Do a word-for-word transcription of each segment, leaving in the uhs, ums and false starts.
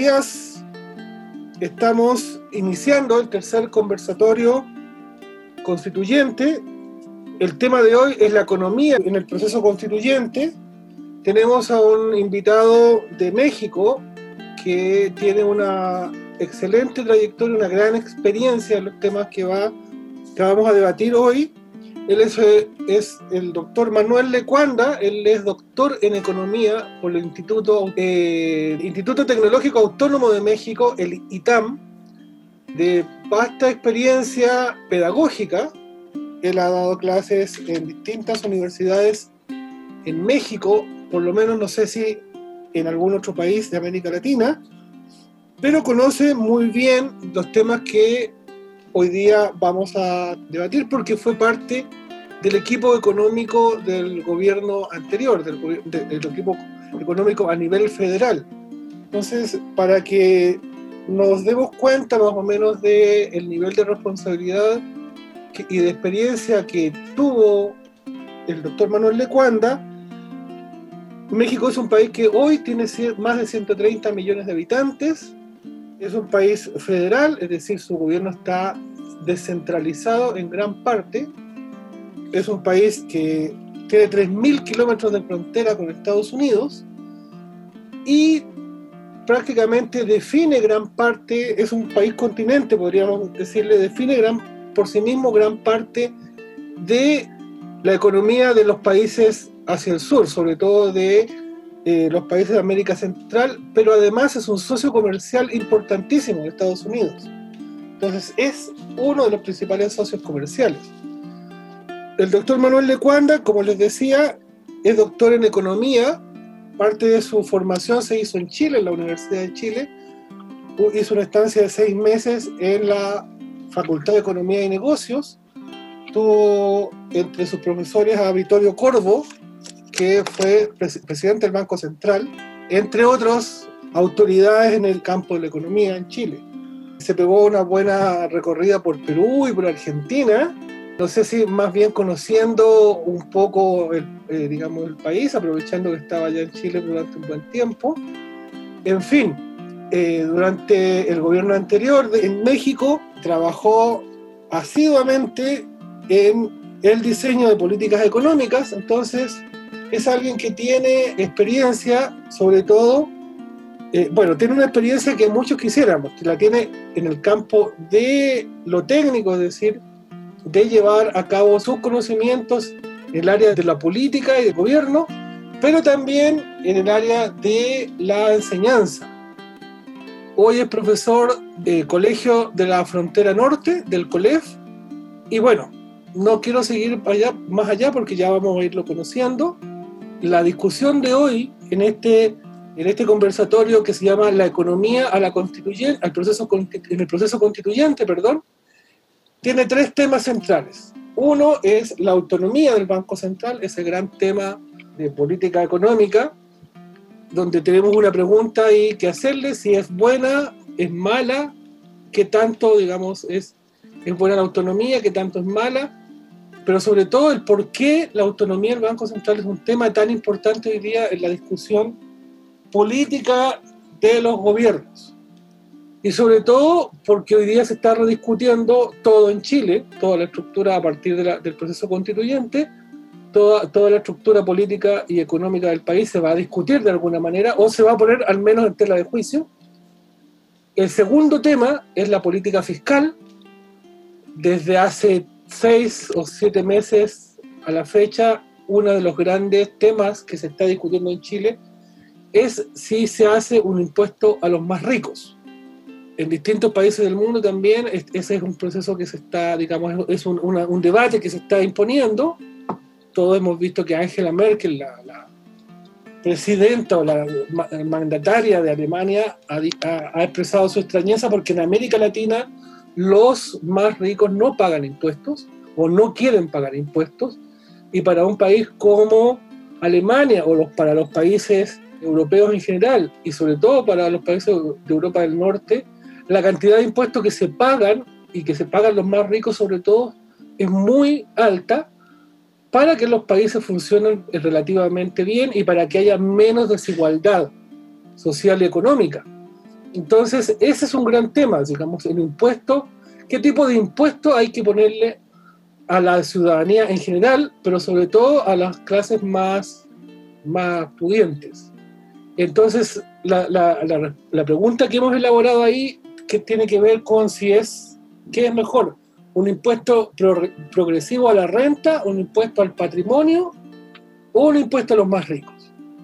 días. Estamos iniciando el tercer conversatorio constituyente. El tema de hoy es la economía en el proceso constituyente. Tenemos a un invitado de México que tiene una excelente trayectoria, una gran experiencia en los temas que, va, que vamos a debatir hoy. Él es, es el doctor Manuel Lecuanda. Él es doctor en economía por el Instituto, eh, Instituto Tecnológico Autónomo de México, el I T A M, de vasta experiencia pedagógica. Él ha dado clases en distintas universidades en México, por lo menos no sé si en algún otro país de América Latina, pero conoce muy bien los temas que hoy día vamos a debatir porque fue parte del equipo económico del gobierno anterior, del, del equipo económico a nivel federal. Entonces, para que nos demos cuenta más o menos del nivel de responsabilidad que, y de experiencia que tuvo el doctor Manuel Lecuanda, México es un país que hoy tiene más de ciento treinta millones de habitantes. Es un país federal, es decir, su gobierno está descentralizado en gran parte. Es un país que tiene tres mil kilómetros de frontera con Estados Unidos y prácticamente define gran parte, es un país continente, podríamos decirle, define gran, por sí mismo gran parte de la economía de los países hacia el sur, sobre todo de eh, los países de América Central, pero además es un socio comercial importantísimo de Estados Unidos. Entonces es uno de los principales socios comerciales. El doctor Manuel Lecuanda, como les decía, es doctor en economía. Parte de su formación se hizo en Chile, en la Universidad de Chile. Hizo una estancia de seis meses en la Facultad de Economía y Negocios. Tuvo entre sus profesores a Vittorio Corvo, que fue pres- presidente del Banco Central, entre otras autoridades en el campo de la economía en Chile. Se pegó una buena recorrida por Perú y por Argentina, no sé si más bien conociendo un poco el, eh, digamos, el país, aprovechando que estaba allá en Chile durante un buen tiempo. En fin, eh, durante el gobierno anterior de, en México trabajó asiduamente en el diseño de políticas económicas. Entonces es alguien que tiene experiencia, sobre todo, eh, bueno, tiene una experiencia que muchos quisiéramos, que la tiene en el campo de lo técnico, es decir, de llevar a cabo sus conocimientos en el área de la política y de gobierno, pero también en el área de la enseñanza. Hoy es profesor de Colegio de la Frontera Norte, del COLEF, y bueno, no quiero seguir allá, más allá porque ya vamos a irlo conociendo. La discusión de hoy en este, en este conversatorio que se llama La economía a la constituyente, al proceso, en el proceso constituyente, perdón, tiene tres temas centrales. Uno es la autonomía del Banco Central, ese gran tema de política económica, donde tenemos una pregunta ahí que hacerle, si es buena, es mala, qué tanto, digamos, es, es buena la autonomía, qué tanto es mala, pero sobre todo el por qué la autonomía del Banco Central es un tema tan importante hoy día en la discusión política de los gobiernos. Y sobre todo porque hoy día se está rediscutiendo todo en Chile, toda la estructura a partir de la, del proceso constituyente, toda, toda la estructura política y económica del país se va a discutir de alguna manera o se va a poner al menos en tela de juicio. El segundo tema es la política fiscal. Desde hace seis o siete meses a la fecha, uno de los grandes temas que se está discutiendo en Chile es si se hace un impuesto a los más ricos. En distintos países del mundo también ese es un proceso que se está, digamos, es un, una, un debate que se está imponiendo. Todos hemos visto que Angela Merkel, la, la presidenta o la mandataria de Alemania, ha, ha, ha expresado su extrañeza porque en América Latina los más ricos no pagan impuestos o no quieren pagar impuestos, y para un país como Alemania o los, para los países europeos en general y sobre todo para los países de Europa del Norte, la cantidad de impuestos que se pagan y que se pagan los más ricos sobre todo es muy alta para que los países funcionen relativamente bien y para que haya menos desigualdad social y económica. Entonces, ese es un gran tema, digamos, el impuesto, qué tipo de impuesto hay que ponerle a la ciudadanía en general, pero sobre todo a las clases más, más pudientes. Entonces, la, la, la, la pregunta que hemos elaborado ahí, que tiene que ver con si es, ¿qué es mejor? ¿Un impuesto pro, progresivo a la renta, un impuesto al patrimonio o un impuesto a los más ricos?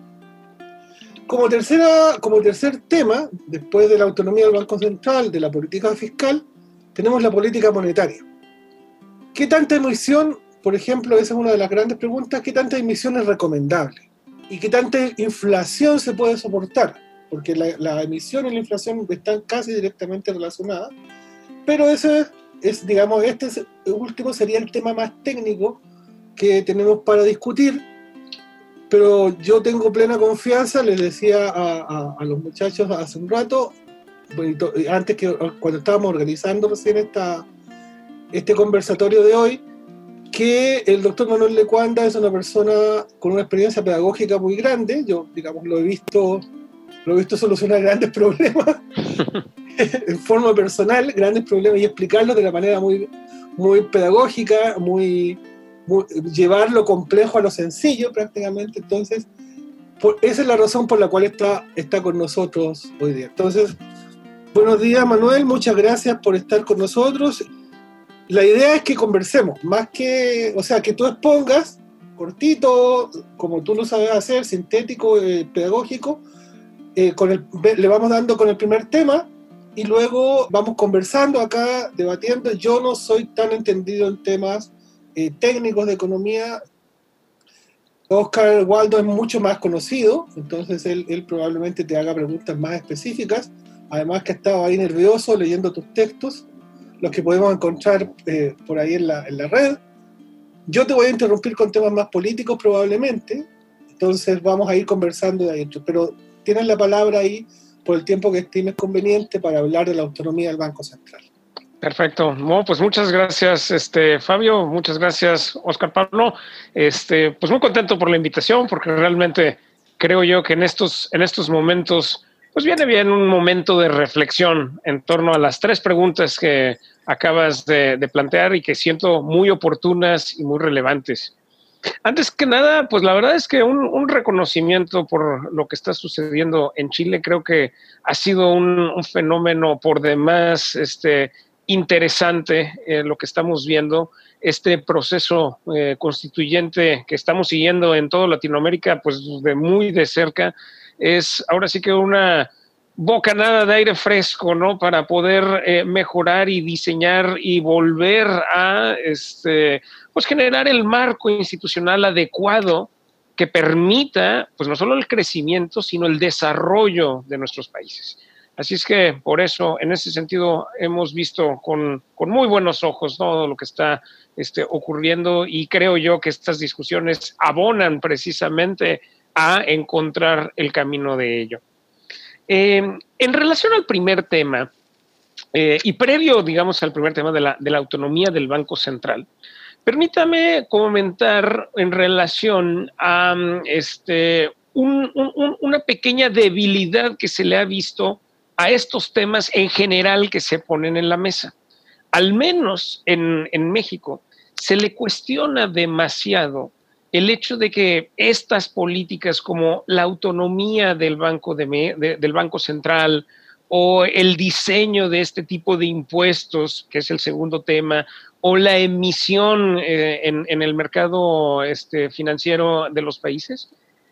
Como, tercera, como tercer tema, después de la autonomía del Banco Central, de la política fiscal, tenemos la política monetaria. ¿Qué tanta emisión, por ejemplo, esa es una de las grandes preguntas, qué tanta emisión es recomendable? ¿Y qué tanta inflación se puede soportar? Porque la, la emisión y la inflación están casi directamente relacionadas, pero ese es, digamos, este es, el último sería el tema más técnico que tenemos para discutir, pero yo tengo plena confianza, les decía a, a, a los muchachos hace un rato, antes que cuando estábamos organizando recién esta, este conversatorio de hoy, que el doctor Manuel Lecuanda es una persona con una experiencia pedagógica muy grande. Yo, digamos, lo he visto, lo he visto solucionar grandes problemas en forma personal, grandes problemas, y explicarlos de la manera muy, muy pedagógica, muy, muy, llevar lo complejo a lo sencillo prácticamente. Entonces, por, esa es la razón por la cual está, está con nosotros hoy día. Entonces, buenos días, Manuel, muchas gracias por estar con nosotros. La idea es que conversemos, más que, o sea, que tú expongas, cortito, como tú lo sabes hacer, sintético, eh, pedagógico, eh, con el, le vamos dando con el primer tema y luego vamos conversando acá, debatiendo. Yo no soy tan entendido en temas eh, técnicos de economía. Oscar Waldo es mucho más conocido, entonces él, él probablemente te haga preguntas más específicas, además que ha estado ahí nervioso leyendo tus textos, los que podemos encontrar eh, por ahí en la, en la red. Yo te voy a interrumpir con temas más políticos probablemente, entonces vamos a ir conversando de ahí. Pero tienes la palabra ahí por el tiempo que estimes conveniente para hablar de la autonomía del Banco Central. Perfecto. Bueno, pues muchas gracias, este, Fabio. Muchas gracias, Oscar Pablo. Este, pues muy contento por la invitación, porque realmente creo yo que en estos, en estos momentos pues viene bien un momento de reflexión en torno a las tres preguntas que acabas de, de plantear y que siento muy oportunas y muy relevantes. Antes que nada, pues la verdad es que un, un reconocimiento por lo que está sucediendo en Chile. Creo que ha sido un, un fenómeno por demás este, interesante eh, lo que estamos viendo. Este proceso eh, constituyente que estamos siguiendo en toda Latinoamérica, pues de muy de cerca, es ahora sí que una bocanada de aire fresco, ¿no? Para poder eh, mejorar y diseñar y volver a este, pues generar el marco institucional adecuado que permita, pues no solo el crecimiento, sino el desarrollo de nuestros países. Así es que por eso, en ese sentido, hemos visto con, con muy buenos ojos todo lo que está este, ocurriendo, y creo yo que estas discusiones abonan precisamente a encontrar el camino de ello. Eh, en relación al primer tema, eh, y previo, digamos, al primer tema de la, de la autonomía del Banco Central, permítame comentar en relación a este, un, un, una pequeña debilidad que se le ha visto a estos temas en general que se ponen en la mesa. Al menos en, en México se le cuestiona demasiado el hecho de que estas políticas como la autonomía del Banco, de, de, del Banco Central o el diseño de este tipo de impuestos, que es el segundo tema, o la emisión eh, en, en el mercado este, financiero de los países,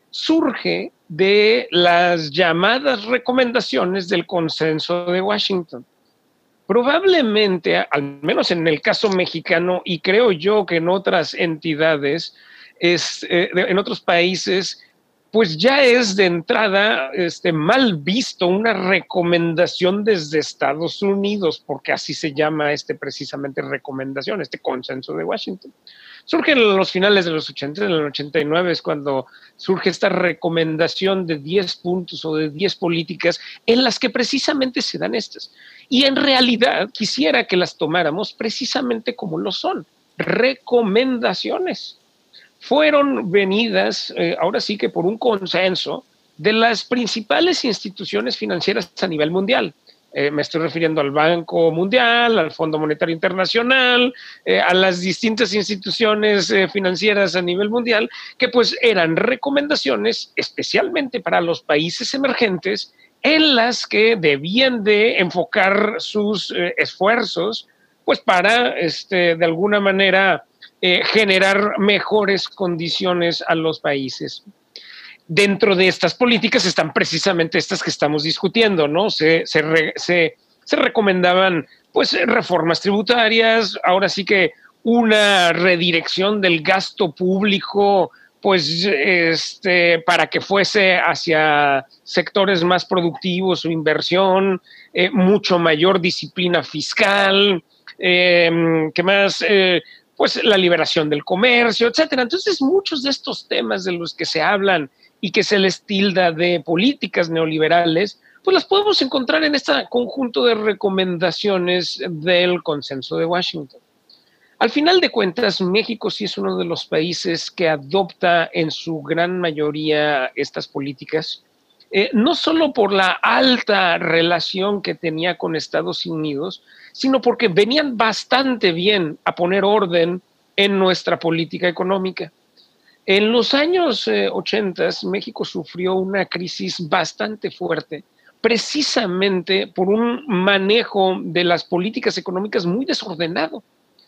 surge de las llamadas recomendaciones del Consenso de Washington. Probablemente, al menos en el caso mexicano, y creo yo que en otras entidades, Es, eh, en otros países, pues ya es de entrada este, mal visto una recomendación desde Estados Unidos, porque así se llama este precisamente recomendación, este Consenso de Washington. Surge en los finales de los ochenta, en el ochenta y nueve es cuando surge esta recomendación de diez puntos o de diez políticas en las que precisamente se dan estas. Y en realidad quisiera que las tomáramos precisamente como lo son, recomendaciones. Fueron venidas, eh, ahora sí que por un consenso de las principales instituciones financieras a nivel mundial. Eh, me estoy refiriendo al Banco Mundial, al Fondo Monetario Internacional, eh, a las distintas instituciones eh, financieras a nivel mundial, que pues eran recomendaciones especialmente para los países emergentes en las que debían de enfocar sus eh, esfuerzos pues para este, de alguna manera eh, generar mejores condiciones a los países. Dentro de estas políticas están precisamente estas que estamos discutiendo, ¿no? Se, se, re, se, se recomendaban pues reformas tributarias, ahora sí que una redirección del gasto público pues este, para que fuese hacia sectores más productivos o inversión, eh, mucho mayor disciplina fiscal, eh, ¿qué más? Eh, pues la liberación del comercio, etcétera. Entonces muchos de estos temas de los que se hablan y que se les tilda de políticas neoliberales, pues las podemos encontrar en este conjunto de recomendaciones del Consenso de Washington. Al final de cuentas, México sí es uno de los países que adopta en su gran mayoría estas políticas, eh, no solo por la alta relación que tenía con Estados Unidos, sino porque venían bastante bien a poner orden en nuestra política económica. En los años eh, ochenta, México sufrió una crisis bastante fuerte, precisamente por un manejo de las políticas económicas muy desordenado.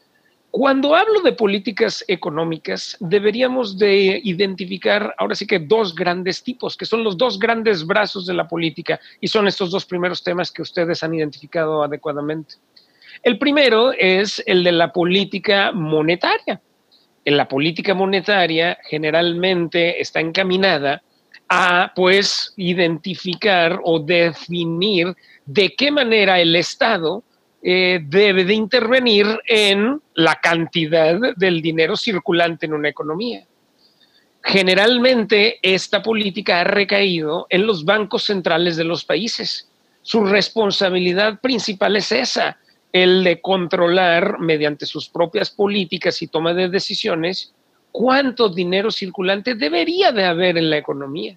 Cuando hablo de políticas económicas, deberíamos de identificar ahora sí que dos grandes tipos, que son los dos grandes brazos de la política, y son estos dos primeros temas que ustedes han identificado adecuadamente. El primero es el de la política monetaria. En la política monetaria generalmente está encaminada a pues identificar o definir de qué manera el Estado eh, debe de intervenir en la cantidad del dinero circulante en una economía. Generalmente esta política ha recaído en los bancos centrales de los países. Su responsabilidad principal es esa, el de controlar mediante sus propias políticas y toma de decisiones cuánto dinero circulante debería de haber en la economía.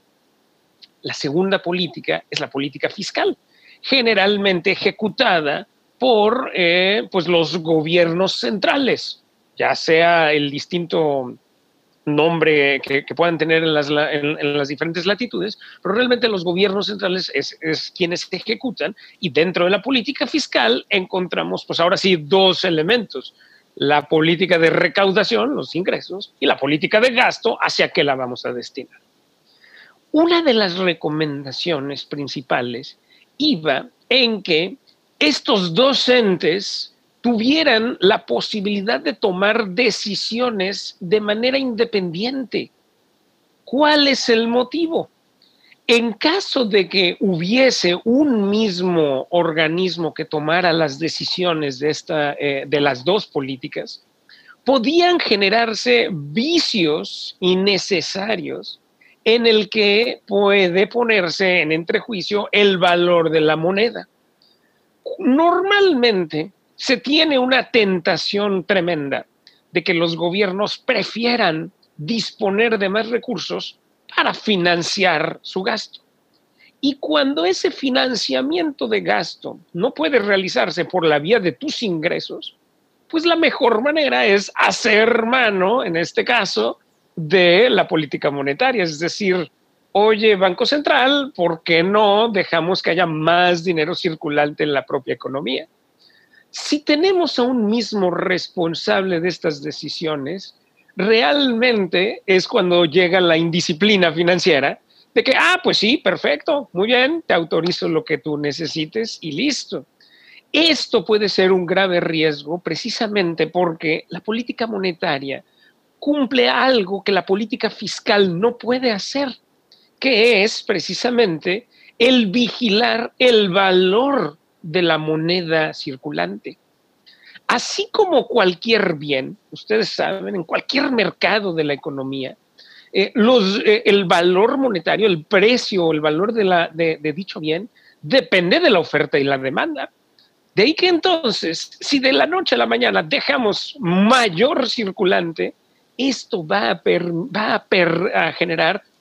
La segunda política es la política fiscal, generalmente ejecutada por eh, pues los gobiernos centrales, ya sea el distinto nombre que, que puedan tener en las, en, en las diferentes latitudes, pero realmente los gobiernos centrales es, es quienes ejecutan, y dentro de la política fiscal encontramos pues ahora sí dos elementos: la política de recaudación, los ingresos, y la política de gasto, hacia qué la vamos a destinar. Una de las recomendaciones principales iba en que estos dos entes tuvieran la posibilidad de tomar decisiones de manera independiente. ¿Cuál es el motivo? En caso de que hubiese un mismo organismo que tomara las decisiones de, esta, eh, de las dos políticas, podían generarse vicios innecesarios en el que puede ponerse en entrejuicio el valor de la moneda. Normalmente se tiene una tentación tremenda de que los gobiernos prefieran disponer de más recursos para financiar su gasto. Y cuando ese financiamiento de gasto no puede realizarse por la vía de tus ingresos, pues la mejor manera es hacer mano, en este caso, de la política monetaria. Es decir, oye, Banco Central, ¿por qué no dejamos que haya más dinero circulante en la propia economía? Si tenemos a un mismo responsable de estas decisiones, realmente es cuando llega la indisciplina financiera de que, ah, pues sí, perfecto, muy bien, te autorizo lo que tú necesites y listo. Esto puede ser un grave riesgo precisamente porque la política monetaria cumple algo que la política fiscal no puede hacer, que es precisamente el vigilar el valor de la moneda circulante. Así como cualquier bien, ustedes saben, en cualquier mercado de la economía, eh, los, eh, el valor monetario, el precio, el valor de, la, de, de dicho bien, depende de la oferta y la demanda. De ahí que entonces, si de la noche a la mañana dejamos mayor circulante, esto va a, per, va a, per, a generar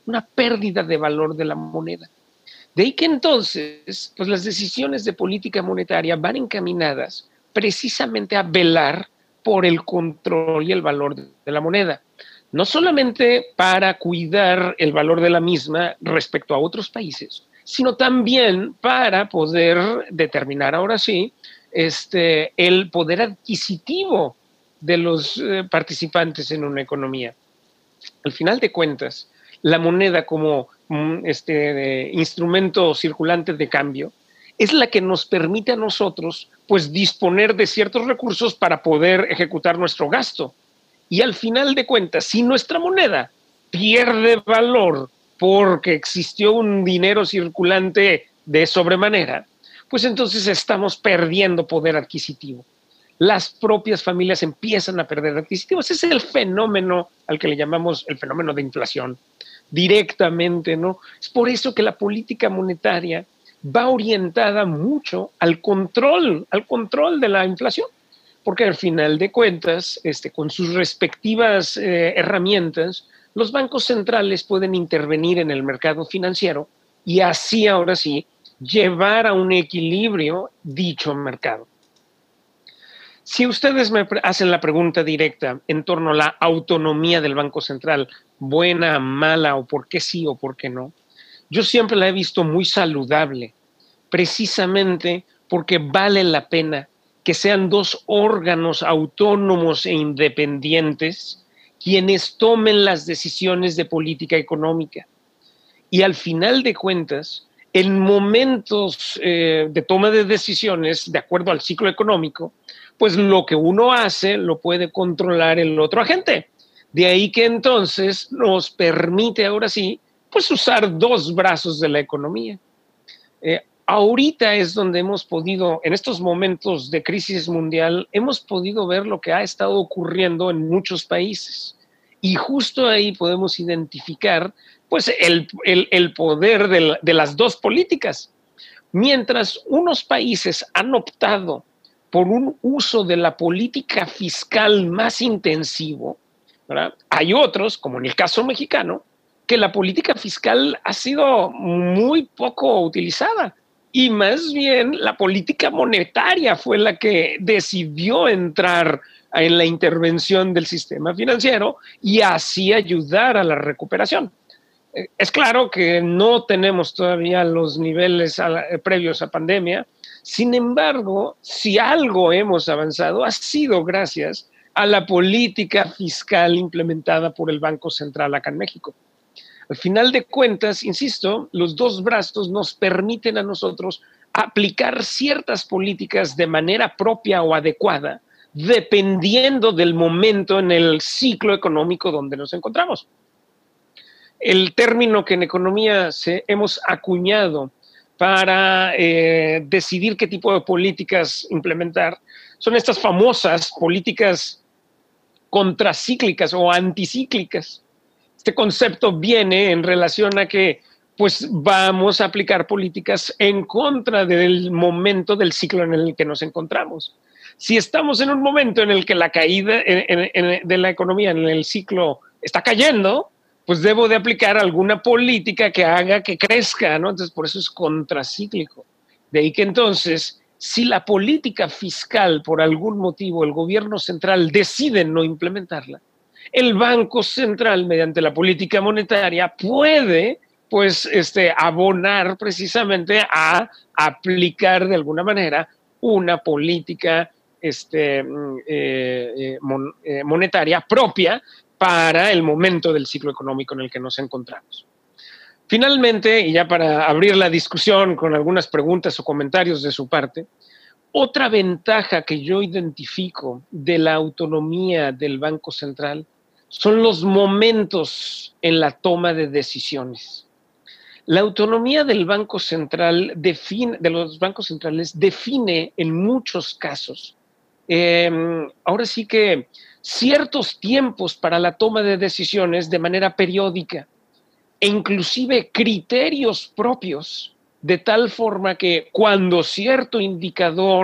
una pérdida de valor de la moneda. De ahí que entonces, pues las decisiones de política monetaria van encaminadas precisamente a velar por el control y el valor de la moneda. No solamente para cuidar el valor de la misma respecto a otros países, sino también para poder determinar ahora sí este, el poder adquisitivo de los eh, participantes en una economía. Al final de cuentas, la moneda como este instrumento circulante de cambio es la que nos permite a nosotros pues disponer de ciertos recursos para poder ejecutar nuestro gasto. Y al final de cuentas, si nuestra moneda pierde valor porque existió un dinero circulante de sobremanera, pues entonces estamos perdiendo poder adquisitivo. Las propias familias empiezan a perder adquisitivo. Ese es el fenómeno al que le llamamos el fenómeno de inflación, directamente, ¿no? Es por eso que la política monetaria va orientada mucho al control, al control de la inflación, porque al final de cuentas, este, con sus respectivas eh, herramientas, los bancos centrales pueden intervenir en el mercado financiero y así, ahora sí, llevar a un equilibrio dicho mercado. Si ustedes me hacen la pregunta directa en torno a la autonomía del Banco Central, buena, mala, o por qué sí o por qué no, yo siempre la he visto muy saludable, precisamente porque vale la pena que sean dos órganos autónomos e independientes quienes tomen las decisiones de política económica. Y al final de cuentas, en momentos eh, de toma de decisiones, de acuerdo al ciclo económico, pues lo que uno hace lo puede controlar el otro agente. De ahí que entonces nos permite ahora sí, pues usar dos brazos de la economía. Eh, ahorita es donde hemos podido, en estos momentos de crisis mundial, hemos podido ver lo que ha estado ocurriendo en muchos países. Y justo ahí podemos identificar pues el, el, el poder de, la, de las dos políticas. Mientras unos países han optado por un uso de la política fiscal más intensivo, ¿verdad? Hay otros, como en el caso mexicano, que la política fiscal ha sido muy poco utilizada y más bien la política monetaria fue la que decidió entrar en la intervención del sistema financiero y así ayudar a la recuperación. Es claro que no tenemos todavía los niveles a la, previos a pandemia. Sin embargo, si algo hemos avanzado ha sido gracias a la política fiscal implementada por el Banco Central acá en México. Al final de cuentas, insisto, los dos brazos nos permiten a nosotros aplicar ciertas políticas de manera propia o adecuada, dependiendo del momento en el ciclo económico donde nos encontramos. El término que en economía se, hemos acuñado para eh, decidir qué tipo de políticas implementar son estas famosas políticas contracíclicas o anticíclicas. Este concepto viene en relación a que pues vamos a aplicar políticas en contra del momento del ciclo en el que nos encontramos. Si estamos en un momento en el que la caída en, en, en, de la economía en el ciclo está cayendo, pues debo de aplicar alguna política que haga que crezca, ¿no? Entonces, por eso es contracíclico. De ahí que entonces, si la política fiscal, por algún motivo, el gobierno central decide no implementarla, el Banco Central, mediante la política monetaria, puede, pues, este, abonar precisamente a aplicar de alguna manera una política este, eh, eh, mon, eh, monetaria propia para el momento del ciclo económico en el que nos encontramos. Finalmente, y ya para abrir la discusión con algunas preguntas o comentarios de su parte, otra ventaja que yo identifico de la autonomía del Banco Central son los momentos en la toma de decisiones. La autonomía del Banco Central define, de los bancos centrales define en muchos casos, eh, ahora sí que ciertos tiempos para la toma de decisiones de manera periódica e inclusive criterios propios, de tal forma que cuando cierto indicador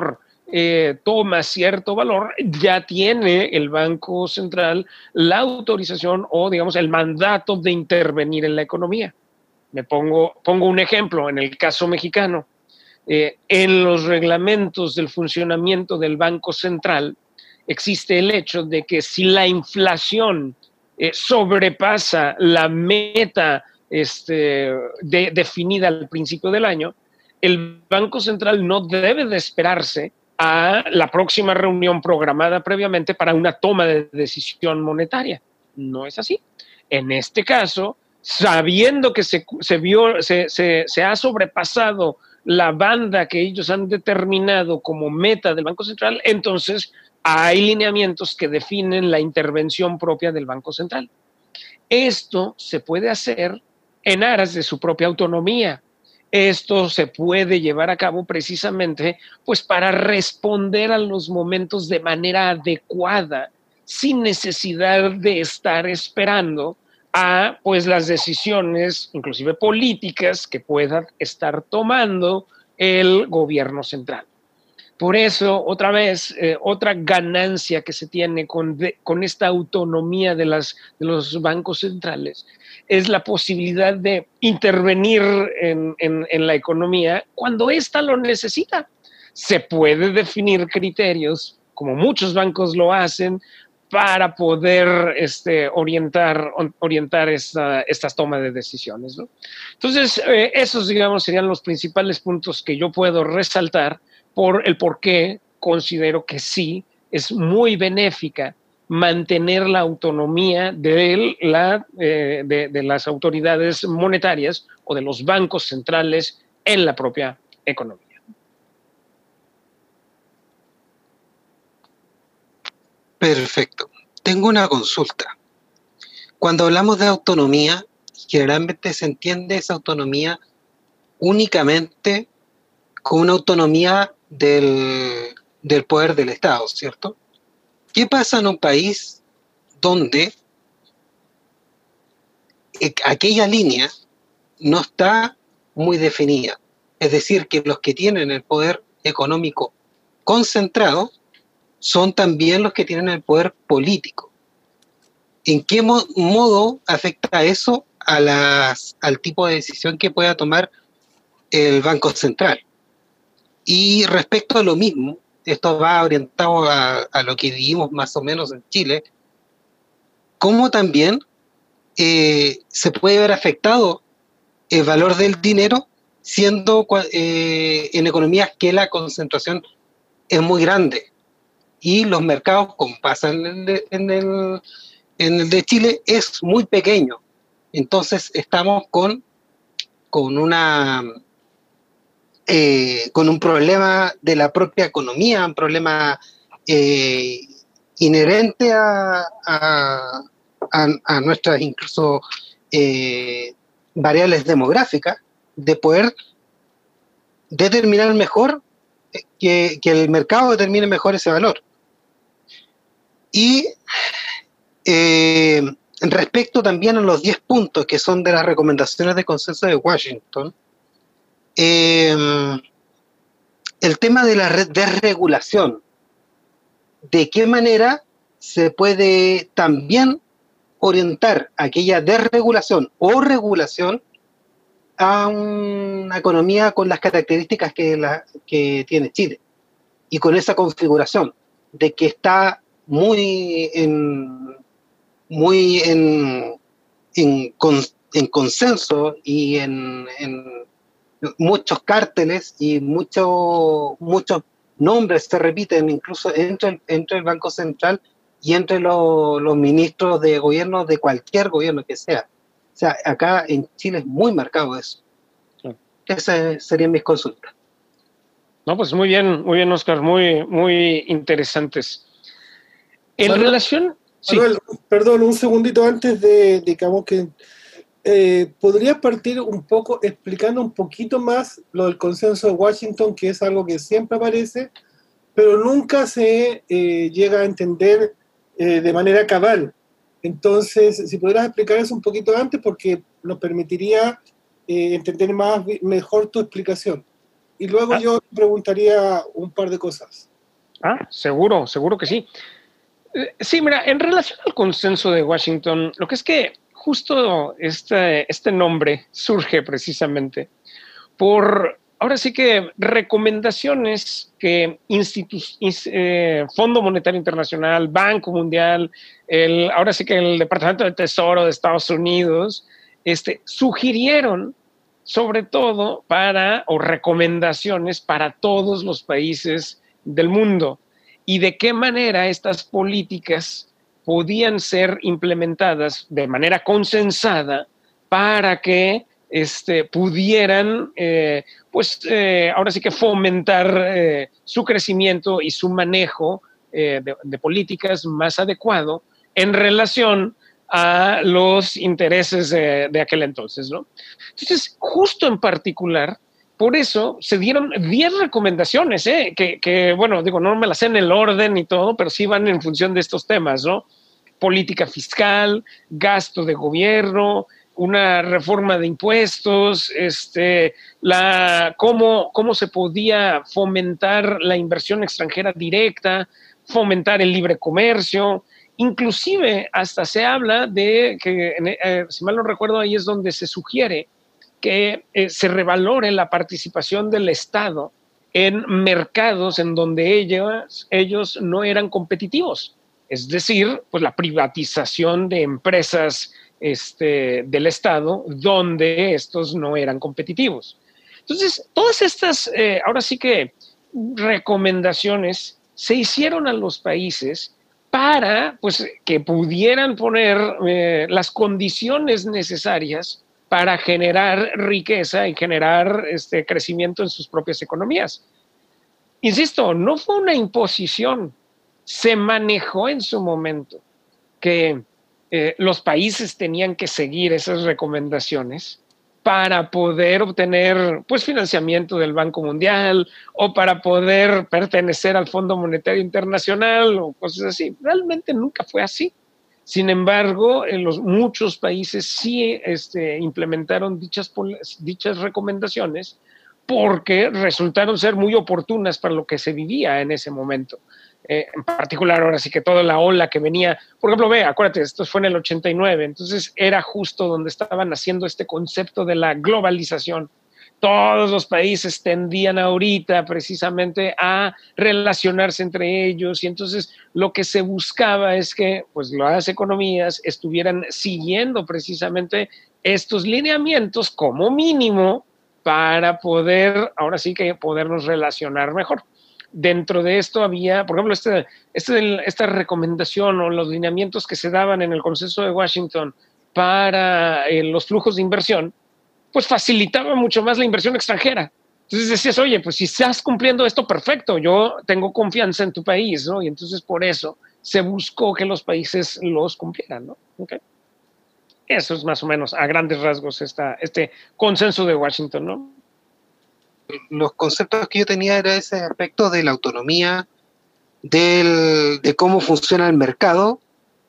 eh, toma cierto valor, ya tiene el Banco Central la autorización o, digamos, el mandato de intervenir en la economía. Me pongo, pongo un ejemplo, en el caso mexicano, eh, en los reglamentos del funcionamiento del Banco Central existe el hecho de que si la inflación eh, sobrepasa la meta este, de, definida al principio del año, el Banco Central no debe de esperarse a la próxima reunión programada previamente para una toma de decisión monetaria. No es así. En este caso, sabiendo que se, se, vio, se, se, se ha sobrepasado la banda que ellos han determinado como meta del Banco Central, entonces hay lineamientos que definen la intervención propia del Banco Central. Esto se puede hacer en aras de su propia autonomía. Esto se puede llevar a cabo precisamente pues para responder a los momentos de manera adecuada, sin necesidad de estar esperando a pues las decisiones, inclusive políticas, que pueda estar tomando el gobierno central. Por eso, otra vez, eh, otra ganancia que se tiene con, de, con esta autonomía de, las, de los bancos centrales es la posibilidad de intervenir en, en, en la economía cuando ésta lo necesita. Se puede definir criterios, como muchos bancos lo hacen, para poder este, orientar, orientar esta, estas tomas de decisiones, ¿no? Entonces, eh, esos, digamos, serían los principales puntos que yo puedo resaltar por el por qué considero que sí es muy benéfica mantener la autonomía de, la, eh, de, de las autoridades monetarias o de los bancos centrales en la propia economía. Perfecto. Tengo una consulta. Cuando hablamos de autonomía, generalmente se entiende esa autonomía únicamente con una autonomía del, del poder del Estado, ¿cierto? ¿Qué pasa en un país donde aquella línea no está muy definida? Es decir, que los que tienen el poder económico concentrado son también los que tienen el poder político. ¿En qué mo modo afecta eso a las, al tipo de decisión que pueda tomar el Banco Central? Y respecto a lo mismo, esto va orientado a, a lo que vivimos más o menos en Chile, ¿cómo también eh, se puede ver afectado el valor del dinero siendo eh, en economías que la concentración es muy grande? Y los mercados, como pasa en el, en, el, en el de Chile, es muy pequeño. Entonces estamos con, con, una, eh, con un problema de la propia economía, un problema eh, inherente a, a, a, a nuestras incluso eh, variables demográficas, de poder determinar mejor, que, que el mercado determine mejor ese valor. Y eh, respecto también a los diez puntos que son de las recomendaciones de consenso de Washington, eh, el tema de la desregulación, ¿de qué manera se puede también orientar aquella desregulación o regulación a una economía con las características que, la, que tiene Chile y con esa configuración de que está muy en, muy en, en, con, en consenso y en, en muchos cárteles y mucho, muchos nombres se repiten incluso entre el, entre el Banco Central y entre lo, los ministros de gobierno de cualquier gobierno que sea. O sea, acá en Chile es muy marcado eso. Sí. Esas serían mis consultas. No, pues muy bien, muy bien, Oscar, muy, muy interesantes. En Manuel, relación... Manuel, sí. Perdón, un segundito antes de, digamos que... Eh, ¿podrías partir un poco explicando un poquito más lo del consenso de Washington, que es algo que siempre aparece, pero nunca se eh, llega a entender eh, de manera cabal? Entonces, si pudieras explicar eso un poquito antes, porque nos permitiría eh, entender más, mejor tu explicación. Y luego ah. yo preguntaría un par de cosas. Ah, seguro, seguro que sí. Eh, sí, mira, en relación al consenso de Washington, lo que es que justo este, este nombre surge precisamente por, ahora sí que recomendaciones que Institu eh, Fondo Monetario Internacional, Banco Mundial, el, ahora sí que el Departamento de Tesoro de Estados Unidos, este, sugirieron sobre todo para, o recomendaciones para todos los países del mundo, y de qué manera estas políticas podían ser implementadas de manera consensada para que este, pudieran, eh, pues eh, ahora sí que fomentar eh, su crecimiento y su manejo eh, de, de políticas más adecuado en relación a los intereses de, de aquel entonces, ¿no? Entonces, justo en particular, por eso se dieron diez recomendaciones, ¿eh? que, que, bueno, digo, no me las sé en el orden y todo, pero sí van en función de estos temas, ¿no? Política fiscal, gasto de gobierno, una reforma de impuestos, este, la, cómo, cómo se podía fomentar la inversión extranjera directa, fomentar el libre comercio, inclusive hasta se habla de que, eh, si mal no recuerdo, ahí es donde se sugiere que eh, se revalore la participación del Estado en mercados en donde ellos, ellos no eran competitivos. Es decir, pues la privatización de empresas este, del Estado donde estos no eran competitivos. Entonces, todas estas, eh, ahora sí que recomendaciones se hicieron a los países para pues, que pudieran poner eh, las condiciones necesarias para generar riqueza y generar este, crecimiento en sus propias economías. Insisto, no fue una imposición, se manejó en su momento que eh, los países tenían que seguir esas recomendaciones para poder obtener pues, financiamiento del Banco Mundial o para poder pertenecer al Fondo Monetario Internacional o cosas así. Realmente nunca fue así. Sin embargo, en los, muchos países sí este, implementaron dichas, dichas recomendaciones porque resultaron ser muy oportunas para lo que se vivía en ese momento. Eh, en particular, ahora sí que toda la ola que venía, por ejemplo, ve, acuérdate, esto fue en el ochenta y nueve, entonces era justo donde estaban haciendo este concepto de la globalización. Todos los países tendían ahorita precisamente a relacionarse entre ellos y entonces lo que se buscaba es que pues, las economías estuvieran siguiendo precisamente estos lineamientos como mínimo para poder, ahora sí que podernos relacionar mejor. Dentro de esto había, por ejemplo, este, este, esta recomendación o los lineamientos que se daban en el Consenso de Washington para eh, los flujos de inversión, pues facilitaba mucho más la inversión extranjera. Entonces decías, oye, pues si estás cumpliendo esto, perfecto, yo tengo confianza en tu país, ¿no? Y entonces por eso se buscó que los países los cumplieran, ¿no? Okay. Eso es más o menos, a grandes rasgos, esta, este consenso de Washington, ¿no? Los conceptos que yo tenía era ese aspecto de la autonomía, del, de cómo funciona el mercado,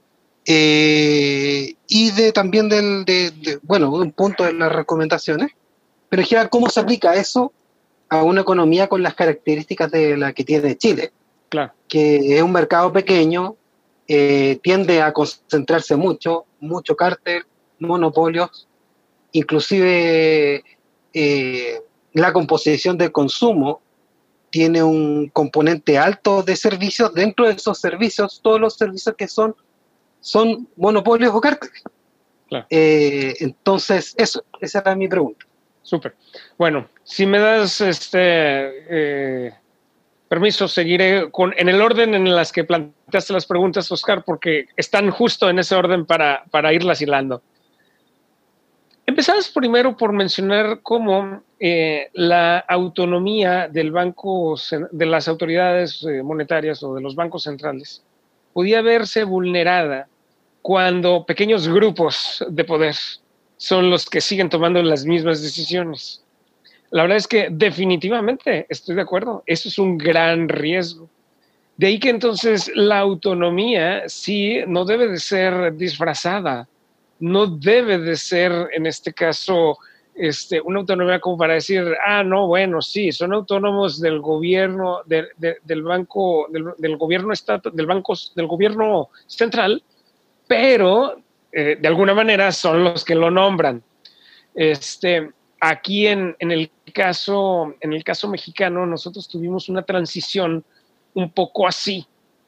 eh, y de también del, de, de, bueno, un punto de las recomendaciones, pero ya cómo se aplica eso a una economía con las características de la que tiene Chile, claro, que es un mercado pequeño, eh, tiende a concentrarse mucho, mucho cártel, monopolios, inclusive eh, la composición del consumo tiene un componente alto de servicios. Dentro de esos servicios, todos los servicios que son son monopolios o cárteles. Claro. Eh, entonces, eso, esa era mi pregunta. Súper. Bueno, si me das este eh, permiso, seguiré con, en el orden en las que planteaste las preguntas, Oscar, porque están justo en ese orden para, para irlas hilando. Empezabas primero por mencionar cómo eh, la autonomía del banco, de las autoridades monetarias o de los bancos centrales podía verse vulnerada cuando pequeños grupos de poder son los que siguen tomando las mismas decisiones. La verdad es que definitivamente estoy de acuerdo, eso es un gran riesgo. De ahí que entonces la autonomía sí no debe de ser disfrazada, no debe de ser en este caso este, una autonomía como para decir, ah, no, bueno, sí, son autónomos del gobierno, de, de, del banco, del, del gobierno estatal, del banco, del gobierno central, pero eh, de alguna manera son los que lo nombran. Este, aquí en, en, el caso, en el caso mexicano, nosotros tuvimos una transición un poco así.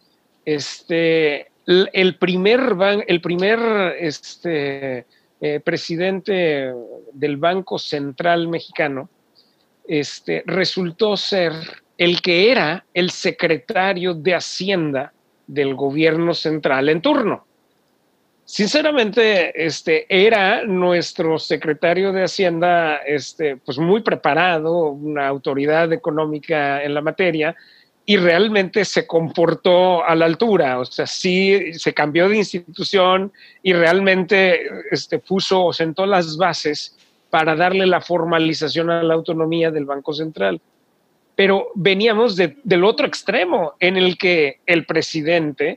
Este, el primer, ban, el primer este, eh, presidente del Banco Central Mexicano este, resultó ser el que era el secretario de Hacienda del gobierno central en turno. Sinceramente, este, era nuestro secretario de Hacienda este, pues muy preparado, una autoridad económica en la materia, y realmente se comportó a la altura. O sea, sí se cambió de institución y realmente este, puso o sentó las bases para darle la formalización a la autonomía del Banco Central. Pero veníamos de, del otro extremo, en el que el presidente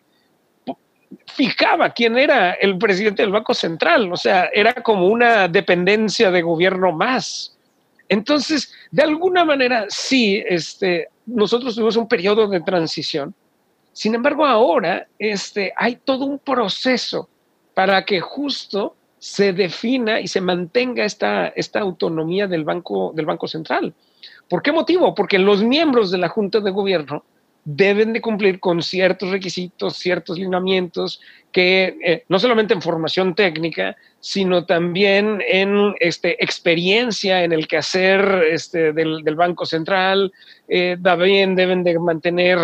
fijaba quién era el presidente del Banco Central. O sea, era como una dependencia de gobierno más. Entonces, de alguna manera, sí, este, nosotros tuvimos un periodo de transición. Sin embargo, ahora este, hay todo un proceso para que justo se defina y se mantenga esta, esta autonomía del Banco, del Banco Central. ¿Por qué motivo? Porque los miembros de la Junta de Gobierno deben de cumplir con ciertos requisitos, ciertos lineamientos, que eh, no solamente en formación técnica, sino también en este, experiencia en el quehacer este, del, del Banco Central, eh, también deben de mantener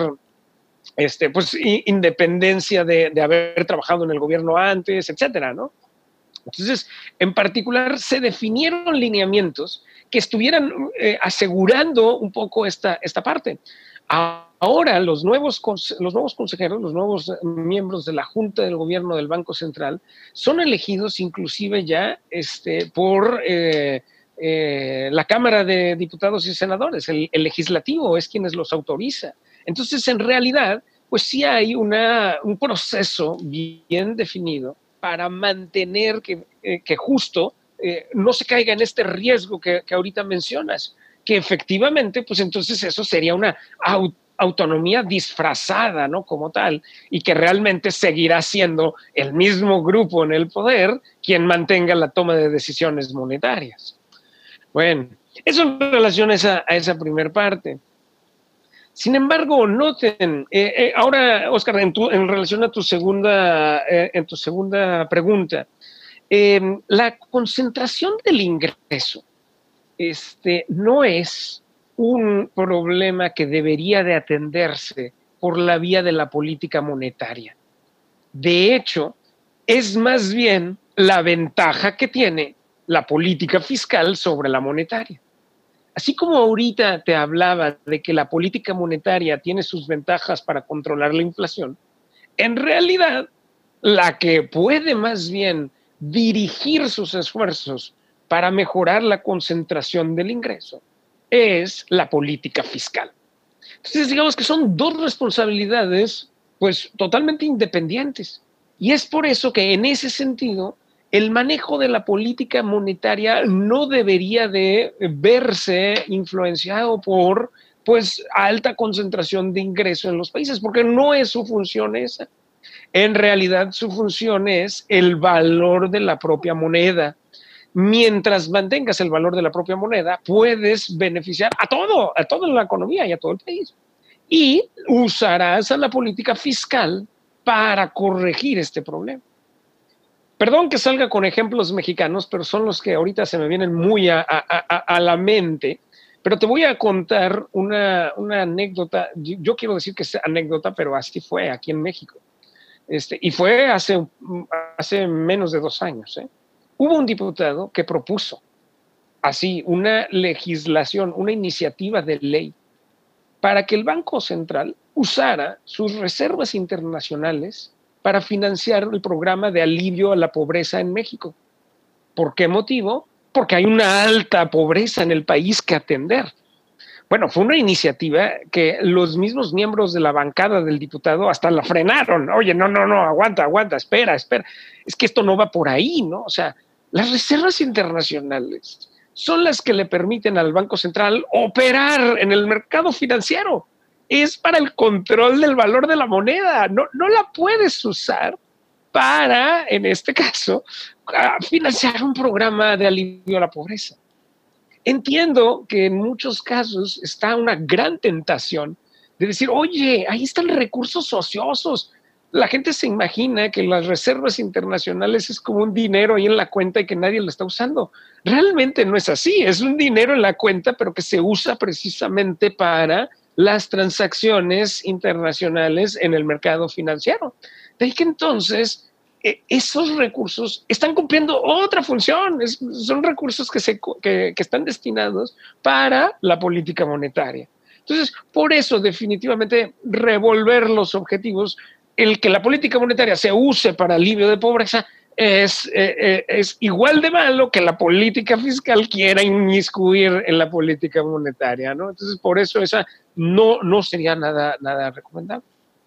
este, pues, independencia de, de haber trabajado en el gobierno antes, etcétera, ¿no? Entonces, en particular, se definieron lineamientos que estuvieran eh, asegurando un poco esta, esta parte. Ahora, los nuevos, los nuevos consejeros, los nuevos miembros de la Junta del Gobierno del Banco Central son elegidos inclusive ya este, por eh, eh, la Cámara de Diputados y Senadores. El, el legislativo es quien los autoriza. Entonces, en realidad, pues sí hay una, un proceso bien definido para mantener que, eh, que justo eh, no se caiga en este riesgo que, que ahorita mencionas, que efectivamente, pues entonces eso sería una aut autonomía disfrazada, ¿no? Como tal, y que realmente seguirá siendo el mismo grupo en el poder quien mantenga la toma de decisiones monetarias. Bueno, eso en relación a esa, a esa primera parte. Sin embargo, noten, eh, eh, ahora, Oscar, en, tu, en relación a tu segunda, eh, en tu segunda pregunta, eh, la concentración del ingreso este, no es un problema que debería de atenderse por la vía de la política monetaria. De hecho, es más bien la ventaja que tiene la política fiscal sobre la monetaria. Así como ahorita te hablaba de que la política monetaria tiene sus ventajas para controlar la inflación, en realidad la que puede más bien dirigir sus esfuerzos para mejorar la concentración del ingreso es la política fiscal. Entonces, digamos que son dos responsabilidades pues totalmente independientes. Y es por eso que en ese sentido el manejo de la política monetaria no debería de verse influenciado por pues alta concentración de ingreso en los países, porque no es su función esa. En realidad su función es el valor de la propia moneda. Mientras mantengas el valor de la propia moneda, puedes beneficiar a todo, a toda la economía y a todo el país. Y usarás a la política fiscal para corregir este problema. Perdón que salga con ejemplos mexicanos, pero son los que ahorita se me vienen muy a, a, a, a la mente. Pero te voy a contar una, una anécdota. Yo quiero decir que es anécdota, pero así fue aquí en México. Este, y fue hace, hace menos de dos años, ¿eh? Hubo un diputado que propuso así una legislación, una iniciativa de ley para que el Banco Central usara sus reservas internacionales para financiar el programa de alivio a la pobreza en México. ¿Por qué motivo? Porque hay una alta pobreza en el país que atender. Bueno, fue una iniciativa que los mismos miembros de la bancada del diputado hasta la frenaron. Oye, no, no, no, aguanta, aguanta, espera, espera. Es que esto no va por ahí, ¿no? O sea, las reservas internacionales son las que le permiten al Banco Central operar en el mercado financiero. Es para el control del valor de la moneda. No, no la puedes usar para, en este caso, financiar un programa de alivio a la pobreza. Entiendo que en muchos casos está una gran tentación de decir, oye, ahí están recursos ociosos. La gente se imagina que las reservas internacionales es como un dinero ahí en la cuenta y que nadie lo está usando. Realmente no es así, es un dinero en la cuenta, pero que se usa precisamente para las transacciones internacionales en el mercado financiero. De ahí que entonces eh, esos recursos están cumpliendo otra función, es, son recursos que, se, que, que están destinados para la política monetaria. Entonces, por eso definitivamente revolver los objetivos, el que la política monetaria se use para alivio de pobreza es, eh, es igual de malo que la política fiscal quiera inmiscuir en la política monetaria, ¿no? Entonces, por eso esa no, no sería nada, nada recomendable.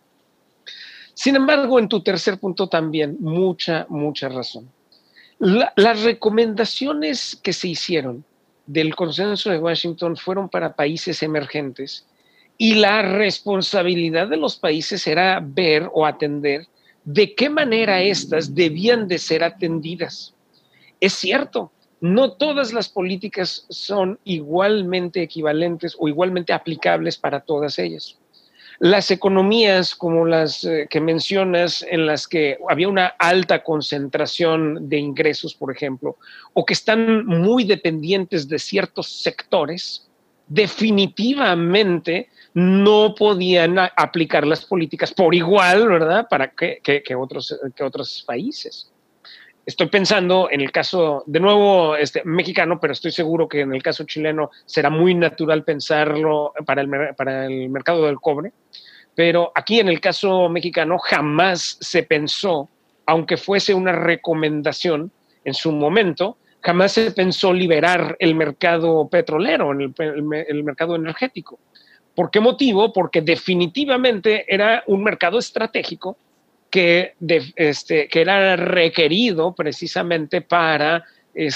Sin embargo, en tu tercer punto también, mucha, mucha razón. La, las recomendaciones que se hicieron del Consenso de Washington fueron para países emergentes y la responsabilidad de los países era ver o atender de qué manera estas debían de ser atendidas. Es cierto, no todas las políticas son igualmente equivalentes o igualmente aplicables para todas ellas. Las economías como las eh, que mencionas, en las que había una alta concentración de ingresos, por ejemplo, o que están muy dependientes de ciertos sectores, definitivamente no podían aplicar las políticas por igual, ¿verdad?, para que, que, que, otros, que otros países. Estoy pensando en el caso, de nuevo, este, mexicano, pero estoy seguro que en el caso chileno será muy natural pensarlo para el, para el mercado del cobre. Pero aquí en el caso mexicano jamás se pensó, aunque fuese una recomendación en su momento, jamás se pensó liberar el mercado petrolero, el, el, el mercado energético. ¿Por qué motivo? Porque definitivamente era un mercado estratégico que, de, este, que era requerido precisamente para,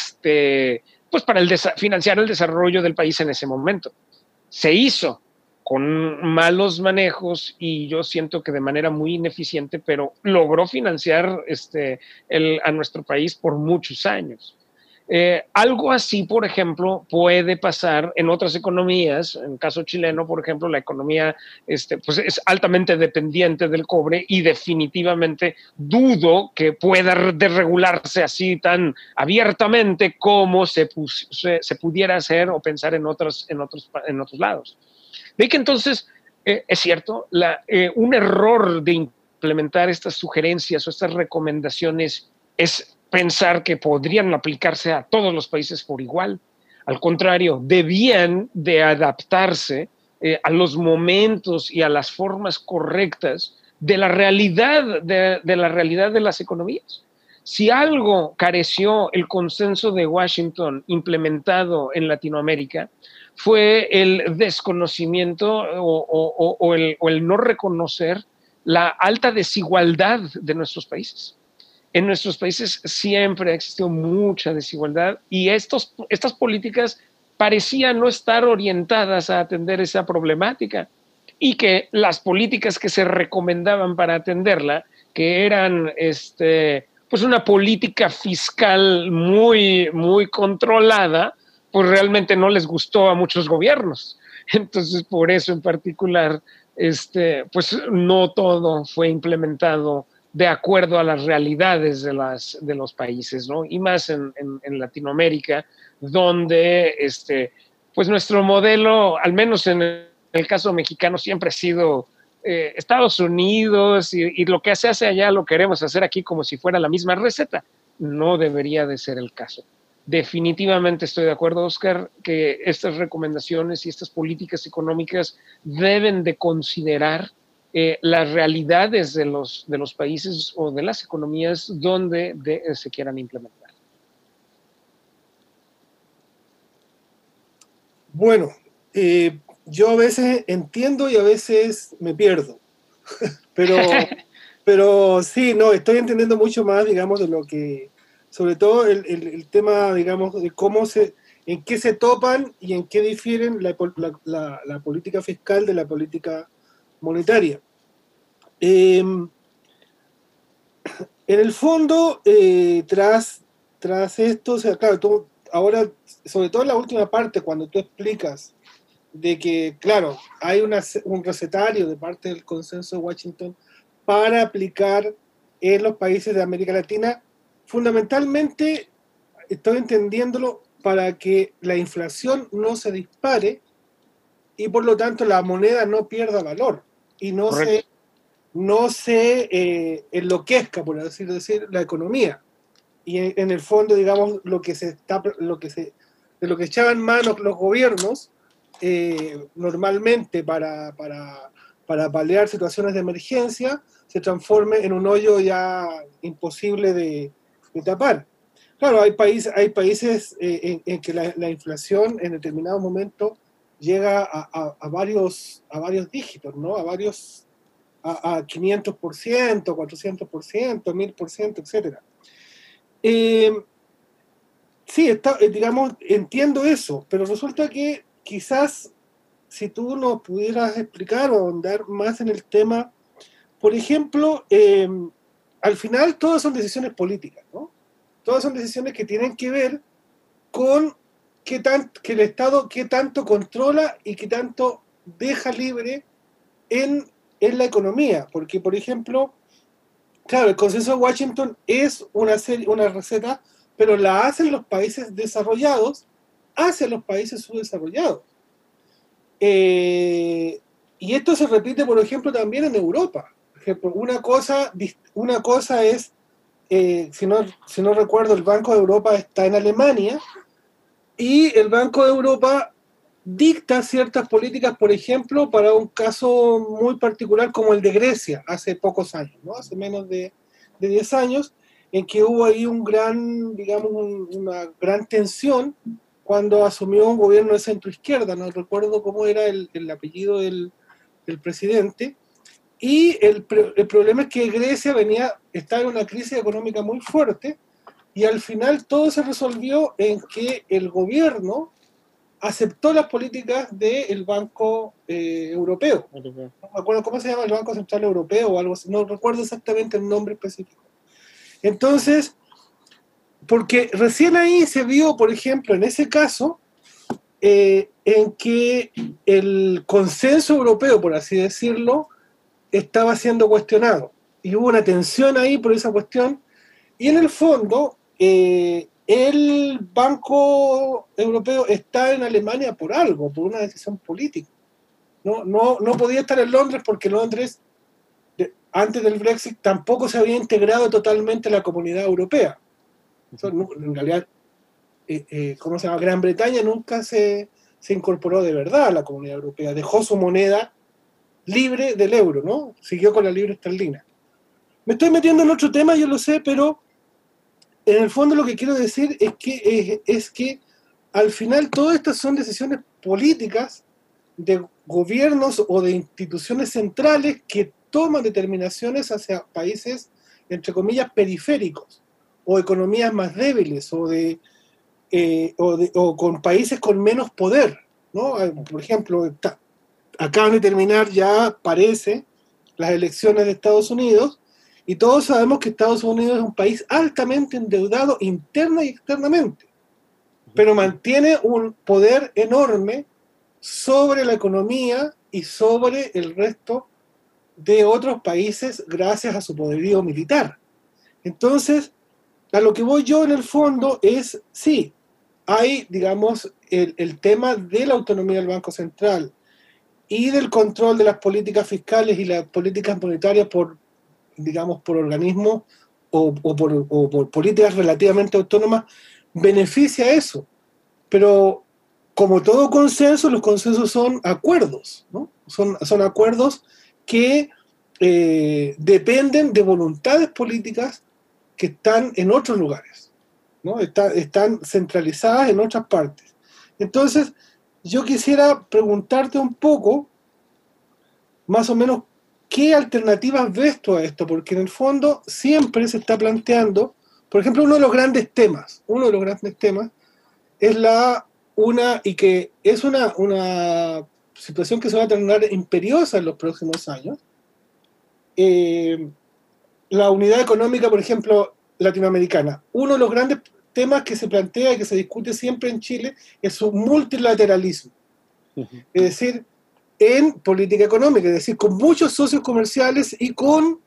este, pues para el financiar el desarrollo del país en ese momento. Se hizo con malos manejos y yo siento que de manera muy ineficiente, pero logró financiar este, el, a nuestro país por muchos años. Eh, algo así, por ejemplo, puede pasar en otras economías. En el caso chileno, por ejemplo, la economía este, pues es altamente dependiente del cobre y definitivamente dudo que pueda desregularse así tan abiertamente como se, se, se pudiera hacer o pensar en otros, en otros, en otros lados. De que entonces, eh, es cierto, la, eh, un error de implementar estas sugerencias o estas recomendaciones es pensar que podrían aplicarse a todos los países por igual. Al contrario, debían de adaptarse eh, a los momentos y a las formas correctas de la realidad de, de la realidad de las economías. Si algo careció el consenso de Washington implementado en Latinoamérica, fue el desconocimiento o, o, o, el, o el no reconocer la alta desigualdad de nuestros países. En nuestros países siempre ha existido mucha desigualdad y estos, estas políticas parecían no estar orientadas a atender esa problemática y que las políticas que se recomendaban para atenderla, que eran este, pues una política fiscal muy, muy controlada, pues realmente no les gustó a muchos gobiernos. Entonces, por eso en particular, este, pues no todo fue implementado de acuerdo a las realidades de, las, de los países, ¿no? Y más en, en, en Latinoamérica, donde este, pues nuestro modelo, al menos en el caso mexicano, siempre ha sido eh, Estados Unidos y, y lo que se hace allá lo queremos hacer aquí como si fuera la misma receta. No debería de ser el caso. Definitivamente estoy de acuerdo, Oscar, que estas recomendaciones y estas políticas económicas deben de considerar eh, las realidades de los, de los países o de las economías donde de, se quieran implementar. Bueno, eh, yo a veces entiendo y a veces me pierdo, pero, pero sí, no, estoy entendiendo mucho más, digamos, de lo que... sobre todo el, el, el tema, digamos, de cómo se, en qué se topan y en qué difieren la, la, la, la política fiscal de la política monetaria. Eh, en el fondo, eh, tras, tras esto, o sea, claro, tú, ahora, sobre todo en la última parte, cuando tú explicas de que, claro, hay una, un recetario de parte del Consenso de Washington para aplicar en los países de América Latina, fundamentalmente, estoy entendiéndolo, para que la inflación no se dispare y por lo tanto la moneda no pierda valor y no Correcto. se, no se eh, enloquezca, por así decir, la economía. Y en, en el fondo, digamos, lo que se está, lo que se, de lo que echaban manos los gobiernos eh, normalmente para, para, para paliar situaciones de emergencia, se transforme en un hoyo ya imposible de, de tapar. Claro, hay, país, hay países eh, en, en que la, la inflación en determinados momentos llega a, a, a, varios, a varios dígitos, ¿no? A varios, a, a quinientos por ciento, cuatrocientos por ciento, mil por ciento, etcétera. Eh, sí, está, digamos, entiendo eso, pero resulta que quizás si tú nos pudieras explicar o andar más en el tema, por ejemplo, eh, al final todas son decisiones políticas, ¿no? Todas son decisiones que tienen que ver con qué tan, que el Estado qué tanto controla y qué tanto deja libre en, en la economía. Porque, por ejemplo, claro, el Consenso de Washington es una, serie, una receta, pero la hacen los países desarrollados hacia los países subdesarrollados. Eh, y esto se repite, por ejemplo, también en Europa. Por ejemplo, una cosa, una cosa es Eh, si, no, si no recuerdo, el Banco de Europa está en Alemania y el Banco de Europa dicta ciertas políticas, por ejemplo, para un caso muy particular como el de Grecia, hace pocos años, ¿no? Hace menos de, de diez años, en que hubo ahí un gran, digamos, un, una gran tensión cuando asumió un gobierno de centro izquierda, no recuerdo cómo era el, el apellido del, del presidente. Y el, el problema es que Grecia venía, estaba en una crisis económica muy fuerte y al final todo se resolvió en que el gobierno aceptó las políticas del Banco eh, Europeo. No me acuerdo cómo se llama, el Banco Central Europeo o algo así, no recuerdo exactamente el nombre específico. Entonces, porque recién ahí se vio, por ejemplo, en ese caso, eh, en que el consenso europeo, por así decirlo, estaba siendo cuestionado y hubo una tensión ahí por esa cuestión y en el fondo eh, el Banco Europeo está en Alemania por algo, por una decisión política. No, no, no podía estar en Londres porque Londres de, antes del Brexit tampoco se había integrado totalmente a la comunidad europea. Eso, no, en realidad eh, eh, ¿cómo se llama? Gran Bretaña nunca se, se incorporó de verdad a la comunidad europea, dejó su moneda libre del euro, ¿no? Siguió con la libra esterlina. Me estoy metiendo en otro tema, yo lo sé, pero en el fondo lo que quiero decir es que, es, es que al final todas estas son decisiones políticas de gobiernos o de instituciones centrales que toman determinaciones hacia países, entre comillas, periféricos, o economías más débiles, o, de, eh, o, de, o con países con menos poder, ¿no? Por ejemplo, está, acaban de terminar ya, parece, las elecciones de Estados Unidos, y todos sabemos que Estados Unidos es un país altamente endeudado interna y externamente, pero mantiene un poder enorme sobre la economía y sobre el resto de otros países gracias a su poderío militar. Entonces, a lo que voy yo en el fondo es, sí, hay, digamos, el, el tema de la autonomía del Banco Central, y del control de las políticas fiscales y las políticas monetarias por, digamos, por organismos o, o, por, o por políticas relativamente autónomas, beneficia eso. Pero como todo consenso, los consensos son acuerdos, ¿no? Son, son acuerdos que eh, dependen de voluntades políticas que están en otros lugares, ¿no? Está, están centralizadas en otras partes. Entonces, yo quisiera preguntarte un poco, más o menos, ¿qué alternativas ves tú a esto? Porque en el fondo siempre se está planteando, por ejemplo, uno de los grandes temas, uno de los grandes temas es la una, y que es una, una situación que se va a tornar imperiosa en los próximos años. Eh, la unidad económica, por ejemplo, latinoamericana. Uno de los grandes temas que se plantea y que se discute siempre en Chile es su multilateralismo. Uh-huh. Es decir, en política económica, es decir, con muchos socios comerciales y con,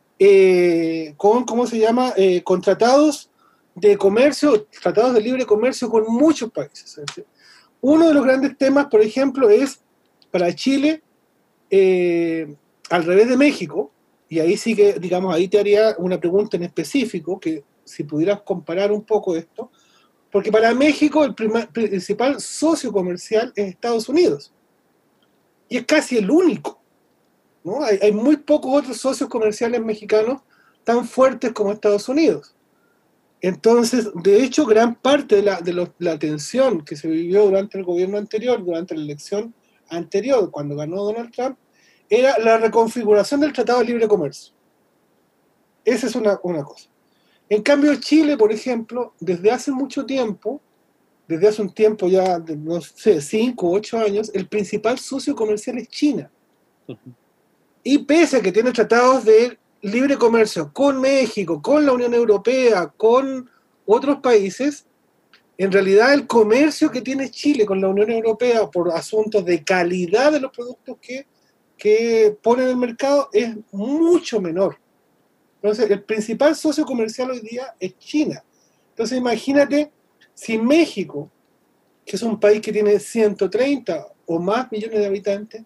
eh, con ¿cómo se llama?, eh, con tratados de comercio, tratados de libre comercio con muchos países. Es decir, uno de los grandes temas, por ejemplo, es para Chile, eh, al revés de México, y ahí sí que, digamos, ahí te haría una pregunta en específico, que si pudieras comparar un poco esto, porque para México el primer, principal socio comercial es Estados Unidos, y es casi el único, ¿no? Hay, hay muy pocos otros socios comerciales mexicanos tan fuertes como Estados Unidos. Entonces, de hecho, gran parte de la, de los, la tensión que se vivió durante el gobierno anterior, durante la elección anterior, cuando ganó Donald Trump, era la reconfiguración del Tratado de Libre Comercio. Esa es una, una cosa. En cambio, Chile, por ejemplo, desde hace mucho tiempo, desde hace un tiempo ya, de, no sé, cinco o ocho años, el principal socio comercial es China. Uh-huh. Y pese a que tiene tratados de libre comercio con México, con la Unión Europea, con otros países, en realidad el comercio que tiene Chile con la Unión Europea por asuntos de calidad de los productos que, que pone en el mercado es mucho menor. Entonces, el principal socio comercial hoy día es China. Entonces, imagínate si México, que es un país que tiene ciento treinta o más millones de habitantes,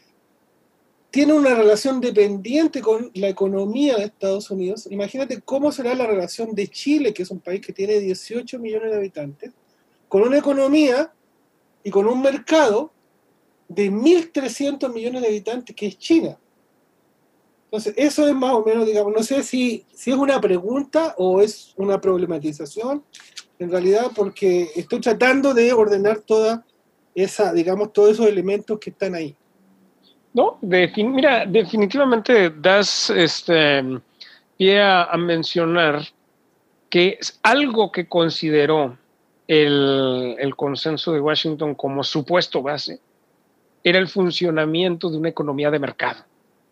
tiene una relación dependiente con la economía de Estados Unidos. Imagínate cómo será la relación de Chile, que es un país que tiene dieciocho millones de habitantes, con una economía y con un mercado de mil trescientos millones de habitantes, que es China. Entonces, eso es más o menos, digamos, no sé si, si es una pregunta o es una problematización, en realidad, porque estoy tratando de ordenar toda esa, digamos, todos esos elementos que están ahí. No, defin- mira, definitivamente das este, pie a, a mencionar que es algo que consideró el, el consenso de Washington como supuesto base era el funcionamiento de una economía de mercado.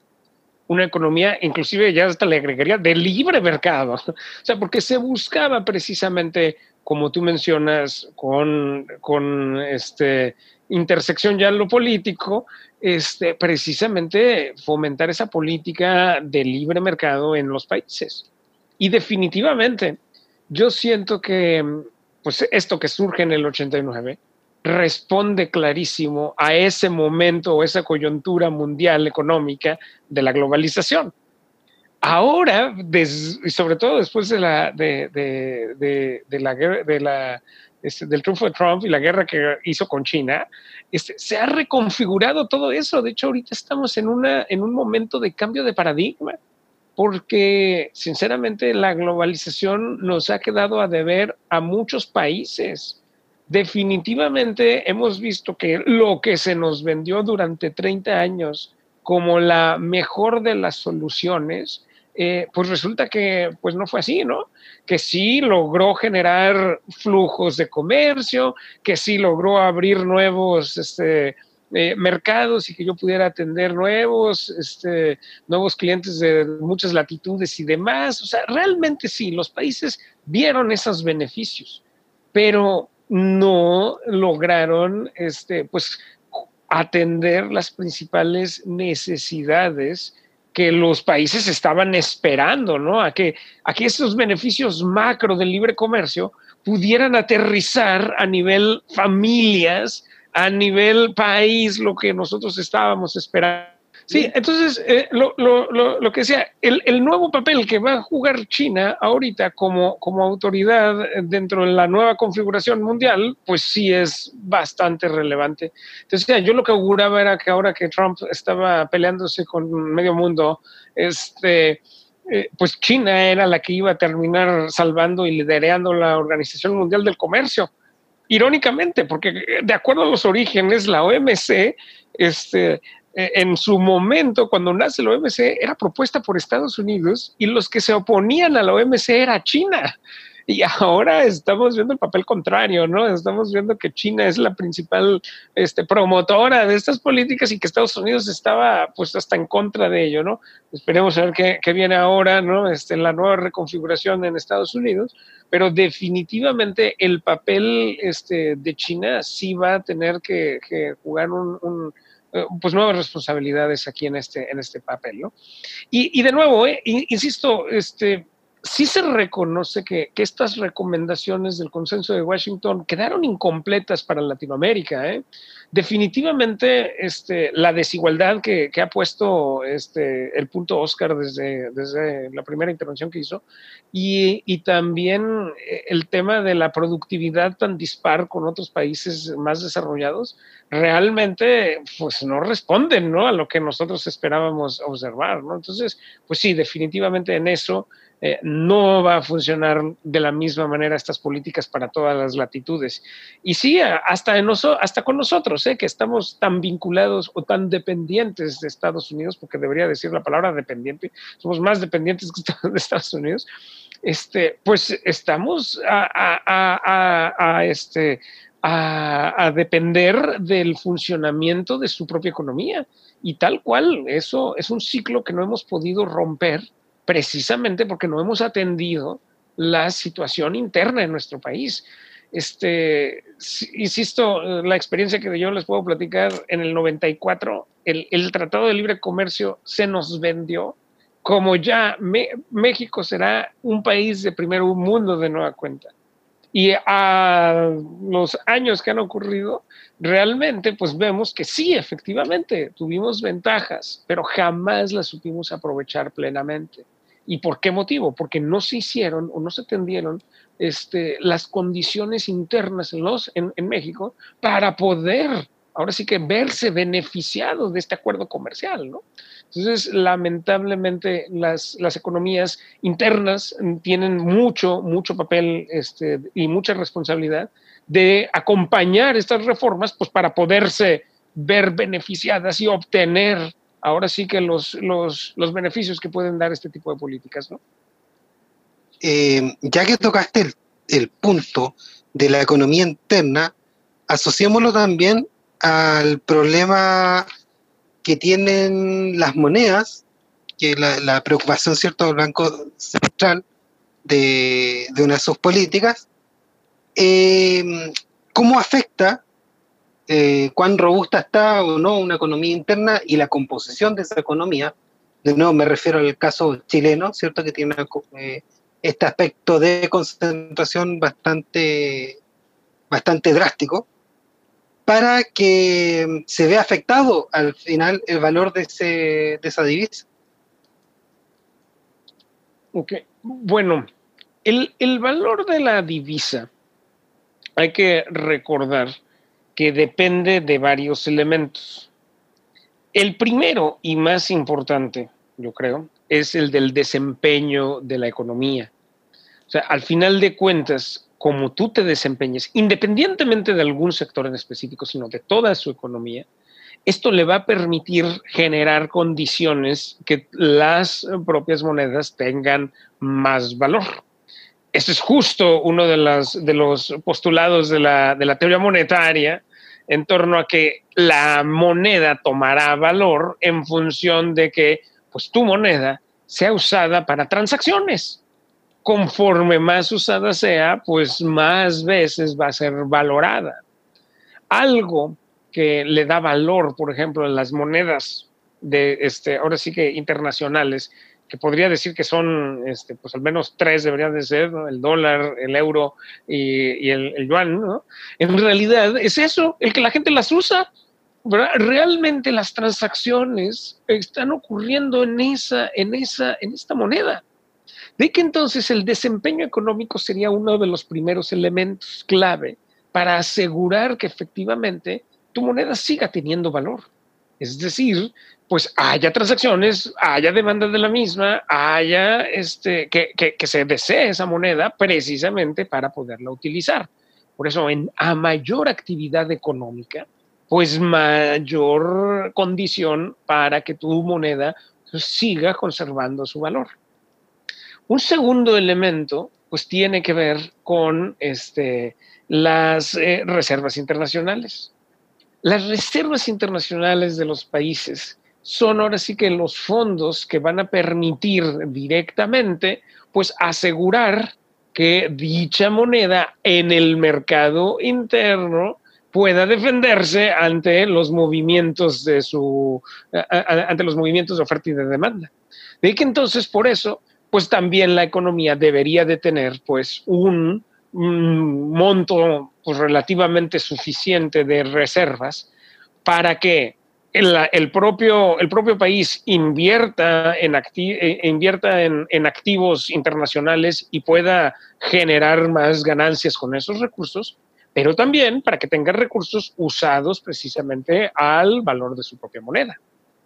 Una economía, inclusive ya hasta le agregaría, de libre mercado. O sea, porque se buscaba precisamente, como tú mencionas, con, con este, intersección ya en lo político, este, precisamente fomentar esa política de libre mercado en los países. Y definitivamente, yo siento que pues, esto que surge en el ochenta y nueve responde clarísimo a ese momento o esa coyuntura mundial económica de la globalización. Ahora, des, y sobre todo después de la, de, de, de, de la, de la este, del triunfo de Trump y la guerra que hizo con China, este, se ha reconfigurado todo eso. De hecho, ahorita estamos en, una, en un momento de cambio de paradigma, porque sinceramente la globalización nos ha quedado a deber a muchos países. Definitivamente hemos visto que lo que se nos vendió durante treinta años como la mejor de las soluciones, eh, pues resulta que pues no fue así, ¿no? Que sí logró generar flujos de comercio, que sí logró abrir nuevos este, eh, mercados y que yo pudiera atender nuevos, este, nuevos clientes de muchas latitudes y demás. O sea, realmente sí, los países vieron esos beneficios, pero no lograron este, pues, atender las principales necesidades que los países estaban esperando, ¿no? A que, a que esos beneficios macro del libre comercio pudieran aterrizar a nivel familias, a nivel país, lo que nosotros estábamos esperando. Sí, entonces, eh, lo, lo, lo, lo que decía, el, el nuevo papel que va a jugar China ahorita como, como autoridad dentro de la nueva configuración mundial, pues sí es bastante relevante. Entonces, yo lo que auguraba era que ahora que Trump estaba peleándose con medio mundo, este, eh, pues China era la que iba a terminar salvando y liderando la Organización Mundial del Comercio. Irónicamente, porque de acuerdo a los orígenes, la O M C, este... en su momento, cuando nace la O M C, era propuesta por Estados Unidos y los que se oponían a la O M C era China. Y ahora estamos viendo el papel contrario, ¿no? Estamos viendo que China es la principal este, promotora de estas políticas y que Estados Unidos estaba pues hasta en contra de ello, ¿no? Esperemos a ver qué, qué viene ahora, ¿no? Este, la nueva reconfiguración en Estados Unidos, pero definitivamente el papel este, de China sí va a tener que, que jugar un, un, pues nuevas responsabilidades aquí en este, en este papel, ¿no? Y, y de nuevo, eh, insisto, este, sí se reconoce que, que estas recomendaciones del consenso de Washington quedaron incompletas para Latinoamérica. ¿eh? Definitivamente este, la desigualdad que, que ha puesto este, el punto Oscar desde, desde la primera intervención que hizo y, y también el tema de la productividad tan dispar con otros países más desarrollados, realmente pues no responden, ¿no? a lo que nosotros esperábamos observar, ¿no? Entonces, pues sí, definitivamente en eso eh, no va a funcionar de la misma manera estas políticas para todas las latitudes. Y sí, hasta, en noso, hasta con nosotros, ¿eh? que estamos tan vinculados o tan dependientes de Estados Unidos, porque debería decir la palabra dependiente, somos más dependientes que de Estados Unidos, este, pues estamos a, a, a, a, a este... A, a depender del funcionamiento de su propia economía. Y tal cual, eso es un ciclo que no hemos podido romper precisamente porque no hemos atendido la situación interna de nuestro país. Este, insisto, la experiencia que yo les puedo platicar, en el noventa y cuatro, el, el Tratado de Libre Comercio se nos vendió como ya me, México será un país de primer mundo de nueva cuenta. Y a los años que han ocurrido, realmente pues vemos que sí, efectivamente, tuvimos ventajas, pero jamás las supimos aprovechar plenamente. ¿Y por qué motivo? Porque no se hicieron o no se atendieron este, las condiciones internas en, los, en, en México para poder, ahora sí que verse beneficiados de este acuerdo comercial, ¿no? Entonces, lamentablemente, las, las economías internas tienen mucho, mucho papel este, y mucha responsabilidad de acompañar estas reformas pues, para poderse ver beneficiadas y obtener ahora sí que los, los, los beneficios que pueden dar este tipo de políticas, ¿no? Eh, ya que tocaste el, el punto de la economía interna, asociémoslo también al problema que tienen las monedas, que la, la preocupación, ¿cierto?, del Banco Central de, de una de sus políticas, eh, ¿cómo afecta, eh, cuán robusta está o no una economía interna y la composición de esa economía? De nuevo me refiero al caso chileno, ¿cierto?, que tiene eh, este aspecto de concentración bastante, bastante drástico, para que se vea afectado al final el valor de, ese, de esa divisa. Ok, bueno, el, el valor de la divisa, hay que recordar que depende de varios elementos. El primero y más importante, yo creo, es el del desempeño de la economía. O sea, al final de cuentas, como tú te desempeñes, independientemente de algún sector en específico, sino de toda su economía, esto le va a permitir generar condiciones que las propias monedas tengan más valor. Ese es justo uno de, las, de los postulados de la, de la teoría monetaria, en torno a que la moneda tomará valor en función de que pues, tu moneda sea usada para transacciones. Conforme más usada sea, pues más veces va a ser valorada. Algo que le da valor, por ejemplo, en las monedas de, este, ahora sí que internacionales, que podría decir que son, este, pues al menos tres deberían de ser, ¿no? El dólar, el euro y, y el, el yuan, ¿no? En realidad es eso, el que la gente las usa, ¿verdad? Realmente las transacciones están ocurriendo en esa, en esa, en esta moneda. De que entonces el desempeño económico sería uno de los primeros elementos clave para asegurar que efectivamente tu moneda siga teniendo valor. Es decir, pues haya transacciones, haya demanda de la misma, haya este, que, que, que se desee esa moneda precisamente para poderla utilizar. Por eso, en, a mayor actividad económica, pues mayor condición para que tu moneda pues, siga conservando su valor. Un segundo elemento pues tiene que ver con este, las eh, reservas internacionales. Las reservas internacionales de los países son ahora sí que los fondos que van a permitir directamente pues asegurar que dicha moneda en el mercado interno pueda defenderse ante los movimientos de su ante los movimientos de oferta y de demanda. De que entonces por eso pues también la economía debería de tener pues un, un monto pues relativamente suficiente de reservas para que el, el, propio, el propio país invierta en, acti invierta en, en activos internacionales y pueda generar más ganancias con esos recursos, pero también para que tenga recursos usados precisamente al valor de su propia moneda.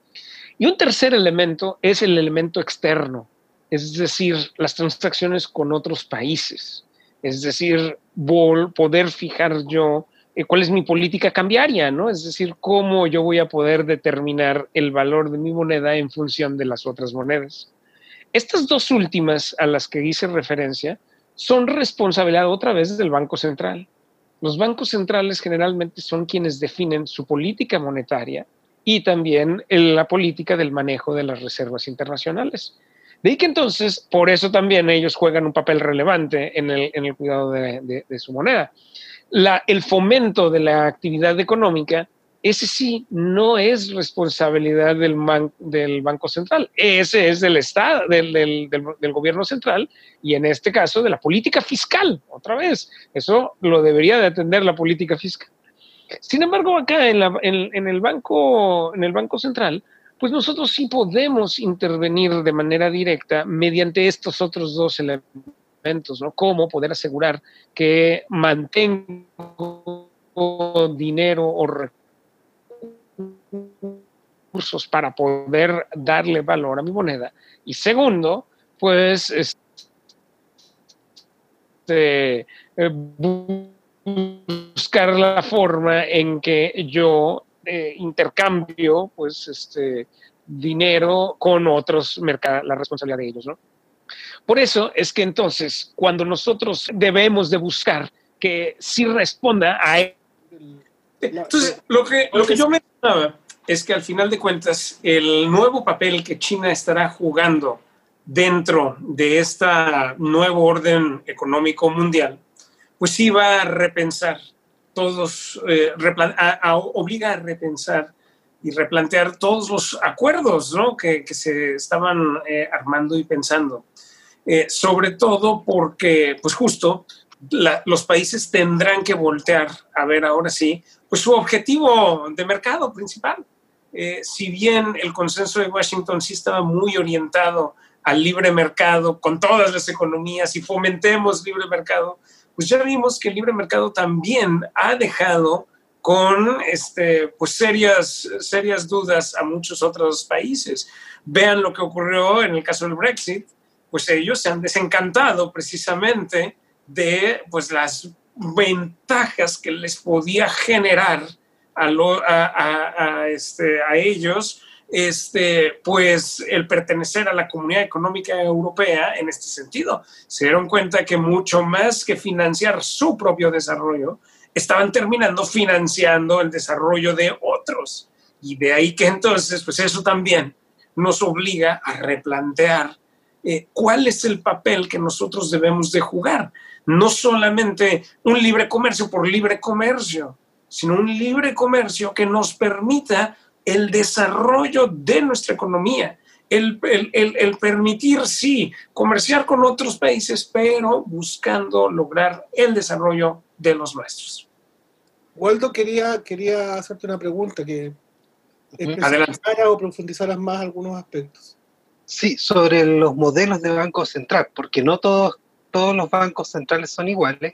Y un tercer elemento es el elemento externo, es decir, las transacciones con otros países, es decir, poder fijar yo eh, cuál es mi política cambiaria, ¿no? Es decir, cómo yo voy a poder determinar el valor de mi moneda en función de las otras monedas. Estas dos últimas a las que hice referencia son responsabilidad otra vez del Banco Central. Los bancos centrales generalmente son quienes definen su política monetaria y también la política del manejo de las reservas internacionales. De ahí que entonces, por eso también ellos juegan un papel relevante en el, en el cuidado de, de, de su moneda. La, el fomento de la actividad económica, ese sí no es responsabilidad del, man, del Banco Central, ese es del Estado, del, del, del, del gobierno central y en este caso de la política fiscal, otra vez, eso lo debería de atender la política fiscal. Sin embargo, acá en, la, en, en, el banco, en el Banco Central, pues nosotros sí podemos intervenir de manera directa mediante estos otros dos elementos, ¿no? Cómo poder asegurar que mantengo dinero o recursos para poder darle valor a mi moneda. Y segundo, pues, este, buscar la forma en que yo eh, intercambio pues este dinero con otros mercados, la responsabilidad de ellos, ¿no? Por eso es que entonces cuando nosotros debemos de buscar que sí responda a él. Entonces lo que, lo que yo mencionaba es que al final de cuentas el nuevo papel que China estará jugando dentro de este nuevo orden económico mundial pues sí va a repensar todos, eh, a, a, obliga a repensar y replantear todos los acuerdos, ¿no? que, que se estaban eh, armando y pensando. Eh, sobre todo porque, pues justo, la, los países tendrán que voltear a ver ahora sí, pues su objetivo de mercado principal. Eh, si bien el consenso de Washington sí estaba muy orientado al libre mercado con todas las economías y fomentemos libre mercado, pues ya vimos que el libre mercado también ha dejado con este, pues serias, serias dudas a muchos otros países. Vean lo que ocurrió en el caso del Brexit, pues ellos se han desencantado precisamente de pues, las ventajas que les podía generar a, lo, a, a, a, este, a ellos Este, pues el pertenecer a la Comunidad Económica Europea en este sentido. Se dieron cuenta que mucho más que financiar su propio desarrollo, estaban terminando financiando el desarrollo de otros. Y de ahí que entonces, pues eso también nos obliga a replantear eh, cuál es el papel que nosotros debemos de jugar. No solamente un libre comercio por libre comercio, sino un libre comercio que nos permita el desarrollo de nuestra economía, el, el, el, el permitir, sí, comerciar con otros países, pero buscando lograr el desarrollo de los nuestros. Waldo, quería, quería hacerte una pregunta que especificara o profundizaras más algunos aspectos. Sí, sobre los modelos de Banco Central, porque no todos, todos los bancos centrales son iguales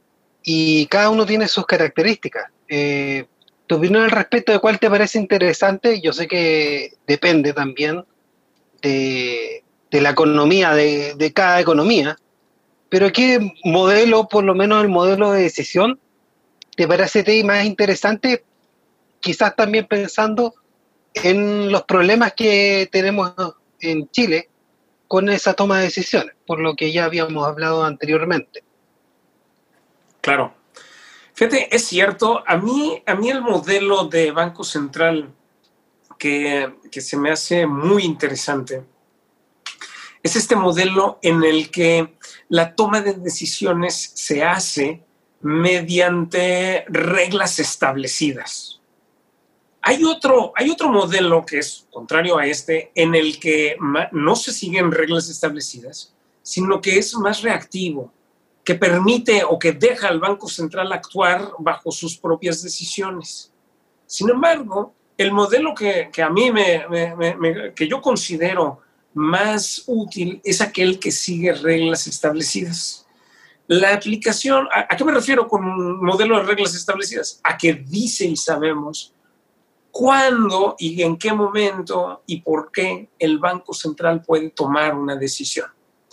y cada uno tiene sus características. Eh, Tu opinión al respecto de cuál te parece interesante, yo sé que depende también de, de la economía, de, de cada economía, pero ¿qué modelo, por lo menos el modelo de decisión, te parece a ti más interesante? Quizás también pensando en los problemas que tenemos en Chile con esa toma de decisiones, por lo que ya habíamos hablado anteriormente. Claro. Fíjate, es cierto, a mí, a mí el modelo de Banco Central que, que se me hace muy interesante es este modelo en el que la toma de decisiones se hace mediante reglas establecidas. Hay otro, hay otro modelo que es contrario a este, en el que no se siguen reglas establecidas, sino que es más reactivo, que permite o que deja al Banco Central actuar bajo sus propias decisiones. Sin embargo, el modelo que, que a mí me, me, me, que yo considero más útil es aquel que sigue reglas establecidas. La aplicación, ¿a, a qué me refiero con un modelo de reglas establecidas? A que dice y sabemos cuándo y en qué momento y por qué el Banco Central puede tomar una decisión.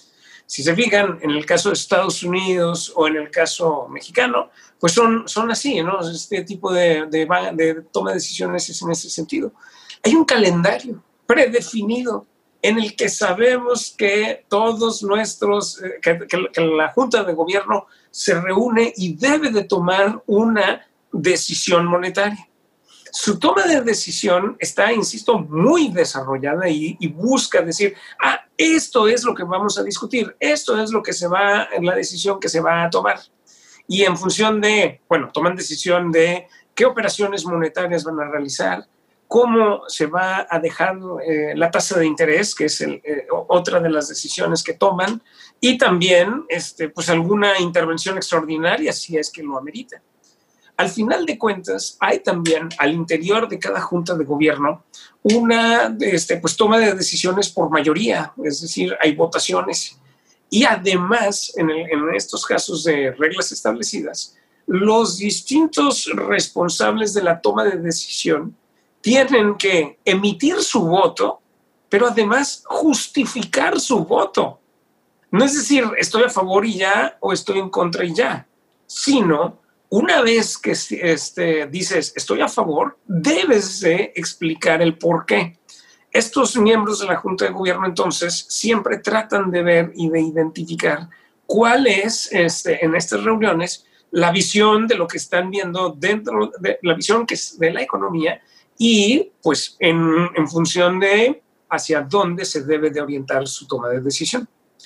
Si se fijan, en el caso de Estados Unidos o en el caso mexicano, pues son, son así, ¿no? Este tipo de, de, de toma de decisiones es en ese sentido. Hay un calendario predefinido en el que sabemos que todos nuestros, que, que, que la Junta de Gobierno se reúne y debe de tomar una decisión monetaria. Su toma de decisión está, insisto, muy desarrollada y, y busca decir, ah, esto es lo que vamos a discutir, esto es lo que se va, la decisión que se va a tomar. Y en función de, bueno, toman decisión de qué operaciones monetarias van a realizar, cómo se va a dejar eh, la tasa de interés, que es el, eh, otra de las decisiones que toman, y también este, pues alguna intervención extraordinaria si es que lo amerita. Al final de cuentas, hay también al interior de cada junta de gobierno una este, pues, toma de decisiones por mayoría, es decir, hay votaciones. Y además, en, el, en estos casos de reglas establecidas, los distintos responsables de la toma de decisión tienen que emitir su voto, pero además justificar su voto. No es decir, estoy a favor y ya, o estoy en contra y ya, sino una vez que este, dices estoy a favor, debes de explicar el por qué. Estos miembros de la Junta de Gobierno entonces siempre tratan de ver y de identificar cuál es este, en estas reuniones la visión de lo que están viendo dentro de la visión que es de la economía y pues en, en función de hacia dónde se debe de orientar su toma de decisión.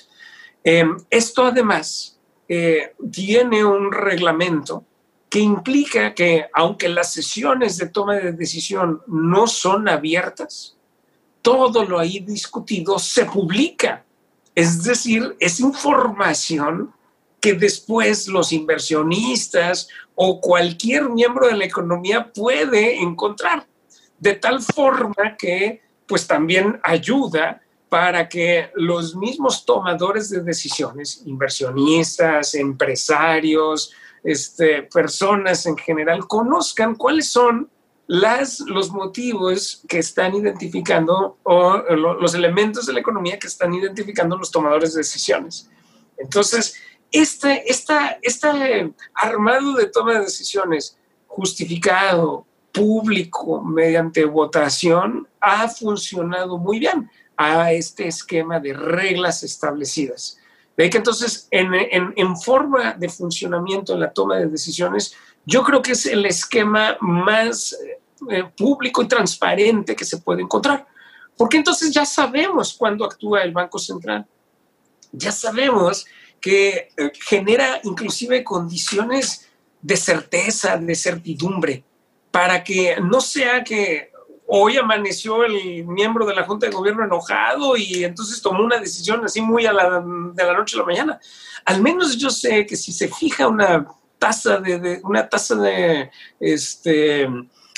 Eh, esto además eh, tiene un reglamento que implica que, aunque las sesiones de toma de decisión no son abiertas, todo lo ahí discutido se publica. Es decir, es información que después los inversionistas o cualquier miembro de la economía puede encontrar, de tal forma que pues también ayuda para que los mismos tomadores de decisiones, inversionistas, empresarios, Este, personas en general conozcan cuáles son las, los motivos que están identificando o lo, los elementos de la economía que están identificando los tomadores de decisiones. Entonces, este, esta, este armado de toma de decisiones justificado, público, mediante votación, ha funcionado muy bien a este esquema de reglas establecidas. De ahí que entonces, en, en, en forma de funcionamiento en la toma de decisiones, yo creo que es el esquema más eh, público y transparente que se puede encontrar. Porque entonces ya sabemos cuándo actúa el Banco Central. Ya sabemos que eh, genera inclusive condiciones de certeza, de certidumbre, para que no sea que hoy amaneció el miembro de la Junta de Gobierno enojado y entonces tomó una decisión así muy a la, de la noche a la mañana. Al menos yo sé que si se fija una tasa de, de, una tasa de, este,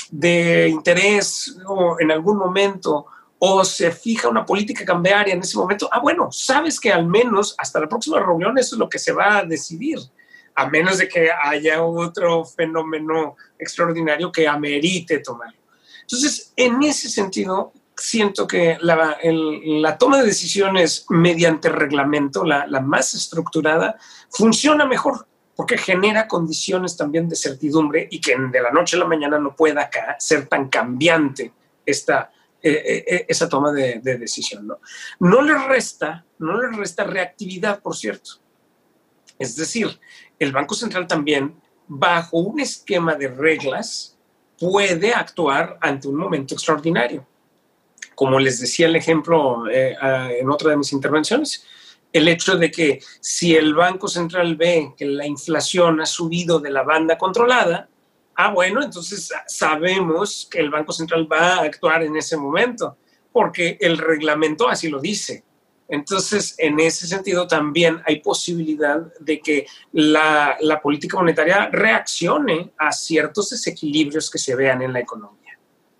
de interés o en algún momento o se fija una política cambiaria en ese momento, ah, bueno, sabes que al menos hasta la próxima reunión eso es lo que se va a decidir, a menos de que haya otro fenómeno extraordinario que amerite tomar. Entonces, en ese sentido, siento que la, el, la toma de decisiones mediante reglamento, la, la más estructurada, funciona mejor porque genera condiciones también de certidumbre y que de la noche a la mañana no pueda ser tan cambiante esta, eh, eh, esa toma de, de decisión, ¿no? No le resta, no le resta reactividad, por cierto. Es decir, el Banco Central también, bajo un esquema de reglas, puede actuar ante un momento extraordinario. Como les decía el ejemplo eh, en otra de mis intervenciones, el hecho de que si el Banco Central ve que la inflación ha subido de la banda controlada, ah, bueno, entonces sabemos que el Banco Central va a actuar en ese momento, porque el reglamento así lo dice. Entonces, en ese sentido, también hay posibilidad de que la, la política monetaria reaccione a ciertos desequilibrios que se vean en la economía.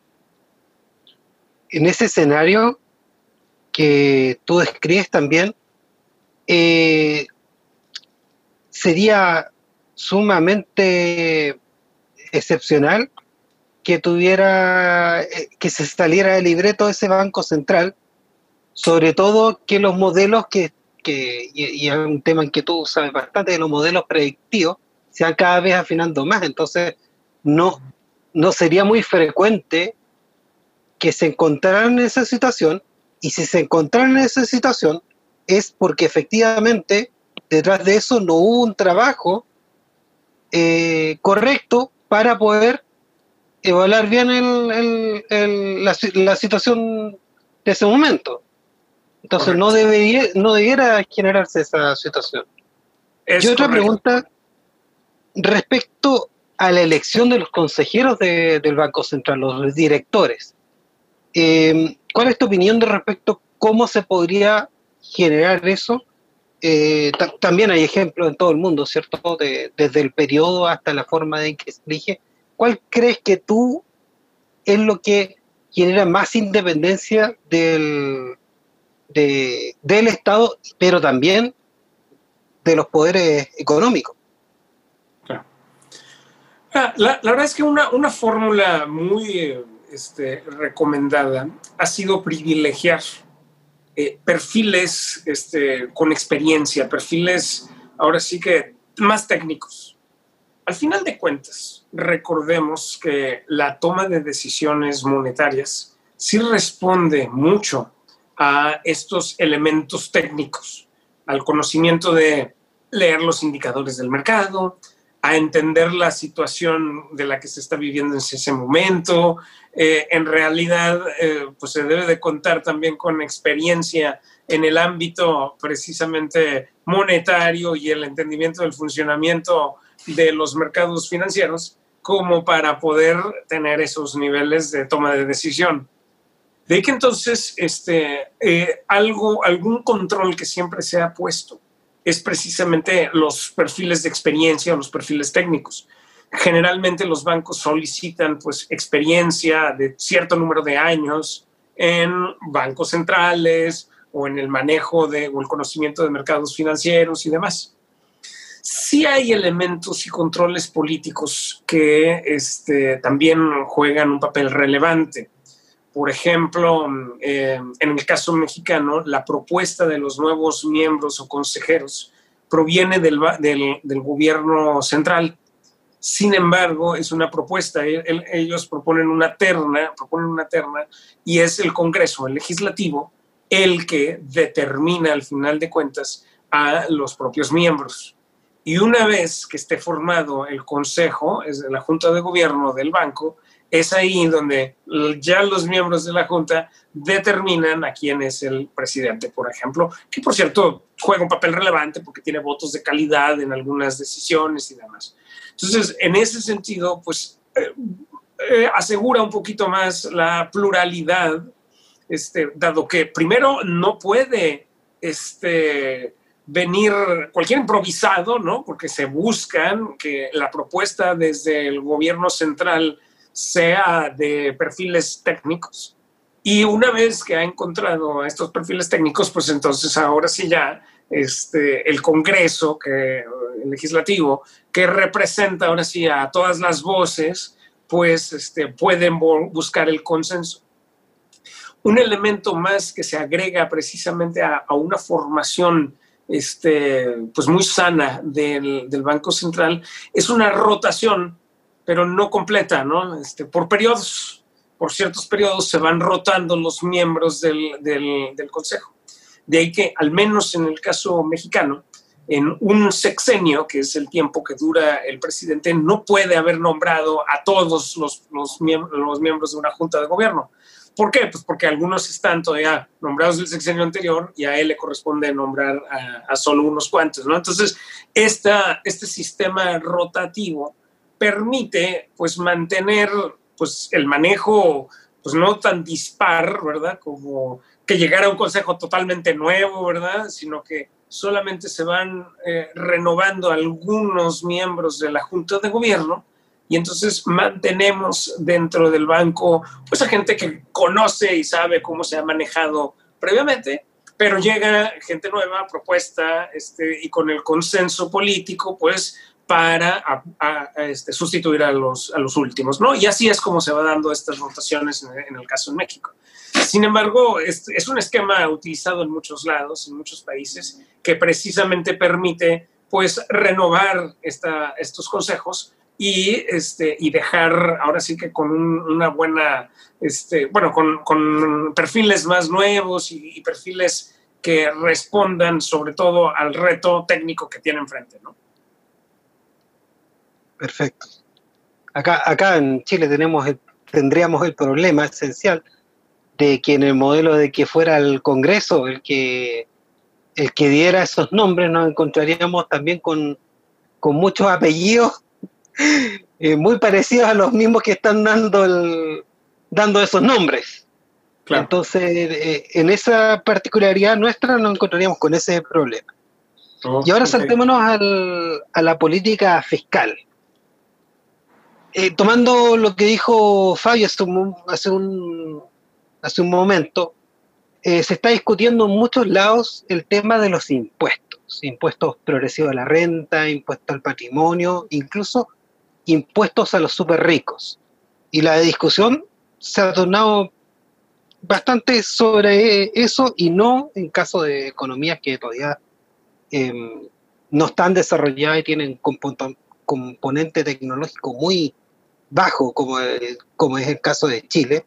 En ese escenario que tú describes también, eh, sería sumamente excepcional que tuviera, eh, que se saliera del libreto de ese Banco Central, sobre todo que los modelos que, que y, y es un tema en que tú sabes bastante, de los modelos predictivos se van cada vez afinando más. Entonces no, no sería muy frecuente que se encontraran en esa situación, y si se encontraran en esa situación es porque efectivamente detrás de eso no hubo un trabajo eh, correcto para poder evaluar bien el, el, el, la, la situación de ese momento. Entonces no debería, no debiera generarse esa situación. Es y otra correcto. Pregunta respecto a la elección de los consejeros de, del Banco Central, los directores. Eh, ¿Cuál es tu opinión de respecto a cómo se podría generar eso? Eh, ta- también hay ejemplos en todo el mundo, ¿cierto? De, desde el periodo hasta la forma en que se elige. ¿Cuál crees que tú es lo que genera más independencia del, de, del Estado, pero también de los poderes económicos? Claro. La, la verdad es que una, una fórmula muy este, recomendada ha sido privilegiar eh, perfiles este, con experiencia, perfiles ahora sí que más técnicos. Al final de cuentas, recordemos que la toma de decisiones monetarias sí responde mucho a estos elementos técnicos, al conocimiento de leer los indicadores del mercado, a entender la situación de la que se está viviendo en ese momento. Eh, en realidad, eh, pues se debe de contar también con experiencia en el ámbito precisamente monetario y el entendimiento del funcionamiento de los mercados financieros, como para poder tener esos niveles de toma de decisión. De que entonces este, eh, algo, algún control que siempre se ha puesto es precisamente los perfiles de experiencia o los perfiles técnicos. Generalmente los bancos solicitan pues, experiencia de cierto número de años en bancos centrales o en el manejo de, o el conocimiento de mercados financieros y demás. Sí hay elementos y controles políticos que este, también juegan un papel relevante. Por ejemplo, eh, en el caso mexicano, la propuesta de los nuevos miembros o consejeros proviene del, del, del gobierno central. Sin embargo, es una propuesta. El, ellos proponen una terna, proponen una terna y es el Congreso, el legislativo, el que determina al final de cuentas a los propios miembros. Y una vez que esté formado el consejo, es la junta de gobierno del banco, es ahí donde ya los miembros de la junta determinan a quién es el presidente, por ejemplo, que por cierto juega un papel relevante porque tiene votos de calidad en algunas decisiones y demás. Entonces, en ese sentido, pues eh, eh, asegura un poquito más la pluralidad, este, dado que primero no puede este, venir cualquier improvisado, ¿no? Porque se buscan que la propuesta desde el gobierno central sea de perfiles técnicos. Y una vez que ha encontrado estos perfiles técnicos, pues entonces ahora sí ya este, el Congreso, que, el legislativo, que representa ahora sí a todas las voces, pues este, pueden buscar el consenso. Un elemento más que se agrega precisamente a, a una formación este, pues muy sana del, del Banco Central es una rotación, pero no completa, ¿no? Este, por periodos. por ciertos periodos se van rotando los miembros del, del, del Consejo. De ahí que, al menos en el caso mexicano, en un sexenio, que es el tiempo que dura el presidente, no puede haber nombrado a todos los, los, miembros, los miembros de una junta de gobierno. ¿Por qué? Pues porque algunos están todavía nombrados del sexenio anterior y a él le corresponde nombrar a, a solo unos cuantos, ¿no? Entonces, esta, este sistema rotativo permite, pues, mantener, pues, el manejo, pues, no tan dispar, ¿verdad? Como que llegara a un consejo totalmente nuevo, ¿verdad? Sino que solamente se van eh, renovando algunos miembros de la Junta de Gobierno y entonces mantenemos dentro del banco, pues, a gente que conoce y sabe cómo se ha manejado previamente, pero llega gente nueva, propuesta, este, y con el consenso político, pues, para a, a, a este, sustituir a los, a los últimos, ¿no? Y así es como se va dando estas rotaciones en, en el caso en México. Sin embargo, es, es un esquema utilizado en muchos lados, en muchos países, que precisamente permite, pues, renovar esta, estos consejos y, este, y dejar, ahora sí que con un, una buena, este, bueno, con, con perfiles más nuevos y, y perfiles que respondan sobre todo al reto técnico que tiene enfrente, ¿no? Perfecto. Acá, acá en Chile tenemos el, tendríamos el problema esencial de que en el modelo de que fuera el Congreso el que, el que diera esos nombres, nos encontraríamos también con, con muchos apellidos eh, muy parecidos a los mismos que están dando, el, dando esos nombres. Claro. Entonces, eh, en esa particularidad nuestra nos encontraríamos con ese problema. Oh, y ahora okay. saltémonos al, a la política fiscal. Eh, tomando lo que dijo Fabio hace un, hace un, hace un momento, eh, se está discutiendo en muchos lados el tema de los impuestos, impuestos progresivos a la renta, impuestos al patrimonio, incluso impuestos a los súper ricos. Y la discusión se ha tornado bastante sobre eso y no en caso de economías que todavía eh, no están desarrolladas y tienen comp- componente tecnológico muy bajo, como, el, como es el caso de Chile.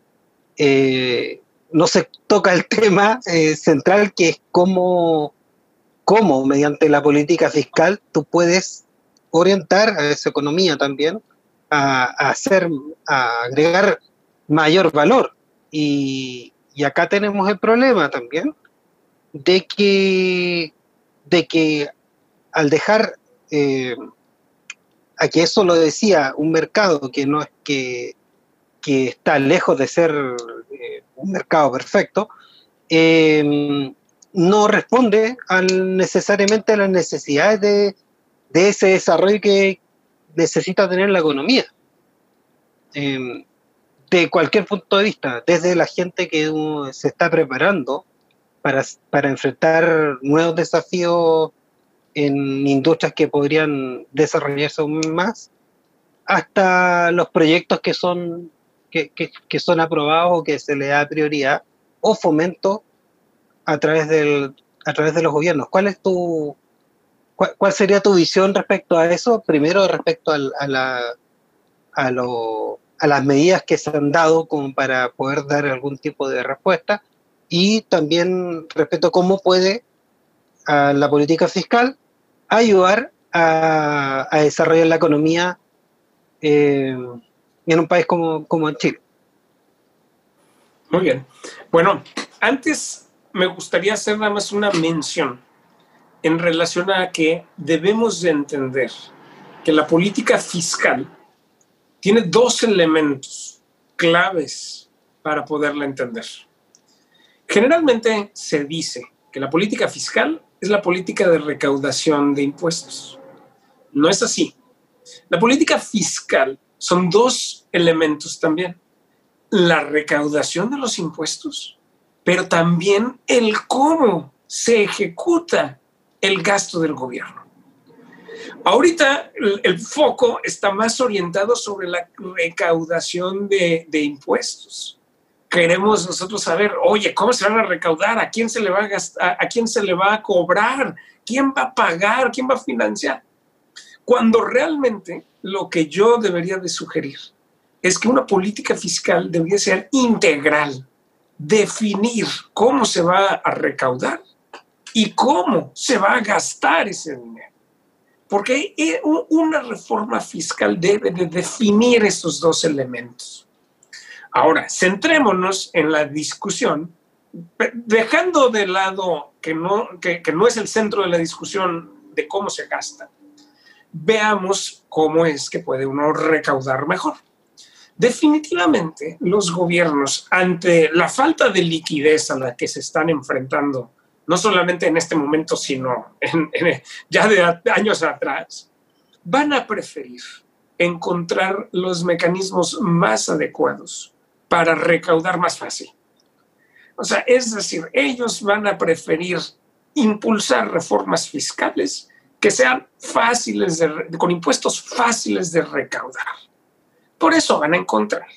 Eh, no se toca el tema eh, central, que es cómo, cómo mediante la política fiscal tú puedes orientar a esa economía también a, a hacer, a agregar mayor valor. Y, y acá tenemos el problema también de que, de que al dejar eh, a que eso lo decía un mercado que no es que, que está lejos de ser eh, un mercado perfecto, eh, no responde al, necesariamente a las necesidades de, de ese desarrollo que necesita tener la economía. Eh, de cualquier punto de vista, desde la gente que uh, se está preparando para, para enfrentar nuevos desafíos en industrias que podrían desarrollarse aún más, hasta los proyectos que son, que, que, que son aprobados o que se le da prioridad o fomento a través, del, a través de los gobiernos. ¿Cuál es tu, cuál, cuál sería tu visión respecto a eso? Primero, respecto al, a, la, a, lo, a las medidas que se han dado como para poder dar algún tipo de respuesta, y también respecto a cómo puede a la política fiscal ayudar a, a desarrollar la economía eh, en un país como, como en Chile. Muy bien. Bueno, antes me gustaría hacer nada más una mención en relación a que debemos de entender que la política fiscal tiene dos elementos claves para poderla entender. Generalmente se dice que la política fiscal es la política de recaudación de impuestos. No es así. La política fiscal son dos elementos también. La recaudación de los impuestos, pero también el cómo se ejecuta el gasto del gobierno. Ahorita el, el foco está más orientado sobre la recaudación de, de impuestos. Queremos nosotros saber, oye, ¿cómo se van a recaudar? ¿A quién se le va a gastar? ¿A quién se le va a cobrar? ¿Quién va a pagar? ¿Quién va a financiar? Cuando realmente lo que yo debería de sugerir es que una política fiscal debería ser integral, definir cómo se va a recaudar y cómo se va a gastar ese dinero. Porque una reforma fiscal debe de definir esos dos elementos. Ahora, centrémonos en la discusión, dejando de lado que no, que, que no es el centro de la discusión de cómo se gasta. Veamos cómo es que puede uno recaudar mejor. Definitivamente, los gobiernos, ante la falta de liquidez a la que se están enfrentando, no solamente en este momento, sino en, en, ya de años atrás, van a preferir encontrar los mecanismos más adecuados para recaudar más fácil. O sea, es decir, ellos van a preferir impulsar reformas fiscales que sean fáciles, de, con impuestos fáciles de recaudar. Por eso van a encontrar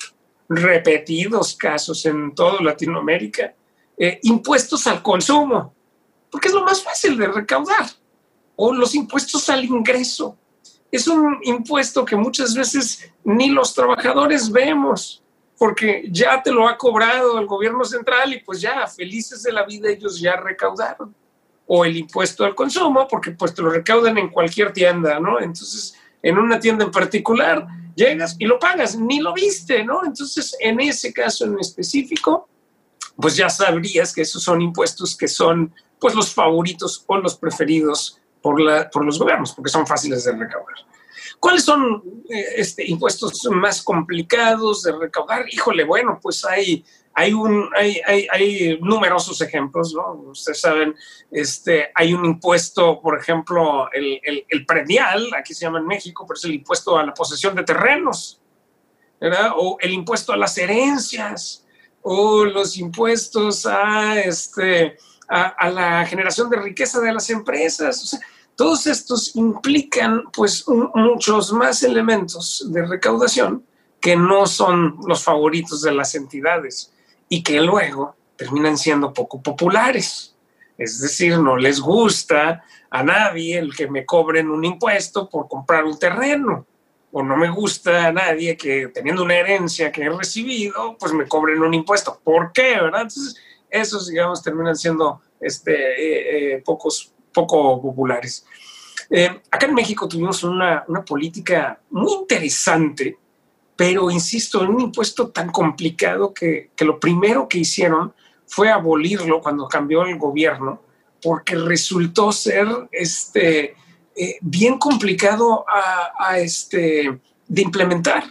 repetidos casos en toda Latinoamérica, eh, impuestos al consumo, porque es lo más fácil de recaudar, o los impuestos al ingreso. Es un impuesto que muchas veces ni los trabajadores vemos, porque ya te lo ha cobrado el gobierno central y pues ya, felices de la vida, ellos ya recaudaron. O el impuesto al consumo, porque pues te lo recaudan en cualquier tienda, ¿no? Entonces, en una tienda en particular, llegas y lo pagas, ni lo viste, ¿no? Entonces, en ese caso en específico, pues ya sabrías que esos son impuestos que son pues los favoritos o los preferidos por, la, por los gobiernos, porque son fáciles de recaudar. ¿Cuáles son eh, este, impuestos más complicados de recaudar? Híjole, bueno, pues hay, hay, un, hay, hay, hay numerosos ejemplos, ¿no? Ustedes saben, este, hay un impuesto, por ejemplo, el, el, el predial, aquí se llama en México, pero es el impuesto a la posesión de terrenos, ¿verdad? O el impuesto a las herencias, o los impuestos a, este, a, a la generación de riqueza de las empresas. O sea, todos estos implican pues un, muchos más elementos de recaudación que no son los favoritos de las entidades y que luego terminan siendo poco populares. Es decir, no les gusta a nadie el que me cobren un impuesto por comprar un terreno, o no me gusta a nadie que teniendo una herencia que he recibido, pues me cobren un impuesto. ¿Por qué? ¿Verdad? Entonces, esos, digamos, terminan siendo este, eh, eh, pocos poco populares. Eh, acá en México tuvimos una, una política muy interesante, pero insisto, en un impuesto tan complicado que, que lo primero que hicieron fue abolirlo cuando cambió el gobierno, porque resultó ser este, eh, bien complicado a, a este, de implementar.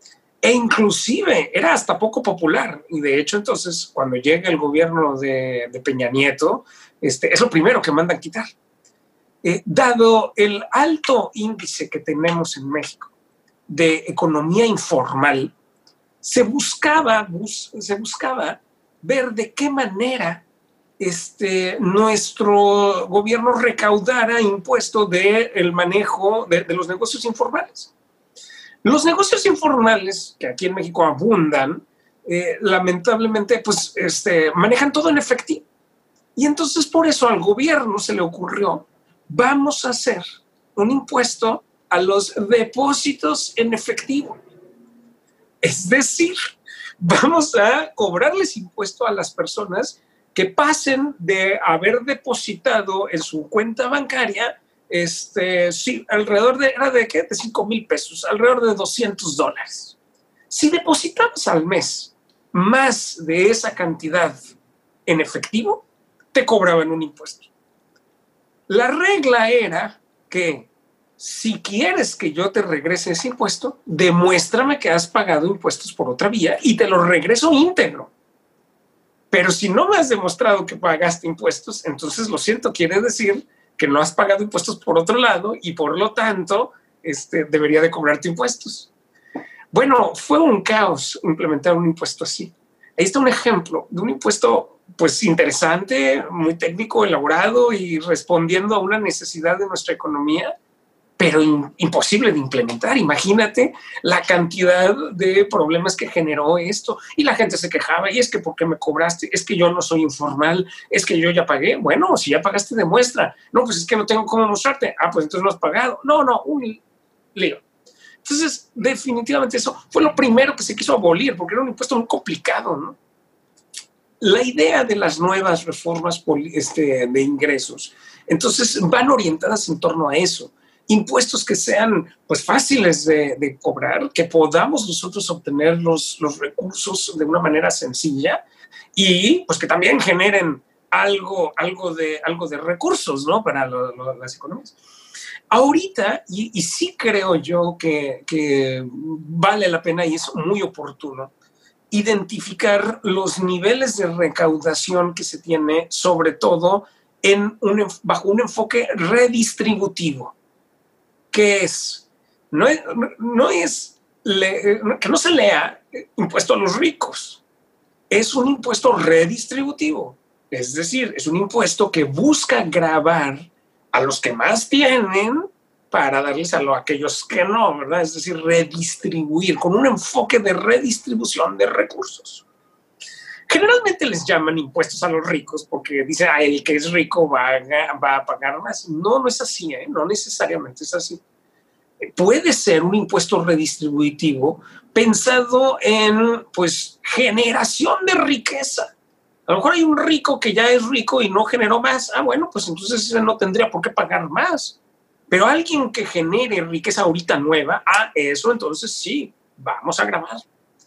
E inclusive era hasta poco popular. Y de hecho, entonces, cuando llega el gobierno de, de Peña Nieto, este, es lo primero que mandan quitar. Eh, dado el alto índice que tenemos en México de economía informal, se buscaba, bus, se buscaba ver de qué manera este, nuestro gobierno recaudara impuestos del manejo de, de los negocios informales. Los negocios informales, que aquí en México abundan, eh, lamentablemente, pues, este, manejan todo en efectivo. Y entonces por eso al gobierno se le ocurrió, vamos a hacer un impuesto a los depósitos en efectivo. Es decir, vamos a cobrarles impuesto a las personas que pasen de haber depositado en su cuenta bancaria, este, sí, alrededor de, ¿era de qué? De cinco mil pesos, alrededor de doscientos dólares. Si depositabas al mes más de esa cantidad en efectivo, te cobraban un impuesto. La regla era que si quieres que yo te regrese ese impuesto, demuéstrame que has pagado impuestos por otra vía y te lo regreso íntegro. Pero si no me has demostrado que pagaste impuestos, entonces lo siento, quiere decir que no has pagado impuestos por otro lado y por lo tanto este, debería de cobrarte impuestos. Bueno, fue un caos implementar un impuesto así. Ahí está un ejemplo de un impuesto pues interesante, muy técnico, elaborado y respondiendo a una necesidad de nuestra economía, pero in, imposible de implementar. Imagínate la cantidad de problemas que generó esto. Y la gente se quejaba, y es que ¿por qué me cobraste? Es que yo no soy informal, es que yo ya pagué. Bueno, si ya pagaste, demuestra. No, pues es que no tengo cómo mostrarte. Ah, pues entonces no has pagado. No, no, un lío. Entonces, definitivamente eso fue lo primero que se quiso abolir, porque era un impuesto muy complicado, ¿no? La idea de las nuevas reformas este, de ingresos, entonces van orientadas en torno a eso. Impuestos que sean pues, fáciles de, de cobrar, que podamos nosotros obtener los, los recursos de una manera sencilla y pues que también generen algo, algo, de, algo de recursos, ¿no? Para lo, lo, las economías. Ahorita, y, y sí creo yo que, que vale la pena y es muy oportuno, identificar los niveles de recaudación que se tiene, sobre todo en un, bajo un enfoque redistributivo. ¿Qué es? No es, no es le, que no se lea impuesto a los ricos, es un impuesto redistributivo, es decir, es un impuesto que busca gravar a los que más tienen para darles a, lo, a aquellos que no, ¿verdad? Es decir, redistribuir, con un enfoque de redistribución de recursos. Generalmente les llaman impuestos a los ricos porque dicen, ah, el que es rico va a, va a pagar más. No, no es así, ¿eh? No necesariamente es así. Puede ser un impuesto redistributivo pensado en, pues, generación de riqueza. A lo mejor hay un rico que ya es rico y no generó más. Ah, bueno, pues entonces ese no tendría por qué pagar más. Pero alguien que genere riqueza ahorita nueva, ah, eso entonces sí, vamos a grabar.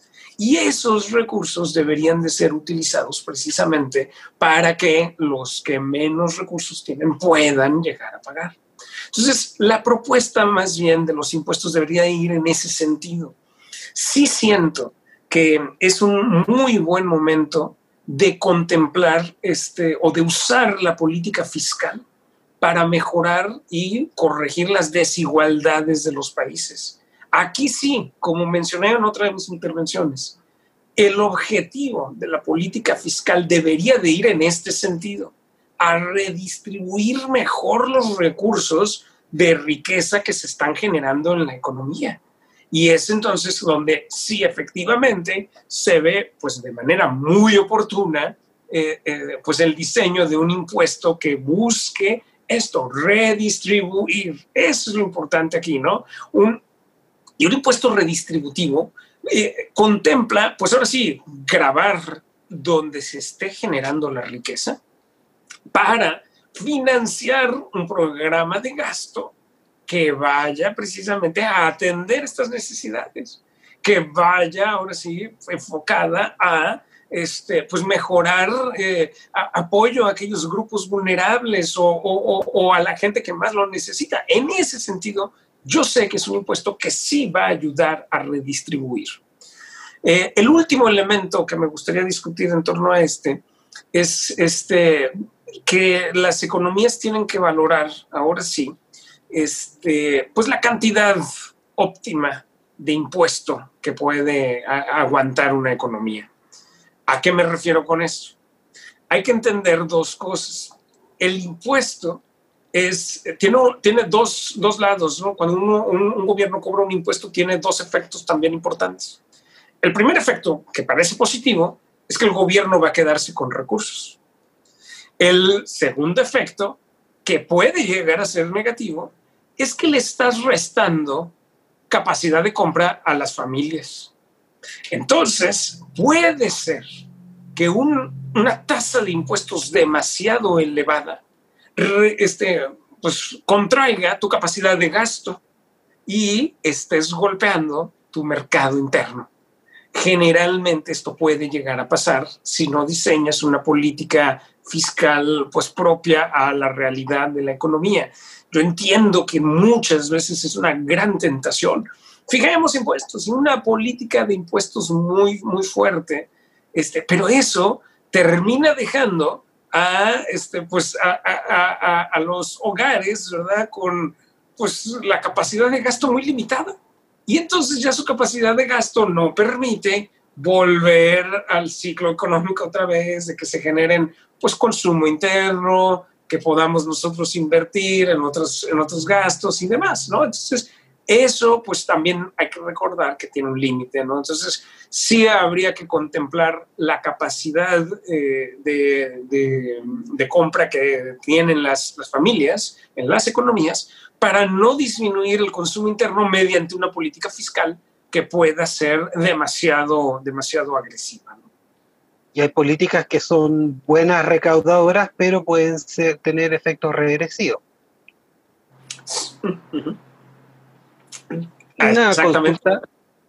Y esos recursos deberían de ser utilizados precisamente para que los que menos recursos tienen puedan llegar a pagar. Entonces, la propuesta más bien de los impuestos debería ir en ese sentido. Sí siento que es un muy buen momento de contemplar este, o de usar la política fiscal para mejorar y corregir las desigualdades de los países. Aquí sí, como mencioné en otra de mis intervenciones, el objetivo de la política fiscal debería de ir en este sentido, a redistribuir mejor los recursos de riqueza que se están generando en la economía. Y es entonces donde sí efectivamente se ve pues de manera muy oportuna eh, eh, pues el diseño de un impuesto que busque esto, redistribuir. Eso es lo importante aquí, ¿no? Un, y un impuesto redistributivo eh, contempla, pues ahora sí, gravar donde se esté generando la riqueza para financiar un programa de gasto que vaya precisamente a atender estas necesidades, que vaya ahora sí enfocada a este, pues mejorar eh, a, apoyo a aquellos grupos vulnerables o, o, o a la gente que más lo necesita. En ese sentido, yo sé que es un impuesto que sí va a ayudar a redistribuir. Eh, el último elemento que me gustaría discutir en torno a este es este, que las economías tienen que valorar, ahora sí, este, pues la cantidad óptima de impuesto que puede a, aguantar una economía. ¿A qué me refiero con esto? Hay que entender dos cosas. El impuesto es, tiene, tiene dos, dos lados, ¿no? Cuando uno, un, un gobierno cobra un impuesto, tiene dos efectos también importantes. El primer efecto, que parece positivo, es que el gobierno va a quedarse con recursos. El segundo efecto, que puede llegar a ser negativo, es que le estás restando capacidad de compra a las familias. Entonces, puede ser que un, una tasa de impuestos demasiado elevada este, pues, contraiga tu capacidad de gasto y estés golpeando tu mercado interno. Generalmente esto puede llegar a pasar si no diseñas una política fiscal pues, propia a la realidad de la economía. Yo entiendo que muchas veces es una gran tentación. Fijemos impuestos, una política de impuestos muy, muy fuerte, este, pero eso termina dejando a, este, pues, a, a, a, a los hogares, ¿verdad?, con pues, la capacidad de gasto muy limitada. Y entonces ya su capacidad de gasto no permite volver al ciclo económico otra vez, de que se generen pues, consumo interno, que podamos nosotros invertir en otros, en otros gastos y demás, ¿no? Entonces, eso pues también hay que recordar que tiene un límite, ¿no? Entonces, sí habría que contemplar la capacidad eh, de, de, de compra que tienen las, las familias en las economías para no disminuir el consumo interno mediante una política fiscal que pueda ser demasiado, demasiado agresiva, ¿no? Y hay políticas que son buenas recaudadoras, pero pueden ser, tener efectos regresivos. Uh-huh. Una Exactamente. consulta,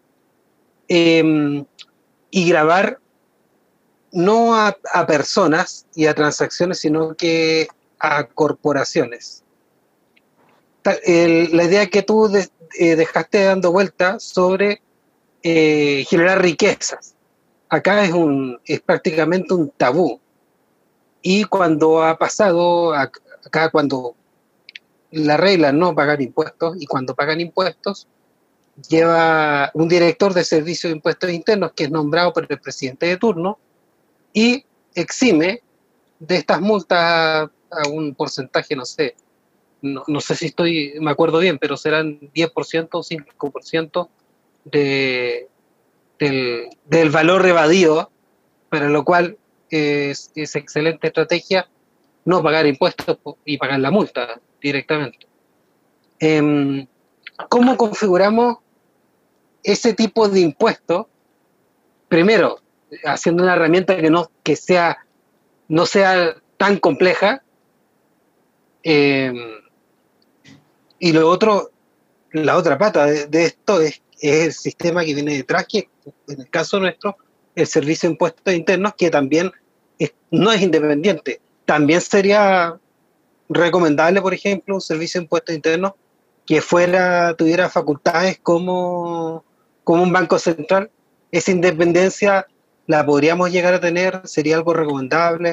eh, y grabar no a, a personas y a transacciones, sino que a corporaciones. El, la idea que tú de, eh, dejaste dando vuelta sobre eh, generar riquezas. Acá es, un, es prácticamente un tabú. Y cuando ha pasado, acá cuando la regla es no pagar impuestos, y cuando pagan impuestos, lleva un director de Servicio de Impuestos Internos que es nombrado por el presidente de turno y exime de estas multas a, a un porcentaje, no sé, no, no sé si estoy, me acuerdo bien, pero serán diez por ciento o cinco por ciento de, del, del valor evadido, para lo cual es, es excelente estrategia no pagar impuestos y pagar la multa directamente. Eh, ¿Cómo configuramos ese tipo de impuestos? Primero, haciendo una herramienta que no, que sea, no sea tan compleja. Eh, y lo otro, la otra pata de, de esto es, es el sistema que viene detrás, que en el caso nuestro, el Servicio de Impuestos Internos, que también es, no es independiente. También sería recomendable, por ejemplo, un Servicio de Impuestos Internos que fuera, tuviera facultades como, como un banco central. Esa independencia la podríamos llegar a tener, sería algo recomendable.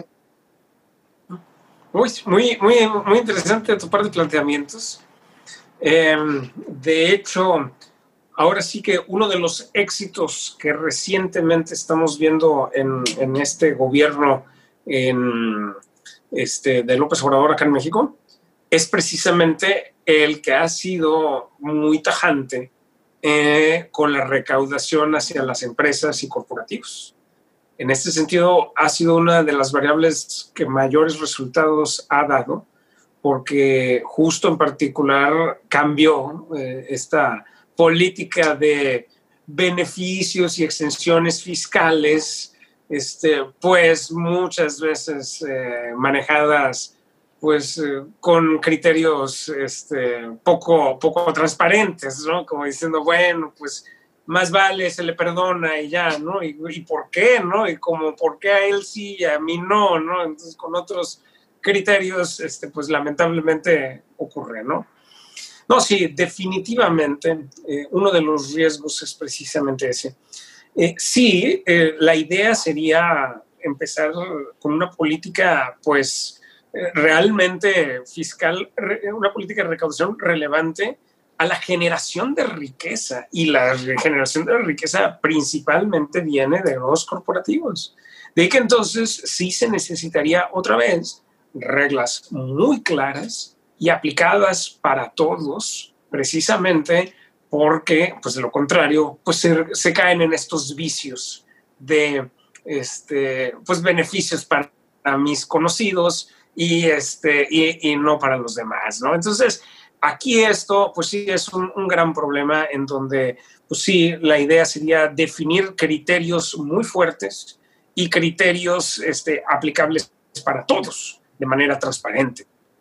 Muy, muy, muy, muy interesante tu par de planteamientos. Eh, de hecho, ahora sí que uno de los éxitos que recientemente estamos viendo en, en este gobierno en, este, de López Obrador acá en México es precisamente el que ha sido muy tajante eh, con la recaudación hacia las empresas y corporativos. En este sentido, ha sido una de las variables que mayores resultados ha dado, porque justo en particular cambió eh, esta política de beneficios y exenciones fiscales, este, pues muchas veces eh, manejadas pues eh, con criterios este, poco, poco transparentes, ¿no? Como diciendo, bueno, pues más vale se le perdona y ya, ¿no? ¿Y, y por qué, no? Y como, ¿por qué a él sí y a mí no, no? Entonces, con otros criterios, este, pues lamentablemente ocurre, ¿no? No, sí, definitivamente eh, uno de los riesgos es precisamente ese. Eh, sí, eh, la idea sería empezar con una política, pues, eh, realmente fiscal, re, una política de recaudación relevante a la generación de riqueza, y la generación de riqueza principalmente viene de los corporativos. De ahí que entonces sí se necesitaría otra vez reglas muy claras y aplicadas para todos, precisamente porque, pues de lo contrario, pues se, se caen en estos vicios de este, pues, beneficios para mis conocidos y, este, y, y no para los demás, ¿no? Entonces, aquí esto, pues sí, es un, un gran problema en donde, pues sí, la idea sería definir criterios muy fuertes y criterios este, aplicables para todos de manera transparente.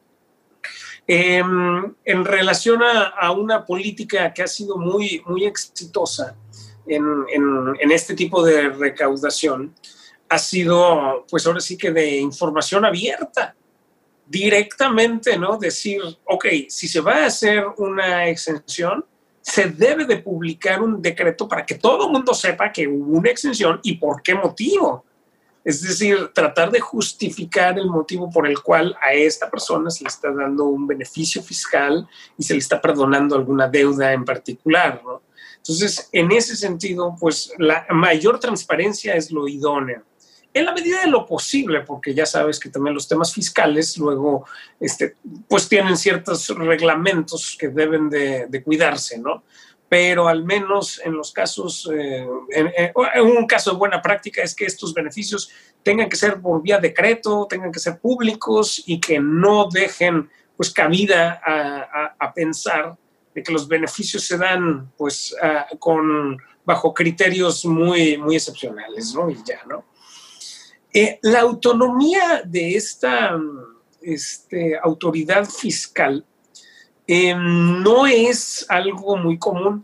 Eh, en relación a, a una política que ha sido muy, muy exitosa en, en, en este tipo de recaudación, ha sido, pues ahora sí que de información abierta, directamente, ¿no? Decir, ok, si se va a hacer una exención, se debe de publicar un decreto para que todo el mundo sepa que hubo una exención y por qué motivo. Es decir, tratar de justificar el motivo por el cual a esta persona se le está dando un beneficio fiscal y se le está perdonando alguna deuda en particular, ¿no? Entonces, en ese sentido, pues la mayor transparencia es lo idóneo. En la medida de lo posible, porque ya sabes que también los temas fiscales luego este, pues tienen ciertos reglamentos que deben de, de cuidarse, ¿no? Pero al menos en los casos, eh, en, en un caso de buena práctica es que estos beneficios tengan que ser por vía decreto, tengan que ser públicos y que no dejen pues cabida a, a, a pensar de que los beneficios se dan pues uh, con, bajo criterios muy, muy excepcionales, ¿no? Y ya, ¿no? Eh, la autonomía de esta este, autoridad fiscal eh, no es algo muy común.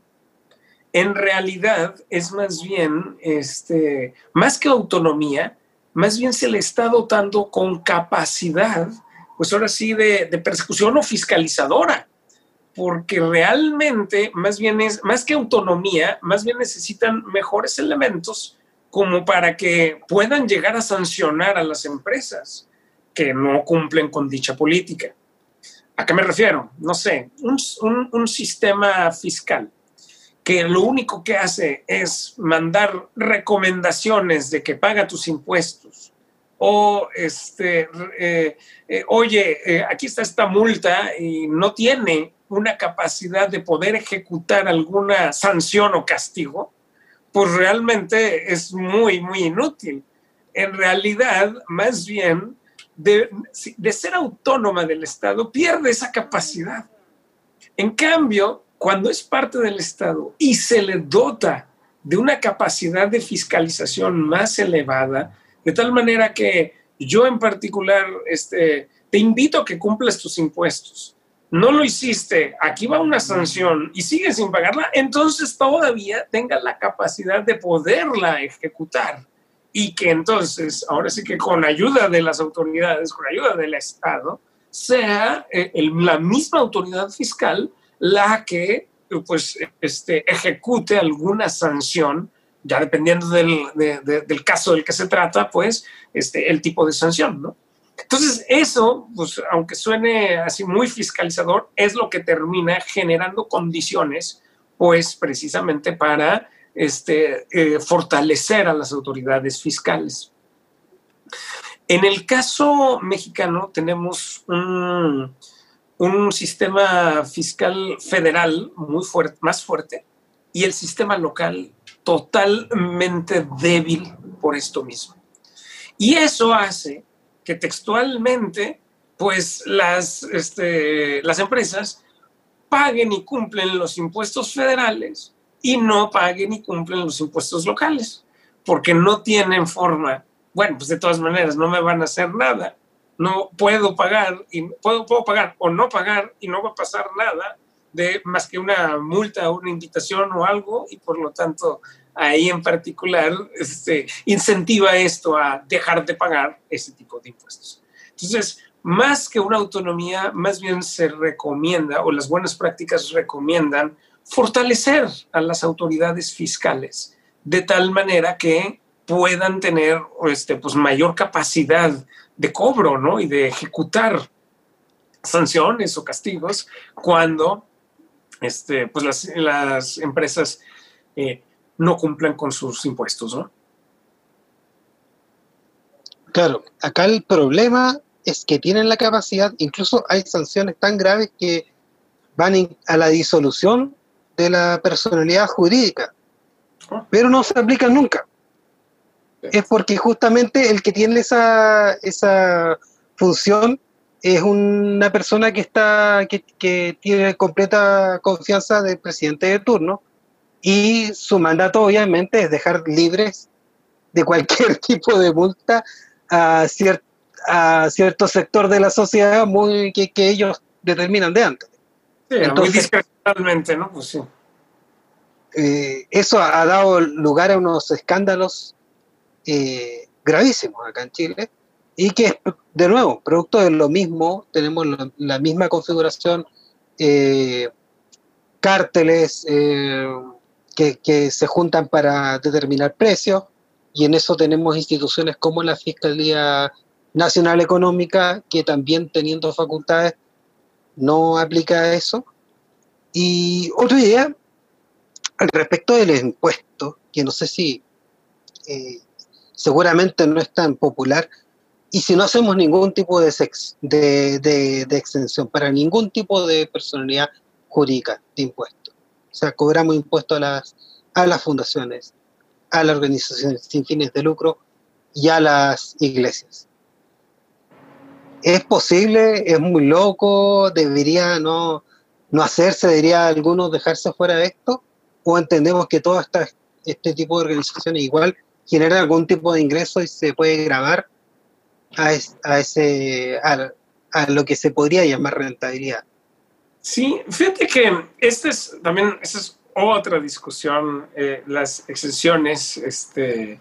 En realidad es más bien, este, más que autonomía, más bien se le está dotando con capacidad, pues ahora sí, de, de persecución o fiscalizadora, porque realmente más bien es, más que autonomía, más bien necesitan mejores elementos como para que puedan llegar a sancionar a las empresas que no cumplen con dicha política. ¿A qué me refiero? No sé, un, un, un sistema fiscal que lo único que hace es mandar recomendaciones de que paga tus impuestos o, este, eh, eh, oye, eh, aquí está esta multa y no tiene una capacidad de poder ejecutar alguna sanción o castigo, pues realmente es muy, muy inútil. En realidad, más bien, de, de ser autónoma del Estado, pierde esa capacidad. En cambio, cuando es parte del Estado y se le dota de una capacidad de fiscalización más elevada, de tal manera que yo en particular este, te invito a que cumplas tus impuestos. No lo hiciste, aquí va una sanción y sigues sin pagarla, entonces todavía tenga la capacidad de poderla ejecutar. Y que entonces, ahora sí que con ayuda de las autoridades, con ayuda del Estado, sea eh, el, la misma autoridad fiscal la que pues, este, ejecute alguna sanción, ya dependiendo del, de, de, del caso del que se trata, pues este, el tipo de sanción, ¿no? Entonces eso, pues, aunque suene así muy fiscalizador, es lo que termina generando condiciones, pues precisamente para este, eh, fortalecer a las autoridades fiscales. En el caso mexicano tenemos un, un sistema fiscal federal muy fuerte, más fuerte, y el sistema local totalmente débil por esto mismo. Y eso hace que textualmente, pues las, este, las empresas paguen y cumplen los impuestos federales y no paguen y cumplen los impuestos locales, porque no tienen forma. Bueno, pues de todas maneras no me van a hacer nada. No puedo pagar, y puedo, puedo pagar o no pagar y no va a pasar nada de más que una multa o una invitación o algo, y por lo tanto ahí en particular este, incentiva esto a dejar de pagar ese tipo de impuestos. Entonces, más que una autonomía, más bien se recomienda, o las buenas prácticas recomiendan, fortalecer a las autoridades fiscales de tal manera que puedan tener este, pues, mayor capacidad de cobro, ¿no? Y de ejecutar sanciones o castigos cuando este, pues las, las empresas eh, no cumplan con sus impuestos, ¿no? Claro, acá el problema es que tienen la capacidad, incluso hay sanciones tan graves que van a la disolución de la personalidad jurídica, pero no se aplican nunca. Es porque justamente el que tiene esa, esa función es una persona que está que, que tiene completa confianza del presidente de turno, y su mandato obviamente es dejar libres de cualquier tipo de multa a, cier, a cierto sector de la sociedad muy que, que ellos determinan de antes. Sí, entonces, muy discrecionalmente, ¿no? Pues sí. Eh, eso ha, ha dado lugar a unos escándalos eh, gravísimos acá en Chile, y que, de nuevo, producto de lo mismo, tenemos la, la misma configuración, eh, cárteles eh, que, que se juntan para determinar precios, y en eso tenemos instituciones como la Fiscalía Nacional Económica, que también, teniendo facultades, no aplica eso. Y otra idea al respecto del impuesto, que no sé si eh, seguramente no es tan popular, y si no hacemos ningún tipo de, sex, de, de, de exención para ningún tipo de personalidad jurídica de impuestos, o sea, cobramos impuestos a las, a las fundaciones, a las organizaciones sin fines de lucro y a las iglesias. ¿Es posible? ¿Es muy loco? ¿Debería no, no hacerse, diría algunos, dejarse fuera de esto, o entendemos que todo esta, este tipo de organizaciones igual genera algún tipo de ingreso y se puede grabar a, es, a, ese, a, a lo que se podría llamar rentabilidad. Sí, fíjate que esta es también esta es otra discusión, eh, las exenciones este,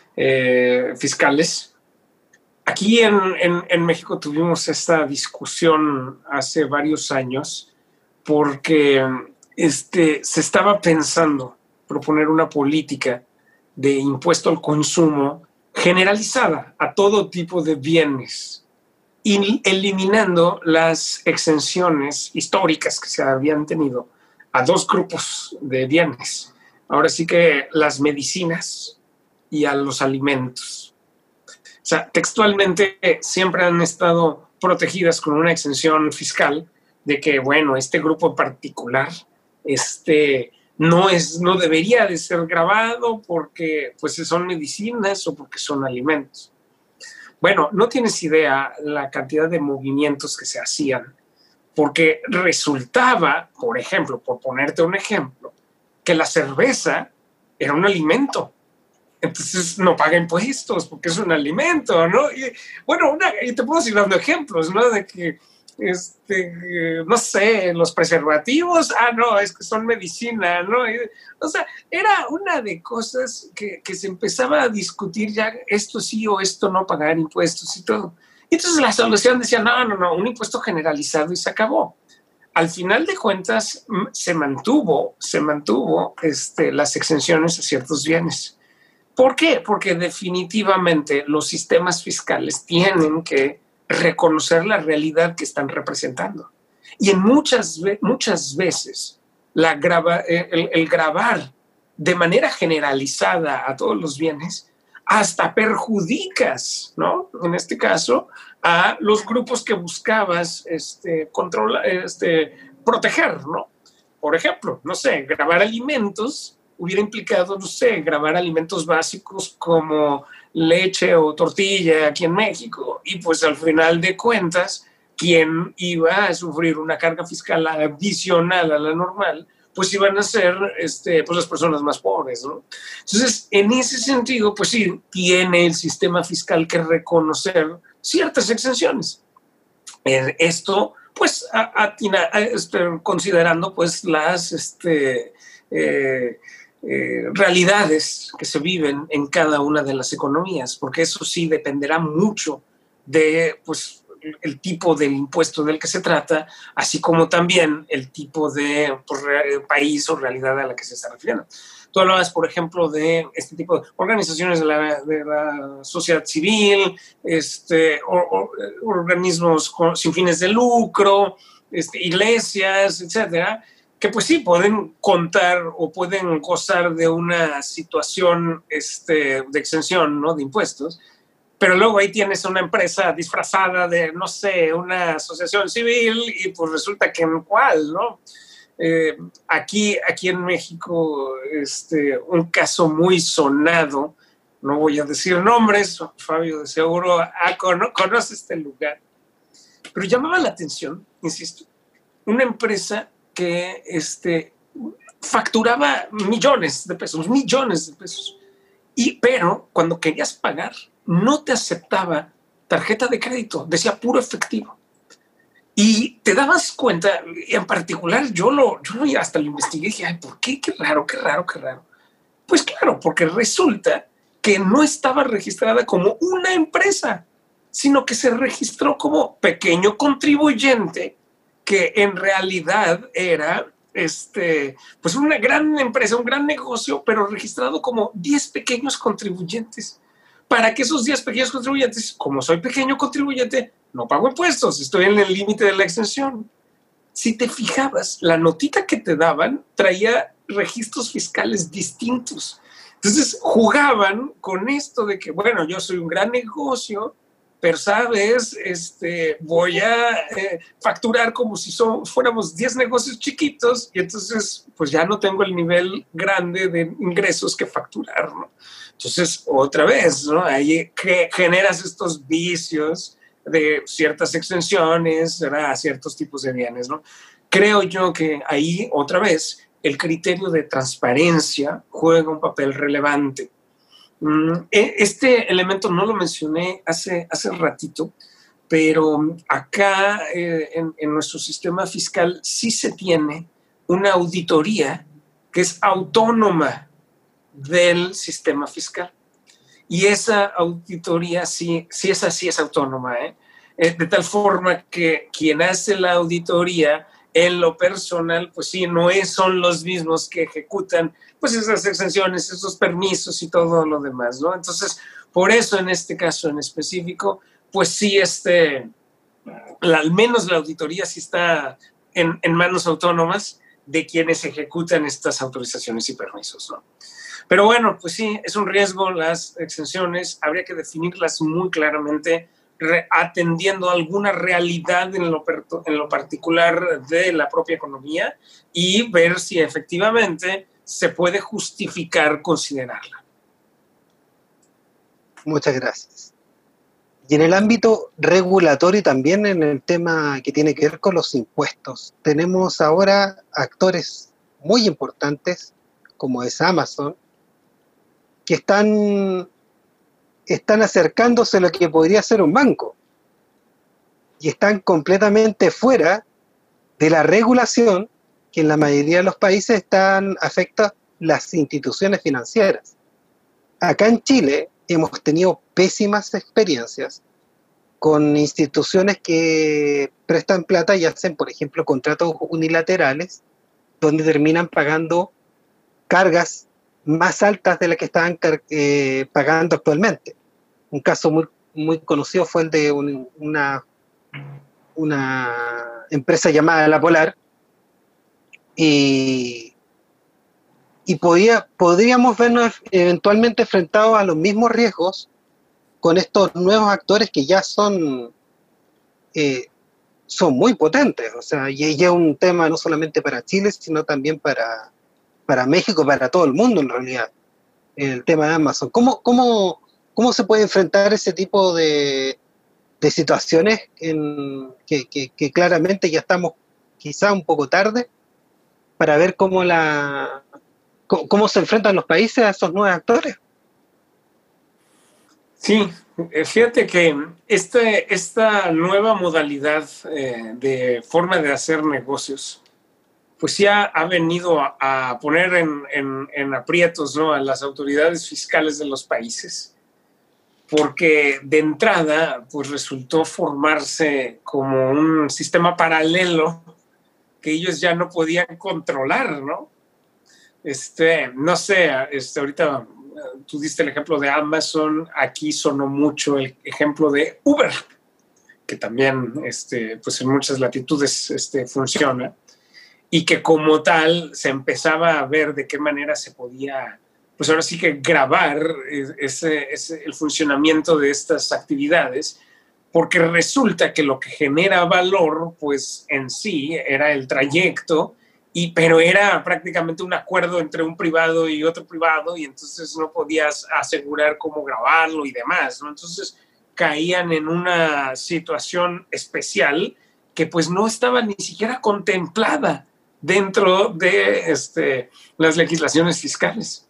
eh, fiscales. Aquí en, en, en México tuvimos esta discusión hace varios años porque este, se estaba pensando proponer una política de impuesto al consumo generalizada a todo tipo de bienes, y eliminando las exenciones históricas que se habían tenido a dos grupos de bienes. Ahora sí que las medicinas y a los alimentos. O sea, textualmente siempre han estado protegidas con una exención fiscal de que, bueno, este grupo en particular este, no, es, no debería de ser grabado porque pues, son medicinas o porque son alimentos. Bueno, no tienes idea la cantidad de movimientos que se hacían, porque resultaba, por ejemplo, por ponerte un ejemplo, que la cerveza era un alimento. Entonces no paga impuestos porque es un alimento, ¿no? Y, bueno, una, y te puedo seguir dando ejemplos, ¿no? De que, este, no sé, los preservativos, ah, no, es que son medicina, ¿no? Y, o sea, era una de cosas que, que se empezaba a discutir ya, esto sí o esto no, pagar impuestos y todo. Y entonces la solución decía, no, no, no, un impuesto generalizado y se acabó. Al final de cuentas, se mantuvo, se mantuvo este, las exenciones a ciertos bienes. ¿Por qué? Porque definitivamente los sistemas fiscales tienen que reconocer la realidad que están representando. Y en muchas, muchas veces la grava, el, el grabar de manera generalizada a todos los bienes hasta perjudicas, ¿no? En este caso, a los grupos que buscabas este, controlar, este, proteger, ¿no? Por ejemplo, no sé, grabar alimentos hubiera implicado, no sé, grabar alimentos básicos como leche o tortilla aquí en México, y pues al final de cuentas, quien iba a sufrir una carga fiscal adicional a la normal, pues iban a ser este, pues las personas más pobres, ¿no? Entonces, en ese sentido, pues sí, tiene el sistema fiscal que reconocer ciertas exenciones. Esto, pues, a, a, a, este, considerando pues las este, eh, eh, realidades que se viven en cada una de las economías, porque eso sí dependerá mucho de, pues, el tipo de impuesto del que se trata, así como también el tipo de pues, país o realidad a la que se está refiriendo. Tú hablabas, por ejemplo, de este tipo de organizaciones de la, de la sociedad civil, este, or, or, organismos con, sin fines de lucro, este, iglesias, etcétera, que pues sí pueden contar o pueden gozar de una situación este, de exención, ¿no? De impuestos. Pero luego ahí tienes una empresa disfrazada de, no sé, una asociación civil y pues resulta que en cuál, ¿no? Eh, aquí, aquí en México, este, un caso muy sonado, no voy a decir nombres, Fabio de seguro ah, cono, conoce este lugar, pero llamaba la atención, insisto, una empresa que este, facturaba millones de pesos, millones de pesos, y, pero cuando querías pagar, no te aceptaba tarjeta de crédito, decía puro efectivo. Y te dabas cuenta, en particular yo lo, yo lo hasta lo investigué y dije, ay, ¿por qué? Qué raro, qué raro, qué raro. Pues claro, porque resulta que no estaba registrada como una empresa, sino que se registró como pequeño contribuyente, que en realidad era este, pues una gran empresa, un gran negocio, pero registrado como diez pequeños contribuyentes. Para que esos diez pequeños contribuyentes, como soy pequeño contribuyente, no pago impuestos, estoy en el límite de la exención. Si te fijabas, la notita que te daban traía registros fiscales distintos. Entonces jugaban con esto de que, bueno, yo soy un gran negocio, pero sabes, este, voy a eh, facturar como si son, fuéramos diez negocios chiquitos y entonces pues ya no tengo el nivel grande de ingresos que facturar, ¿no? Entonces, otra vez, ¿no? Ahí que generas estos vicios de ciertas exenciones, ¿verdad? A ciertos tipos de bienes, ¿no? creo yo que ahí, otra vez, el criterio de transparencia juega un papel relevante. Este elemento no lo mencioné hace, hace ratito, pero acá eh, en, en nuestro sistema fiscal sí se tiene una auditoría que es autónoma del sistema fiscal. Y esa auditoría sí, sí es así, es autónoma, ¿eh? De tal forma que quien hace la auditoría en lo personal, pues sí, no es, son los mismos que ejecutan pues esas exenciones, esos permisos y todo lo demás, ¿no? Entonces, por eso en este caso en específico, pues sí, este, la, al menos la auditoría sí está en, en manos autónomas de quienes ejecutan estas autorizaciones y permisos, ¿no? Pero bueno, pues sí, es un riesgo las exenciones, habría que definirlas muy claramente, re, atendiendo alguna realidad en lo, en lo particular de la propia economía y ver si efectivamente se puede justificar considerarla. Muchas gracias. Y en el ámbito regulatorio también en el tema que tiene que ver con los impuestos, tenemos ahora actores muy importantes como es Amazon, que están, están acercándose a lo que podría ser un banco y están completamente fuera de la regulación que en la mayoría de los países están afecta las instituciones financieras. Acá en Chile hemos tenido pésimas experiencias con instituciones que prestan plata y hacen, por ejemplo, contratos unilaterales donde terminan pagando cargas más altas de las que estaban eh, pagando actualmente. Un caso muy, muy conocido fue el de un, una, una empresa llamada La Polar, y, y podía, podríamos vernos eventualmente enfrentados a los mismos riesgos con estos nuevos actores que ya son, eh, son muy potentes. O sea, y, y es un tema no solamente para Chile, sino también para, para México, para todo el mundo en realidad, el tema de Amazon. ¿Cómo, cómo, cómo se puede enfrentar ese tipo de, de situaciones en, que, que, que claramente ya estamos quizá un poco tarde para ver cómo, la, cómo, cómo se enfrentan los países a esos nuevos actores? Sí, fíjate que este, esta nueva modalidad eh, de forma de hacer negocios, pues ya ha venido a, a poner en, en, en aprietos, ¿no?, a las autoridades fiscales de los países, porque de entrada pues resultó formarse como un sistema paralelo que ellos ya no podían controlar, ¿no? Este, no sé, este, ahorita tú diste el ejemplo de Amazon, aquí sonó mucho el ejemplo de Uber, que también este, pues en muchas latitudes este, funciona, y que como tal se empezaba a ver de qué manera se podía, pues ahora sí que grabar ese, ese, el funcionamiento de estas actividades, porque resulta que lo que genera valor, pues en sí era el trayecto, y, pero era prácticamente un acuerdo entre un privado y otro privado, y entonces no podías asegurar cómo grabarlo y demás, ¿no? Entonces caían en una situación especial que pues no estaba ni siquiera contemplada dentro de este, las legislaciones fiscales.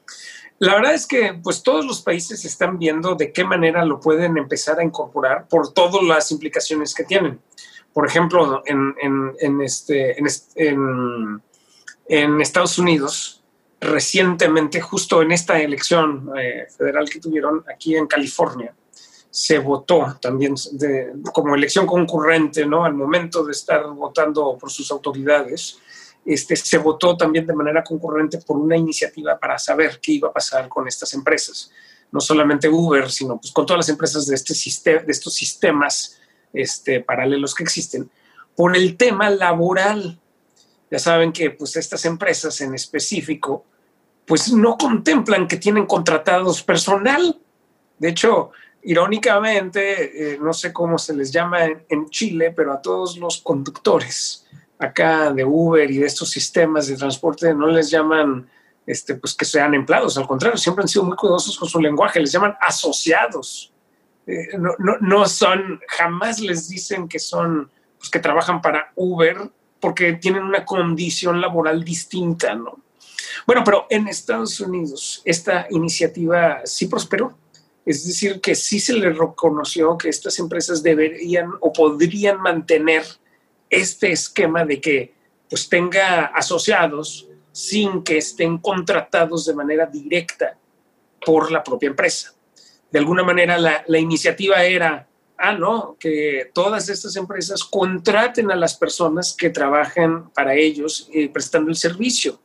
La verdad es que pues todos los países están viendo de qué manera lo pueden empezar a incorporar por todas las implicaciones que tienen. Por ejemplo, en, en, en, este, en, en, en Estados Unidos, recientemente, justo en esta elección eh, federal que tuvieron aquí en California, se votó también de, como elección concurrente, ¿no?, al momento de estar votando por sus autoridades. Este, se votó también de manera concurrente por una iniciativa para saber qué iba a pasar con estas empresas. No solamente Uber, sino pues con todas las empresas de, este sistema, de estos sistemas este, paralelos que existen, por el tema laboral. Ya saben que pues, estas empresas en específico pues, no contemplan que tienen contratados personal. De hecho, irónicamente, eh, no sé cómo se les llama en, en Chile, pero a todos los conductores acá de Uber y de estos sistemas de transporte no les llaman este, pues que sean empleados, al contrario, siempre han sido muy cuidadosos con su lenguaje, les llaman asociados. Eh, no, no, no son, jamás les dicen que son, pues que trabajan para Uber porque tienen una condición laboral distinta, ¿no? Bueno, pero en Estados Unidos esta iniciativa sí prosperó. Es decir, que sí se le reconoció que estas empresas deberían o podrían mantener este esquema de que pues, tenga asociados sin que estén contratados de manera directa por la propia empresa. De alguna manera la, la iniciativa era, ah, no, que todas estas empresas contraten a las personas que trabajan para ellos eh, prestando el servicio.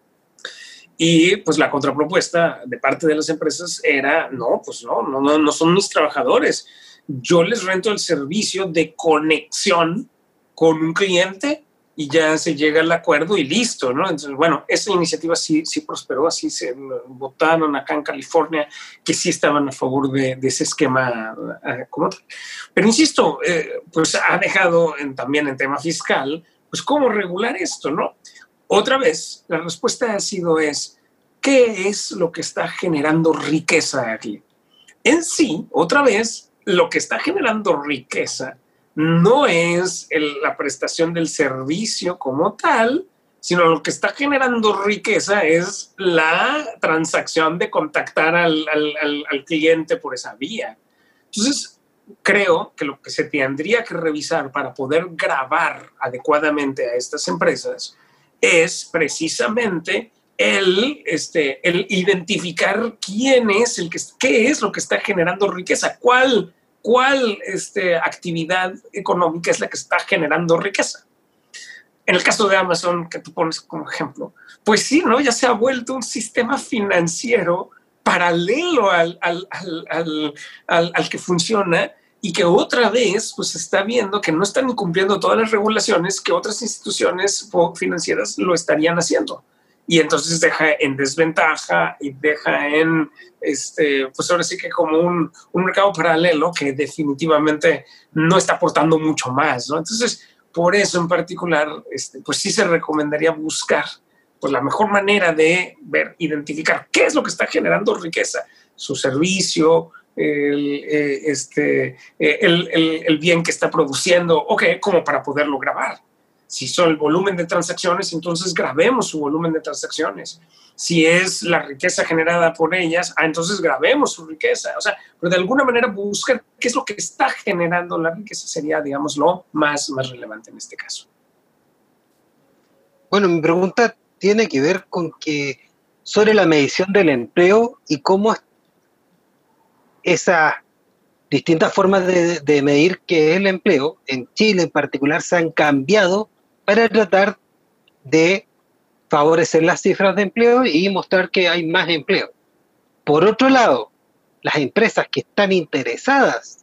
Y pues la contrapropuesta de parte de las empresas era, no, pues no, no, no, no son mis trabajadores. Yo les rento el servicio de conexión con un cliente y ya se llega al acuerdo y listo, ¿no? Entonces, bueno, esa iniciativa sí, sí prosperó, así se votaron acá en California, que sí estaban a favor de, de ese esquema uh, como tal. Pero insisto, eh, pues ha dejado en, también en tema fiscal, pues cómo regular esto, ¿no? Otra vez, la respuesta ha sido es, ¿qué es lo que está generando riqueza aquí? En sí, otra vez, lo que está generando riqueza no es el, la prestación del servicio como tal, sino lo que está generando riqueza es la transacción de contactar al, al, al, al cliente por esa vía. Entonces, creo que lo que se tendría que revisar para poder grabar adecuadamente a estas empresas es precisamente el, este, el identificar quién es el que, qué es lo que está generando riqueza, cuál, cuál este, actividad económica es la que está generando riqueza. En el caso de Amazon, que tú pones como ejemplo, pues sí, ¿no? Ya se ha vuelto un sistema financiero paralelo al, al, al, al, al, al que funciona y que otra vez pues está viendo que no están incumpliendo todas las regulaciones que otras instituciones financieras lo estarían haciendo. Y entonces deja en desventaja y deja en, este, pues ahora sí que como un, un mercado paralelo que definitivamente no está aportando mucho más, ¿no? Entonces, por eso en particular, este, pues sí se recomendaría buscar pues, la mejor manera de ver, identificar qué es lo que está generando riqueza, su servicio, El, eh, este, eh, el, el, el bien que está produciendo, ok, como para poderlo grabar. Si son el volumen de transacciones, entonces grabemos su volumen de transacciones. Si es la riqueza generada por ellas, ah, entonces grabemos su riqueza. O sea, pero de alguna manera buscar qué es lo que está generando la riqueza sería, digamos, lo más, más relevante en este caso. Bueno, mi pregunta tiene que ver con que sobre la medición del empleo y cómo esas distintas formas de, de medir qué es el empleo, en Chile en particular, se han cambiado para tratar de favorecer las cifras de empleo y mostrar que hay más empleo. Por otro lado, las empresas que están interesadas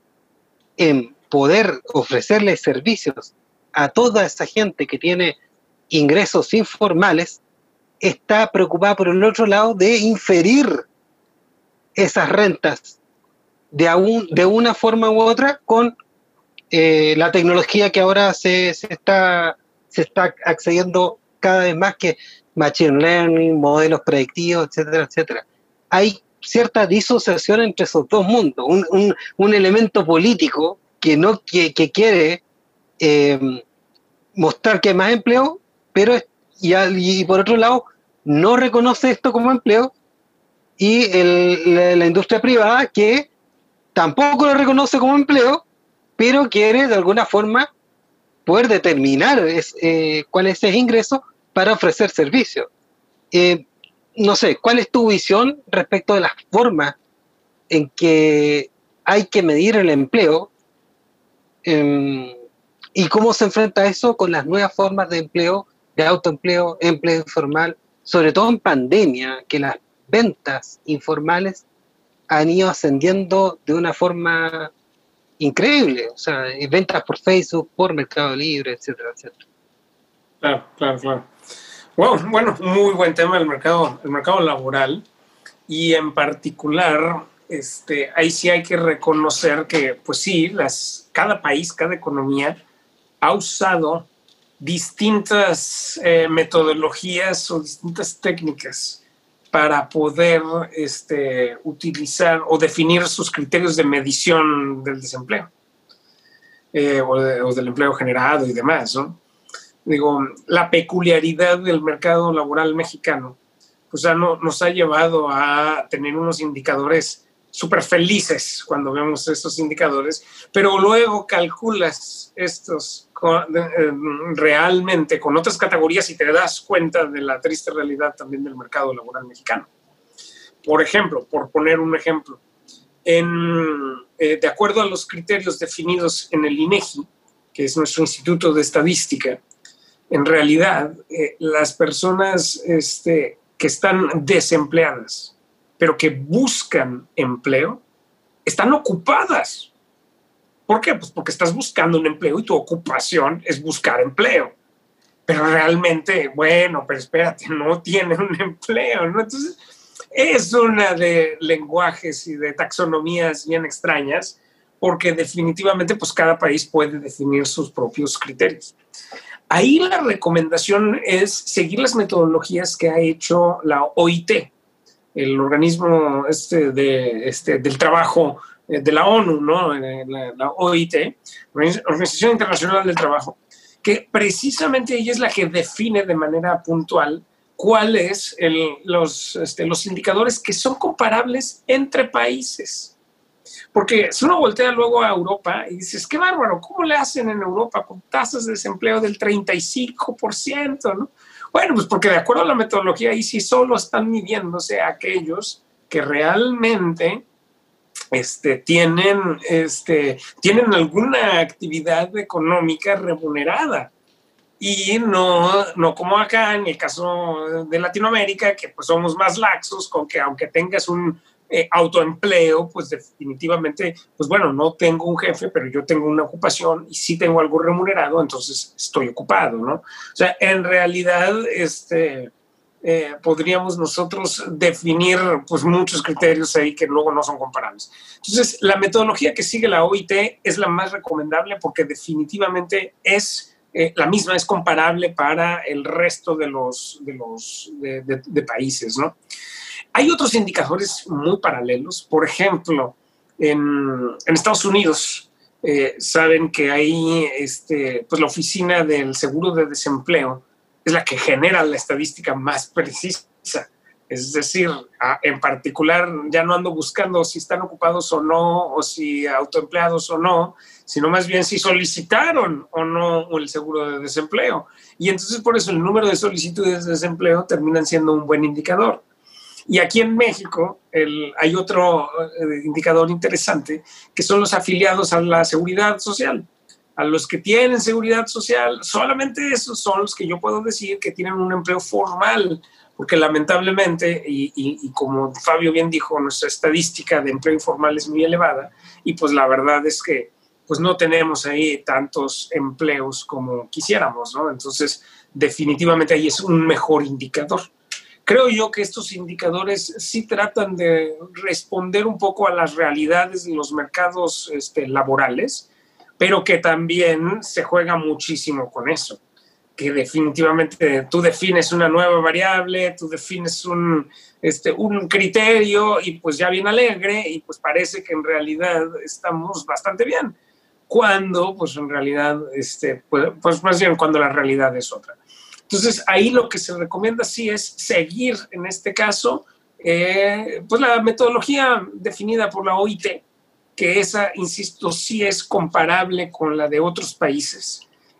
en poder ofrecerles servicios a toda esa gente que tiene ingresos informales, está preocupada por el otro lado de inferir esas rentas de, aún, de una forma u otra con eh, la tecnología que ahora se, se, está, se está accediendo cada vez más, que machine learning, modelos predictivos, etcétera, etcétera. Hay cierta disociación entre esos dos mundos, un, un, un elemento político que, no, que, que quiere eh, mostrar que hay más empleo, pero y, y por otro lado no reconoce esto como empleo, y el, la, la industria privada que tampoco lo reconoce como empleo, pero quiere de alguna forma poder determinar es, eh, cuál es ese ingreso para ofrecer servicios. Eh, no sé, ¿cuál es tu visión respecto de las formas en que hay que medir el empleo eh, y cómo se enfrenta eso con las nuevas formas de empleo, de autoempleo, empleo informal, sobre todo en pandemia, que las ventas informales han ido ascendiendo de una forma increíble, o sea, ventas por Facebook, por Mercado Libre, etcétera, etcétera. Claro, claro, claro. Wow, bueno, muy buen tema el mercado, el mercado laboral, y en particular, este, ahí sí hay que reconocer que, pues sí, las, cada país, cada economía ha usado distintas eh, metodologías o distintas técnicas para poder este, utilizar o definir sus criterios de medición del desempleo eh, o, de, o del empleo generado y demás, ¿no? digo, la peculiaridad del mercado laboral mexicano, pues ya no, nos ha llevado a tener unos indicadores súper felices cuando vemos estos indicadores, pero luego calculas estos con, eh, realmente con otras categorías y te das cuenta de la triste realidad también del mercado laboral mexicano. Por ejemplo, por poner un ejemplo, en, eh, de acuerdo a los criterios definidos en el INEGI, que es nuestro Instituto de Estadística, en realidad eh, las personas este, que están desempleadas, pero que buscan empleo, están ocupadas. ¿Por qué? Pues porque estás buscando un empleo y tu ocupación es buscar empleo. Pero realmente, bueno, pero espérate, no tiene un empleo, ¿no? Entonces, es una de lenguajes y de taxonomías bien extrañas, porque definitivamente pues cada país puede definir sus propios criterios. Ahí la recomendación es seguir las metodologías que ha hecho la O I T, el organismo este de, este, del trabajo de la ONU, ¿no? La, la O I T, Organización Internacional del Trabajo, que precisamente ella es la que define de manera puntual cuáles el, los, este, los indicadores que son comparables entre países. Porque si uno voltea luego a Europa y dices, qué bárbaro, ¿cómo le hacen en Europa con tasas de desempleo del treinta y cinco por ciento? ¿No? Bueno, pues porque de acuerdo a la metodología ahí sí solo están midiéndose aquellos que realmente este, tienen, este, tienen alguna actividad económica remunerada. Y no, no como acá en el caso de Latinoamérica, que pues somos más laxos con que aunque tengas un eh, autoempleo, pues definitivamente, pues bueno, no tengo un jefe, pero yo tengo una ocupación y sí tengo algo remunerado, entonces estoy ocupado, ¿no? O sea, en realidad, este, eh, podríamos nosotros definir pues muchos criterios ahí que luego no son comparables. Entonces, la metodología que sigue la O I T es la más recomendable porque definitivamente es Eh, la misma, es comparable para el resto de los, de, los de, de, de países, ¿no? Hay otros indicadores muy paralelos. Por ejemplo, en, en Estados Unidos eh, saben que ahí este, pues la oficina del seguro de desempleo es la que genera la estadística más precisa. Es decir, a, en particular ya no ando buscando si están ocupados o no, o si autoempleados o no, sino más bien si solicitaron o no el seguro de desempleo. Y entonces por eso el número de solicitudes de desempleo terminan siendo un buen indicador. Y aquí en México el, hay otro eh, indicador interesante, que son los afiliados a la seguridad social. A los que tienen seguridad social, solamente esos son los que yo puedo decir que tienen un empleo formal, porque lamentablemente, y, y, y como Fabio bien dijo, nuestra estadística de empleo informal es muy elevada, y pues la verdad es que pues no tenemos ahí tantos empleos como quisiéramos, ¿no? Entonces, definitivamente ahí es un mejor indicador. Creo yo que estos indicadores sí tratan de responder un poco a las realidades de los mercados este, laborales, pero que también se juega muchísimo con eso, que definitivamente tú defines una nueva variable, tú defines un, este, un criterio y pues ya bien alegre y pues parece que en realidad estamos bastante bien, cuando pues en realidad, este, pues, pues más bien cuando la realidad es otra. Entonces ahí lo que se recomienda sí es seguir en este caso eh, pues la metodología definida por la O I T, que esa, insisto, sí es comparable con la de otros países.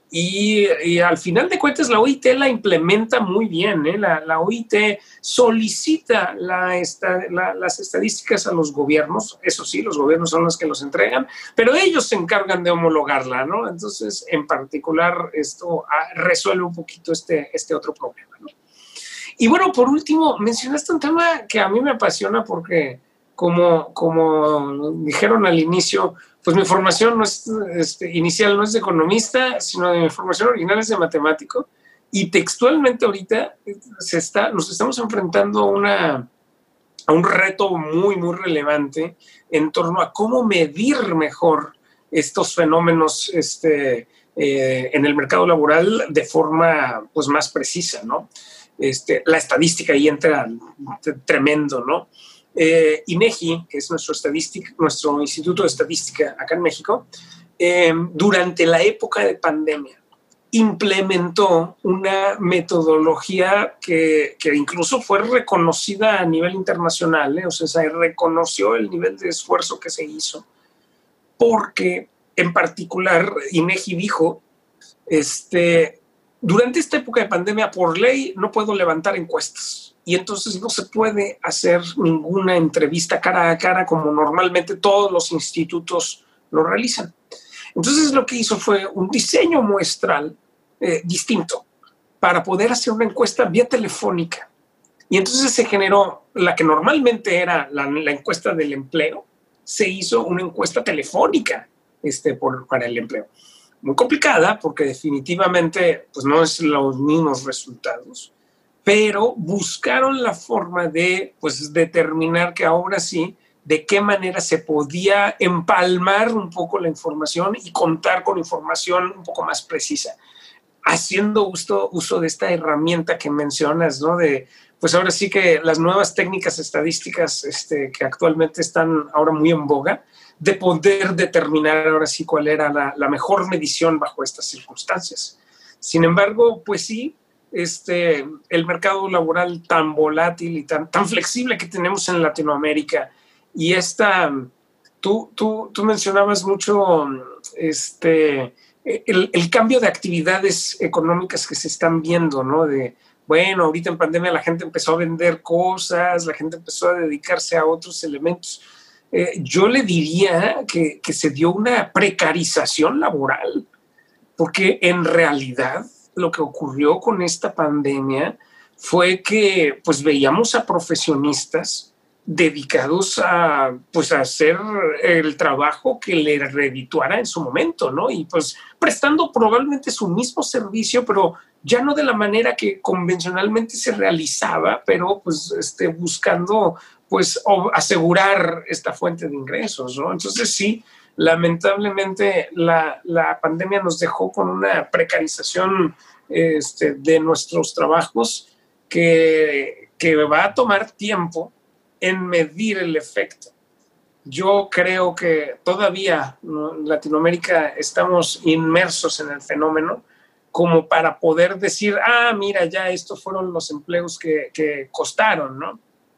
Y, y al final de cuentas la O I T la implementa muy bien, ¿eh? La, la O I T solicita la esta, la, las estadísticas a los gobiernos, eso sí, los gobiernos son los que los entregan, pero ellos se encargan de homologarla, ¿no? Entonces, en particular, esto ah, resuelve un poquito este, este otro problema, ¿no? Y bueno, por último, mencionaste un tema que a mí me apasiona porque, como, como dijeron al inicio, pues mi formación no es, este, inicial no es de economista, sino de mi formación original es de matemático. Y textualmente ahorita se está, nos estamos enfrentando a, una, a un reto muy, muy relevante en torno a cómo medir mejor estos fenómenos este, eh, en el mercado laboral de forma pues, más precisa, ¿no? Este, la estadística ahí entra tremendo, ¿no? Eh, INEGI, que es nuestro, nuestro Instituto de Estadística acá en México, eh, durante la época de pandemia implementó una metodología que, que incluso fue reconocida a nivel internacional, ¿eh? O sea, se reconoció el nivel de esfuerzo que se hizo, porque en particular INEGI dijo, este, durante esta época de pandemia, por ley, no puedo levantar encuestas y entonces no se puede hacer ninguna entrevista cara a cara como normalmente todos los institutos lo realizan. Entonces lo que hizo fue un diseño muestral eh, distinto para poder hacer una encuesta vía telefónica. Y entonces se generó la que normalmente era la, la encuesta del empleo, se hizo una encuesta telefónica este, por, para el empleo. Muy complicada porque definitivamente pues, no es los mismos resultados, pero buscaron la forma de pues, determinar que ahora sí, de qué manera se podía empalmar un poco la información y contar con información un poco más precisa, haciendo uso, uso de esta herramienta que mencionas, ¿no? De, pues ahora sí que las nuevas técnicas estadísticas este, que actualmente están ahora muy en boga, de poder determinar ahora sí cuál era la, la mejor medición bajo estas circunstancias. Sin embargo, pues sí, este, el mercado laboral tan volátil y tan, tan flexible que tenemos en Latinoamérica, y esta, tú, tú, tú mencionabas mucho este, el, el cambio de actividades económicas que se están viendo, ¿no? De, bueno, ahorita en pandemia la gente empezó a vender cosas, la gente empezó a dedicarse a otros elementos. Eh, yo le diría que, que se dio una precarización laboral, porque en realidad lo que ocurrió con esta pandemia fue que pues veíamos a profesionistas dedicados a, pues, a hacer el trabajo que le redituara en su momento, ¿no? Y pues prestando probablemente su mismo servicio, pero ya no de la manera que convencionalmente se realizaba, pero pues este, buscando pues asegurar esta fuente de ingresos, ¿no? Entonces sí, lamentablemente la, la pandemia nos dejó con una precarización este, de nuestros trabajos que, que va a tomar tiempo en medir el efecto. Yo creo que todavía, ¿no?, en Latinoamérica estamos inmersos en el fenómeno como para poder decir, ah, mira, ya estos fueron los empleos que, que costaron, ¿no?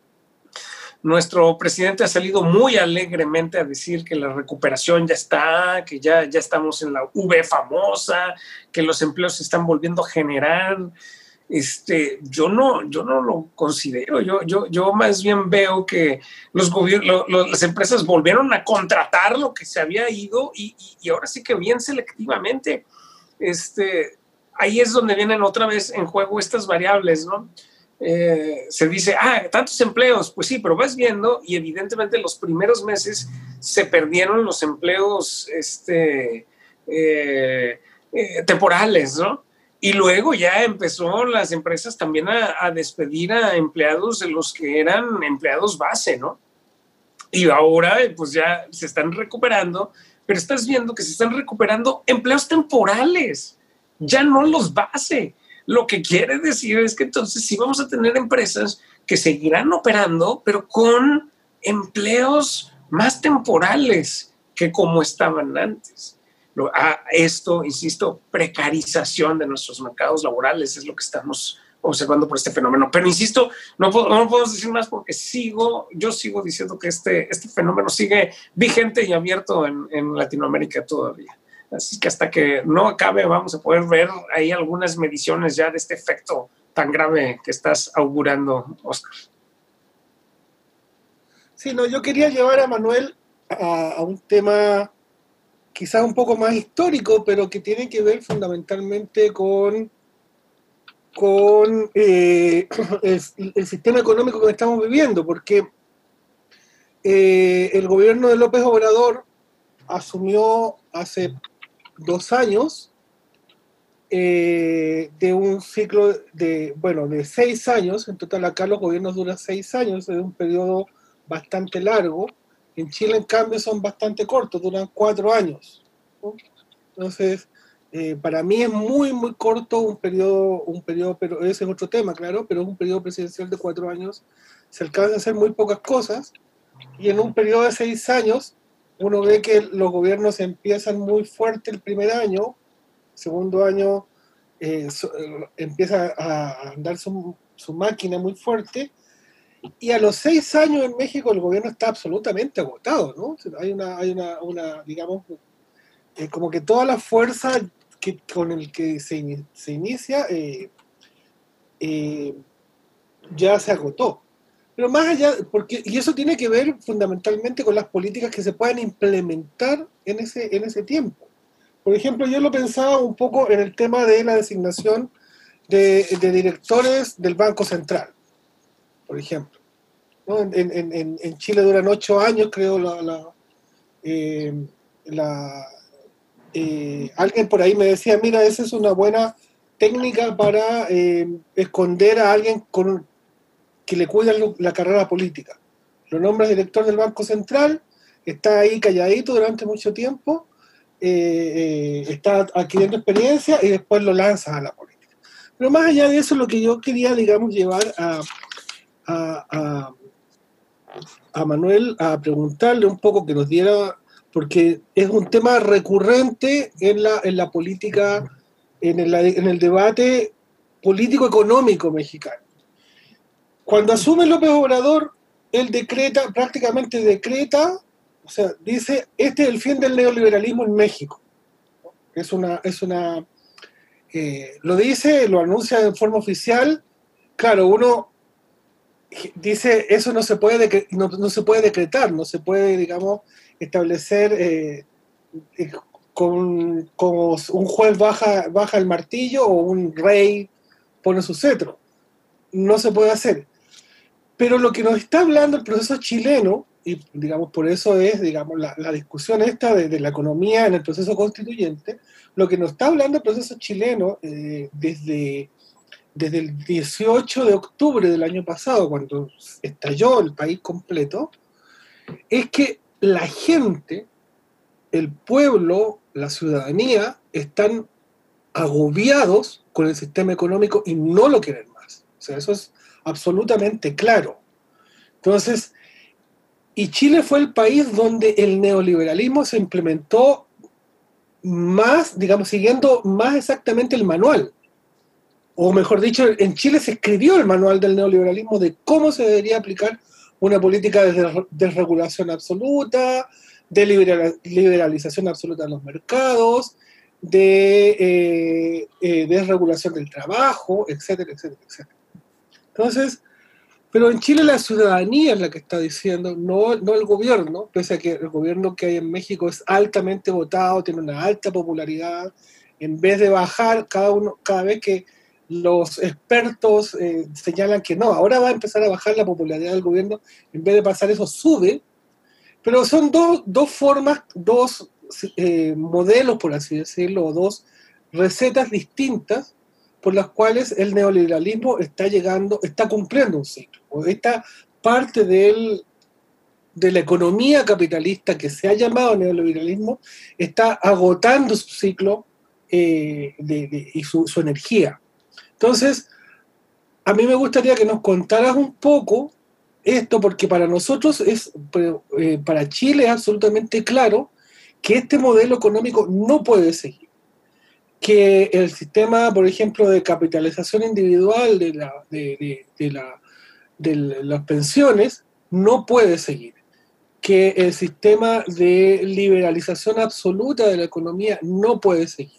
Nuestro presidente ha salido muy alegremente a decir que la recuperación ya está, que ya, ya estamos en la V famosa, que los empleos se están volviendo a generar. Este, yo no, yo no lo considero. Yo, yo, yo más bien veo que los gobiernos, lo, las empresas volvieron a contratar lo que se había ido y, y, y ahora sí que bien selectivamente. Este, ahí es donde vienen otra vez en juego estas variables, ¿no? Eh, se dice, ah, tantos empleos, pues sí, pero vas viendo y evidentemente los primeros meses se perdieron los empleos este, eh, eh, temporales, ¿no? Y luego ya empezó las empresas también a, a despedir a empleados de los que eran empleados base, ¿no? Y ahora pues ya se están recuperando, pero estás viendo que se están recuperando empleos temporales, ya no los base. Lo que quiere decir es que entonces sí vamos a tener empresas que seguirán operando, pero con empleos más temporales que como estaban antes. Esto, insisto, precarización de nuestros mercados laborales es lo que estamos observando por este fenómeno. Pero insisto, no, no podemos decir más porque sigo, yo sigo diciendo que este, este fenómeno sigue vigente y abierto en, en Latinoamérica todavía. Así que hasta que no acabe vamos a poder ver ahí algunas mediciones ya de este efecto tan grave que estás augurando, Oscar. Sí, no, yo quería llevar a Manuel a, a un tema quizás un poco más histórico, pero que tiene que ver fundamentalmente con, con eh, el, el sistema económico que estamos viviendo, porque eh, el gobierno de López Obrador asumió hace dos años eh, de un ciclo de, bueno, de seis años, en total acá los gobiernos duran seis años, es un periodo bastante largo. En Chile, en cambio, son bastante cortos, duran cuatro años, ¿no? Entonces, eh, para mí es muy, muy corto un periodo, un periodo, pero ese es otro tema, claro, pero es un periodo presidencial de cuatro años, se alcanza a hacer muy pocas cosas, y en un periodo de seis años, uno ve que los gobiernos empiezan muy fuerte el primer año, segundo año eh, so, eh, empieza a andar su, su máquina muy fuerte, y a los seis años en México el gobierno está absolutamente agotado, ¿no? Hay una, hay una, una digamos, eh, como que toda la fuerza que, con el que se, se inicia eh, eh, ya se agotó. Pero más allá, porque, y eso tiene que ver fundamentalmente con las políticas que se puedan implementar en ese, en ese tiempo. Por ejemplo, yo lo pensaba un poco en el tema de la designación de, de directores del Banco Central, por ejemplo, ¿no? En, en, en, en Chile duran ocho años, creo, la, la, eh, la eh, alguien por ahí me decía, mira, esa es una buena técnica para eh, esconder a alguien con, que le cuida la carrera política. Lo nombras director del Banco Central, está ahí calladito durante mucho tiempo, eh, eh, está adquiriendo experiencia y después lo lanzas a la política. Pero más allá de eso, lo que yo quería, digamos, llevar a, a, a, a Manuel a preguntarle un poco que nos diera, porque es un tema recurrente en la, en la política, en el, en el debate político-económico mexicano. Cuando asume López Obrador, él decreta, prácticamente decreta, o sea, dice, este es el fin del neoliberalismo en México. Es una, es una, eh, lo dice, lo anuncia de forma oficial. Claro, uno dice, eso no se puede, no, no se puede decretar, no se puede, digamos, establecer eh, eh, con, como un juez baja, baja el martillo o un rey pone su cetro. No se puede hacer. Pero lo que nos está hablando el proceso chileno, y digamos por eso es digamos la, la discusión esta de, de la economía en el proceso constituyente, lo que nos está hablando el proceso chileno eh, desde, desde el dieciocho de octubre del año pasado, cuando estalló el país completo, es que la gente, el pueblo, la ciudadanía, están agobiados con el sistema económico y no lo quieren más. O sea, eso es absolutamente claro. Entonces, y Chile fue el país donde el neoliberalismo se implementó más, digamos, siguiendo más exactamente el manual. O mejor dicho, en Chile se escribió el manual del neoliberalismo de cómo se debería aplicar una política de desregulación absoluta, de liberalización absoluta de los mercados, de eh, eh, desregulación del trabajo, etcétera, etcétera, etcétera. Entonces, pero en Chile la ciudadanía es la que está diciendo, no, no el gobierno, pese a que el gobierno que hay en México es altamente votado, tiene una alta popularidad, en vez de bajar cada, uno, cada vez que los expertos eh, señalan que no, ahora va a empezar a bajar la popularidad del gobierno, en vez de pasar eso sube, pero son dos, dos formas, dos eh, modelos, por así decirlo, o dos recetas distintas por las cuales el neoliberalismo está llegando, está cumpliendo un ciclo. Esta parte del, de la economía capitalista que se ha llamado neoliberalismo está agotando su ciclo eh, de, de, y su, su energía. Entonces, a mí me gustaría que nos contaras un poco esto, porque para nosotros, es, eh, para Chile es absolutamente claro que este modelo económico no puede seguir. Que el sistema, por ejemplo, de capitalización individual de, la, de, de, de, la, de las pensiones no puede seguir, que el sistema de liberalización absoluta de la economía no puede seguir.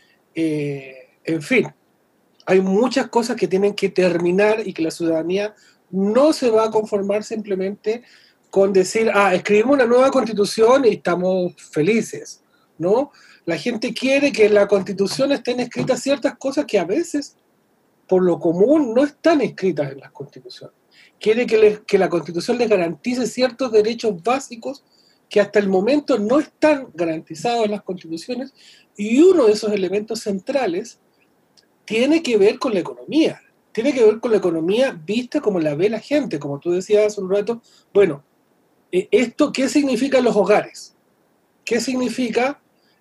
Eh, en fin, hay muchas cosas que tienen que terminar y que la ciudadanía no se va a conformar simplemente con decir, ah, escribimos una nueva constitución y estamos felices, ¿no? La gente quiere que en la Constitución estén escritas ciertas cosas que a veces, por lo común, no están escritas en las Constituciones. Quiere que, les, que la Constitución les garantice ciertos derechos básicos que hasta el momento no están garantizados en las Constituciones, y uno de esos elementos centrales tiene que ver con la economía. Tiene que ver con la economía vista como la ve la gente, como tú decías hace un rato. Bueno, ¿esto qué significa en los hogares? ¿Qué significa...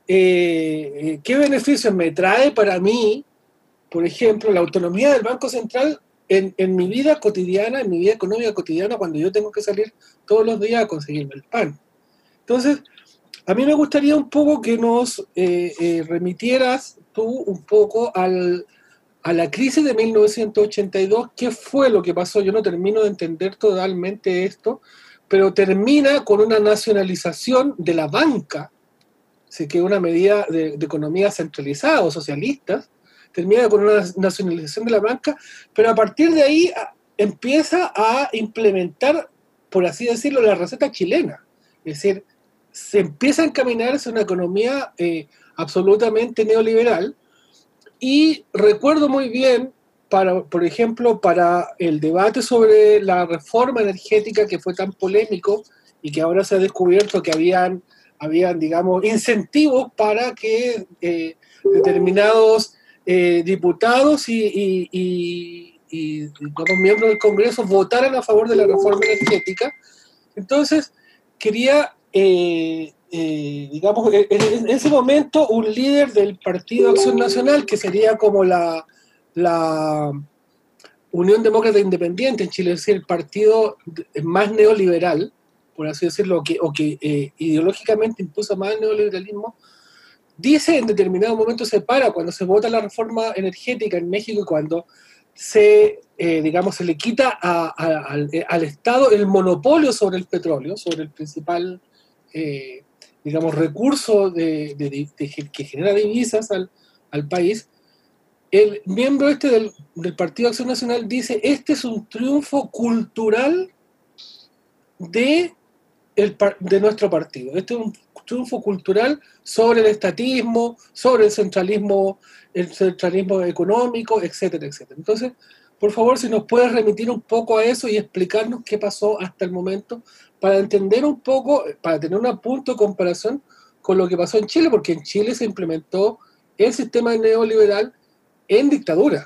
Eh, ¿qué beneficios me trae para mí, por ejemplo, la autonomía del Banco Central en, en mi vida cotidiana, en mi vida económica cotidiana, cuando yo tengo que salir todos los días a conseguirme el pan? Entonces, a mí me gustaría un poco que nos eh, eh, remitieras tú un poco al, a la crisis de mil novecientos ochenta y dos, qué fue lo que pasó. Yo no termino de entender totalmente esto, pero termina con una nacionalización de la banca, así que una medida de, de economía centralizada o socialistas, termina con una nacionalización de la banca, pero a partir de ahí a, empieza a implementar, por así decirlo, la receta chilena. Es decir, se empieza a encaminar hacia una economía eh, absolutamente neoliberal. Y recuerdo muy bien, para, por ejemplo, para el debate sobre la reforma energética que fue tan polémico y que ahora se ha descubierto que habían, habían digamos, incentivos para que eh, determinados eh, diputados y, y, y, y digamos, miembros del Congreso votaran a favor de la reforma energética. Entonces, quería... Eh, Eh, digamos, en, en ese momento un líder del Partido Acción Nacional, que sería como la, la Unión Demócrata Independiente en Chile, es decir, el partido más neoliberal, por así decirlo, o que, o que eh, ideológicamente impuso más el neoliberalismo, dice en determinado momento, se para cuando se vota la reforma energética en México y cuando se, eh, digamos, se le quita a, a, al, al Estado el monopolio sobre el petróleo, sobre el principal... Eh, digamos, recursos de, de, de, de, que genera divisas al, al país, el miembro este del, del Partido Acción Nacional dice, este es un triunfo cultural de, el, de nuestro partido, este es un triunfo cultural sobre el estatismo, sobre el centralismo, el centralismo económico, etcétera, etcétera. Entonces, por favor, si nos puedes remitir un poco a eso y explicarnos qué pasó hasta el momento, para entender un poco, para tener un punto de comparación con lo que pasó en Chile, porque en Chile se implementó el sistema neoliberal en dictadura.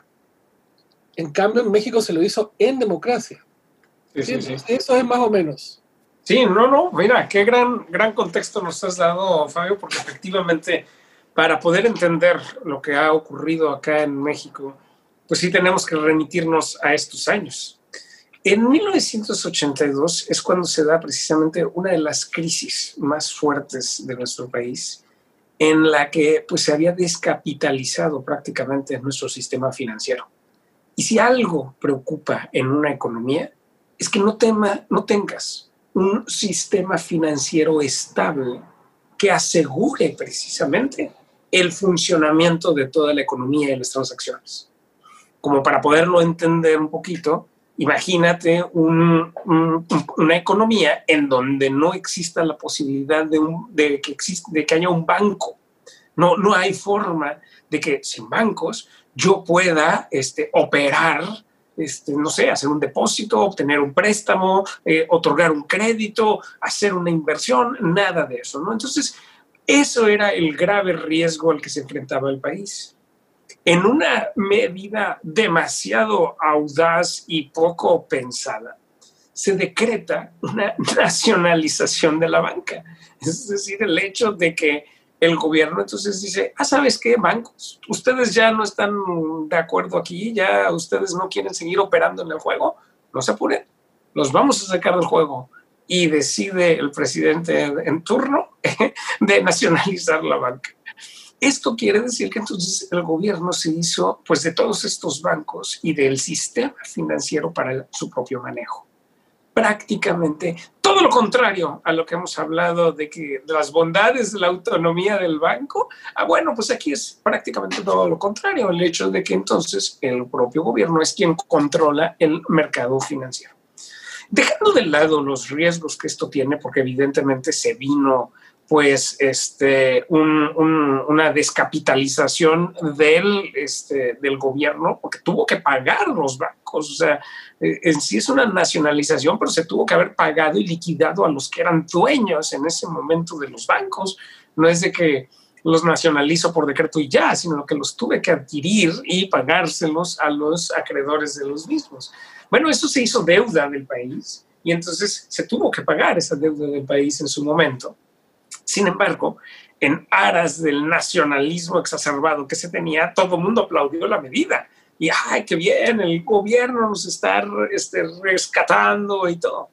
En cambio, en México se lo hizo en democracia. Sí, sí, sí. Eso es más o menos. Sí, no, no, mira, qué gran, gran contexto nos has dado, Fabio, porque efectivamente, para poder entender lo que ha ocurrido acá en México, pues sí tenemos que remitirnos a estos años. En mil novecientos ochenta y dos es cuando se da precisamente una de las crisis más fuertes de nuestro país, en la que pues, se había descapitalizado prácticamente nuestro sistema financiero. Y si algo preocupa en una economía, es que no, tema, no tengas un sistema financiero estable que asegure precisamente el funcionamiento de toda la economía y las transacciones. Como para poderlo entender un poquito, imagínate un, un, una economía en donde no exista la posibilidad de, un, de, que, existe, de que haya un banco. No, no hay forma de que sin bancos yo pueda este, operar, este, no sé, hacer un depósito, obtener un préstamo, eh, otorgar un crédito, hacer una inversión, nada de eso, ¿no? Entonces, eso era el grave riesgo al que se enfrentaba el país. En una medida demasiado audaz y poco pensada, se decreta una nacionalización de la banca. Es decir, el hecho de que el gobierno entonces dice, ah, ¿sabes qué? Bancos, ustedes ya no están de acuerdo aquí, ya ustedes no quieren seguir operando en el juego, no se apuren, los vamos a sacar del juego. Y decide el presidente en turno de nacionalizar la banca. Esto quiere decir que entonces el gobierno se hizo pues, de todos estos bancos y del sistema financiero para el, su propio manejo. Prácticamente todo lo contrario a lo que hemos hablado de que de las bondades de la autonomía del banco. Ah, bueno, pues aquí es prácticamente todo lo contrario, el hecho de que entonces el propio gobierno es quien controla el mercado financiero. Dejando de lado los riesgos que esto tiene, porque evidentemente se vino pues este, un, un, una descapitalización del, este, del gobierno, porque tuvo que pagar los bancos. O sea, en sí es una nacionalización, pero se tuvo que haber pagado y liquidado a los que eran dueños en ese momento de los bancos. No es de que los nacionalizo por decreto y ya, sino que los tuve que adquirir y pagárselos a los acreedores de los mismos. Bueno, eso se hizo deuda del país y entonces se tuvo que pagar esa deuda del país en su momento. Sin embargo, en aras del nacionalismo exacerbado que se tenía, todo el mundo aplaudió la medida. Y, ¡ay, qué bien! El gobierno nos está este, rescatando y todo.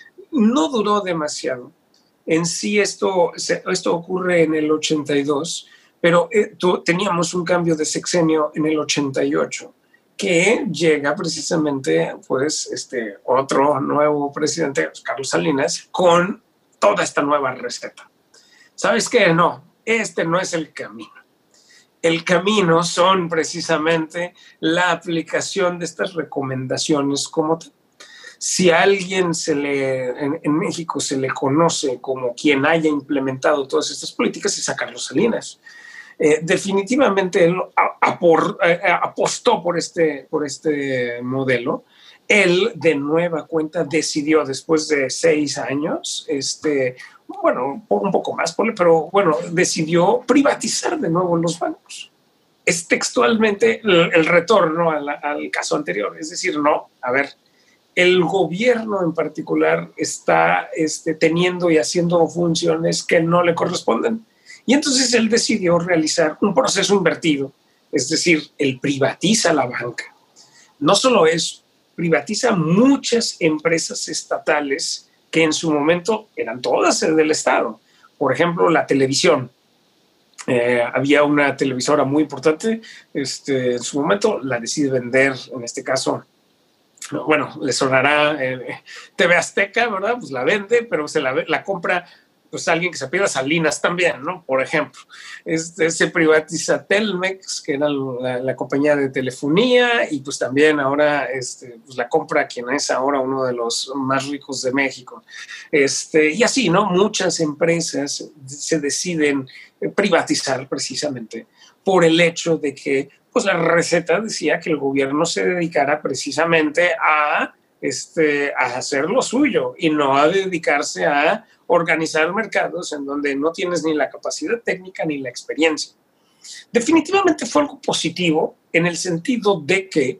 No duró demasiado. En sí esto, esto ocurre en el ochenta y dos, Pero eh, tú, teníamos un cambio de sexenio en el ochenta y ocho, que llega precisamente, pues, este otro nuevo presidente, Carlos Salinas, con toda esta nueva receta. ¿Sabes qué? No, este no es el camino. El camino son precisamente la aplicación de estas recomendaciones como tal. Si a alguien se le, en, en México se le conoce como quien haya implementado todas estas políticas, es a Carlos Salinas. Eh, definitivamente él apor, eh, apostó por este, por este modelo. Él de nueva cuenta decidió, después de seis años, este, bueno, un poco más, pero bueno, decidió privatizar de nuevo los bancos. Es textualmente el, el retorno a la, al caso anterior. Es decir, no, a ver, el gobierno en particular está este, teniendo y haciendo funciones que no le corresponden. Y entonces él decidió realizar un proceso invertido, es decir, él privatiza la banca. No solo eso, privatiza muchas empresas estatales que en su momento eran todas del Estado. Por ejemplo, la televisión. Eh, había una televisora muy importante, este, en su momento la decide vender, en este caso, bueno, le sonará eh, T V Azteca, ¿verdad? Pues la vende, pero se la, la compra pues alguien que se apellida Salinas también, ¿no? Por ejemplo, este, se privatiza Telmex, que era la, la compañía de telefonía, y pues también ahora este, pues la compra quien es ahora uno de los más ricos de México. Este, y así, ¿no? Muchas empresas se deciden privatizar precisamente por el hecho de que pues la receta decía que el gobierno se dedicara precisamente a, este, a hacer lo suyo y no a dedicarse a organizar mercados en donde no tienes ni la capacidad técnica ni la experiencia. Definitivamente fue algo positivo en el sentido de que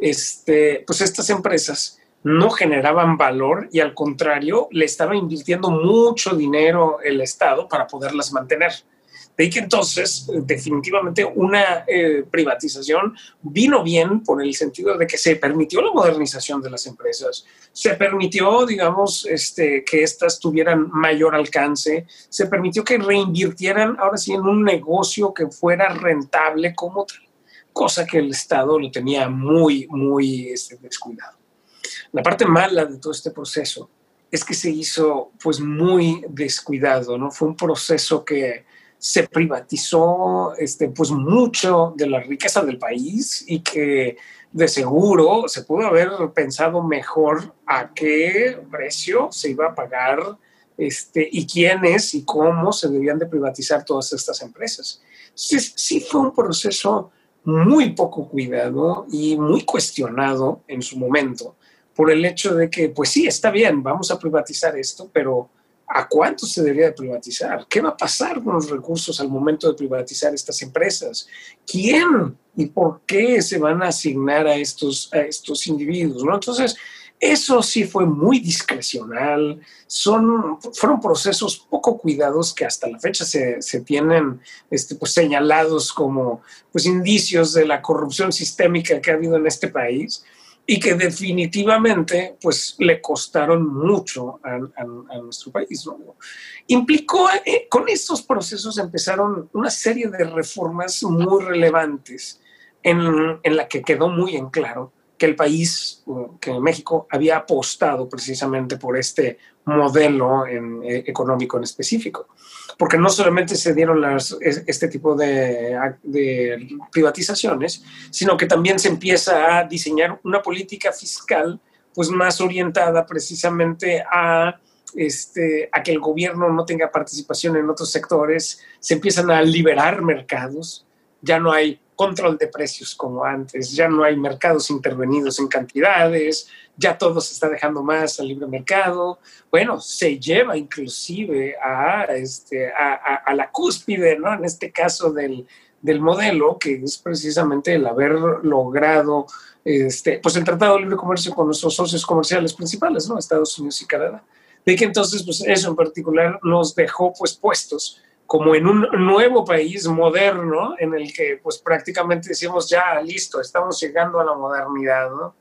este, pues estas empresas no generaban valor y al contrario le estaba invirtiendo mucho dinero el Estado para poderlas mantener. De ahí que entonces definitivamente una eh, privatización vino bien por el sentido de que se permitió la modernización de las empresas, se permitió, digamos, este, que éstas tuvieran mayor alcance, se permitió que reinvirtieran ahora sí en un negocio que fuera rentable como tal, cosa que el Estado lo tenía muy, muy este, descuidado. La parte mala de todo este proceso es que se hizo pues muy descuidado, ¿no? Fue un proceso que se privatizó este, pues mucho de la riqueza del país y que de seguro se pudo haber pensado mejor a qué precio se iba a pagar este, y quiénes y cómo se debían de privatizar todas estas empresas. Entonces, sí fue un proceso muy poco cuidado y muy cuestionado en su momento por el hecho de que, pues sí, está bien, vamos a privatizar esto, pero ¿a cuánto se debería de privatizar? ¿Qué va a pasar con los recursos al momento de privatizar estas empresas? ¿Quién y por qué se van a asignar a estos, a estos individuos, ¿no? Entonces, eso sí fue muy discrecional. Son, fueron procesos poco cuidados que hasta la fecha se, se tienen este, pues, señalados como pues, indicios de la corrupción sistémica que ha habido en este país. Y que definitivamente pues, le costaron mucho a, a, a nuestro país, ¿no? Implicó, eh, con estos procesos empezaron una serie de reformas muy relevantes en, en la que quedó muy en claro que el país, que México, había apostado precisamente por este modelo en, eh, económico en específico. Porque no solamente se dieron las, este tipo de, de privatizaciones, sino que también se empieza a diseñar una política fiscal pues, más orientada precisamente a, este, a que el gobierno no tenga participación en otros sectores, se empiezan a liberar mercados, ya no hay control de precios como antes, ya no hay mercados intervenidos en cantidades, ya todo se está dejando más al libre mercado. Bueno, se lleva inclusive a, este, a, a, a la cúspide, ¿no? En este caso del, del modelo, que es precisamente el haber logrado este, pues el Tratado de Libre Comercio con nuestros socios comerciales principales, ¿no? Estados Unidos y Canadá. De que entonces pues, eso en particular nos dejó pues, puestos como en un nuevo país moderno en el que pues prácticamente decimos ya listo, estamos llegando a la modernidad, ¿no?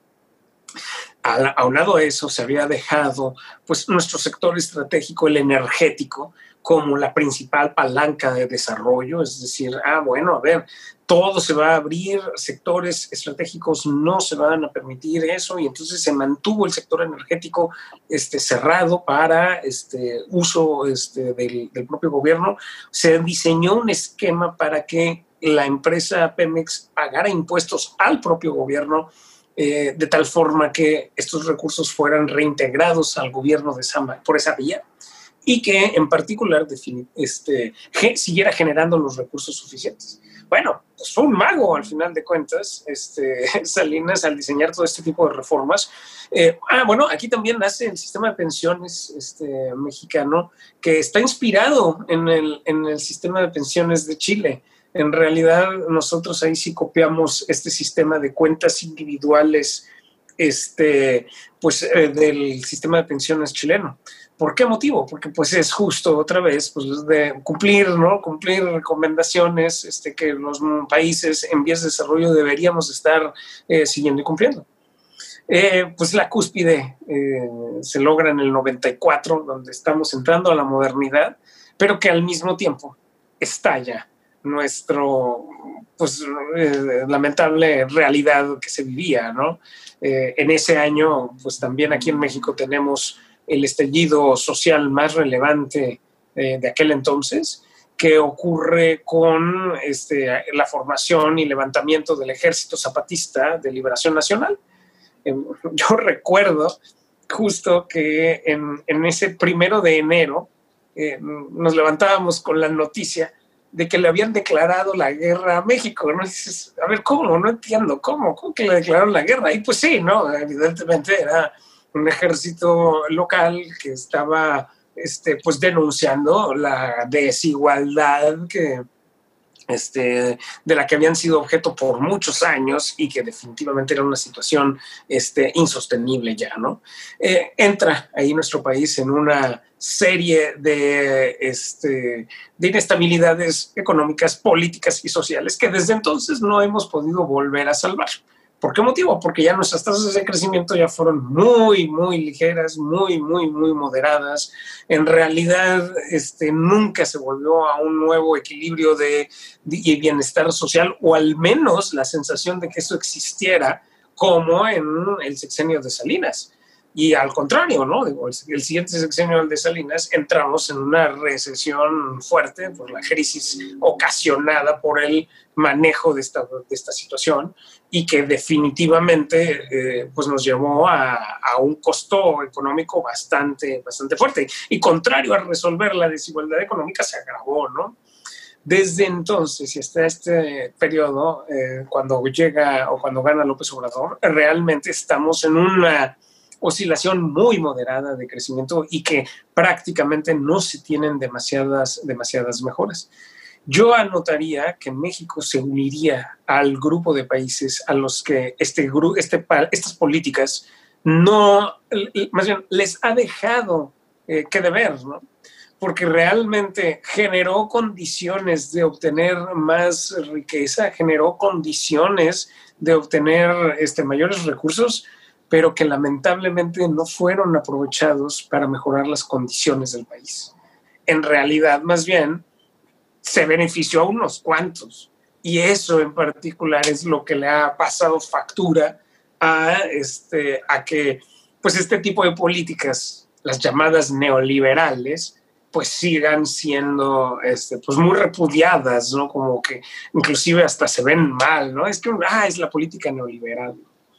Aunado a eso se había dejado pues nuestro sector estratégico, el energético, como la principal palanca de desarrollo, es decir, ah, bueno, a ver, todo se va a abrir, sectores estratégicos no se van a permitir eso, y entonces se mantuvo el sector energético este, cerrado para este, uso este, del, del propio gobierno. Se diseñó un esquema para que la empresa Pemex pagara impuestos al propio gobierno, eh, de tal forma que estos recursos fueran reintegrados al gobierno de esa, por esa vía, y que en particular este, siguiera generando los recursos suficientes. Bueno, pues fue un mago al final de cuentas, este, Salinas, al diseñar todo este tipo de reformas. Eh, ah, bueno, aquí también nace el sistema de pensiones este, mexicano, que está inspirado en el, en el sistema de pensiones de Chile. En realidad, nosotros ahí sí copiamos este sistema de cuentas individuales este, pues, eh, del sistema de pensiones chileno. ¿Por qué motivo? Porque pues es justo otra vez pues, de cumplir, ¿no? Cumplir recomendaciones este, que los países en vías de desarrollo deberíamos estar eh, siguiendo y cumpliendo. Eh, pues la cúspide eh, se logra en el noventa y cuatro, donde estamos entrando a la modernidad, pero que al mismo tiempo estalla nuestro pues, eh, lamentable realidad que se vivía, ¿no? Eh, en ese año, pues también aquí en México tenemos el estallido social más relevante eh, de aquel entonces, que ocurre con este, la formación y levantamiento del Ejército Zapatista de Liberación Nacional. Eh, yo recuerdo justo que en, en ese primero de enero eh, nos levantábamos con la noticia de que le habían declarado la guerra a México, ¿no? Y dices, a ver, ¿cómo? No entiendo, ¿cómo? ¿Cómo que le declararon la guerra? Y pues sí, ¿no? Evidentemente era un ejército local que estaba este, pues denunciando la desigualdad que, este, de la que habían sido objeto por muchos años y que definitivamente era una situación este, insostenible ya, ¿no? Eh, entra ahí nuestro país en una serie de, este, de inestabilidades económicas, políticas y sociales que desde entonces no hemos podido volver a salvar. ¿Por qué motivo? Porque ya nuestras tasas de crecimiento ya fueron muy, muy ligeras, muy, muy, muy moderadas. En realidad, este, nunca se volvió a un nuevo equilibrio de, de bienestar social, o al menos la sensación de que eso existiera como en el sexenio de Salinas. Y al contrario, ¿no? Digo, el, el siguiente sexenio de Salinas entramos en una recesión fuerte por la crisis ocasionada por el manejo de esta, de esta situación, y que definitivamente eh, pues nos llevó a, a un costo económico bastante, bastante fuerte. Y contrario a resolver la desigualdad económica, se agravó, ¿no? Desde entonces y hasta este periodo, eh, cuando llega o cuando gana López Obrador, realmente estamos en una oscilación muy moderada de crecimiento y que prácticamente no se tienen demasiadas, demasiadas mejoras. Yo anotaría que México se uniría al grupo de países a los que este, este, estas políticas no, más bien, les ha dejado eh, que deber, ¿no? Porque realmente generó condiciones de obtener más riqueza, generó condiciones de obtener este, mayores recursos, pero que lamentablemente no fueron aprovechados para mejorar las condiciones del país. En realidad, más bien, se benefició a unos cuantos, y eso en particular es lo que le ha pasado factura a, este, a que pues este tipo de políticas, las llamadas neoliberales, pues sigan siendo este, pues muy repudiadas, ¿no? Como que inclusive hasta se ven mal, ¿no? Es que, ah, es la política neoliberal.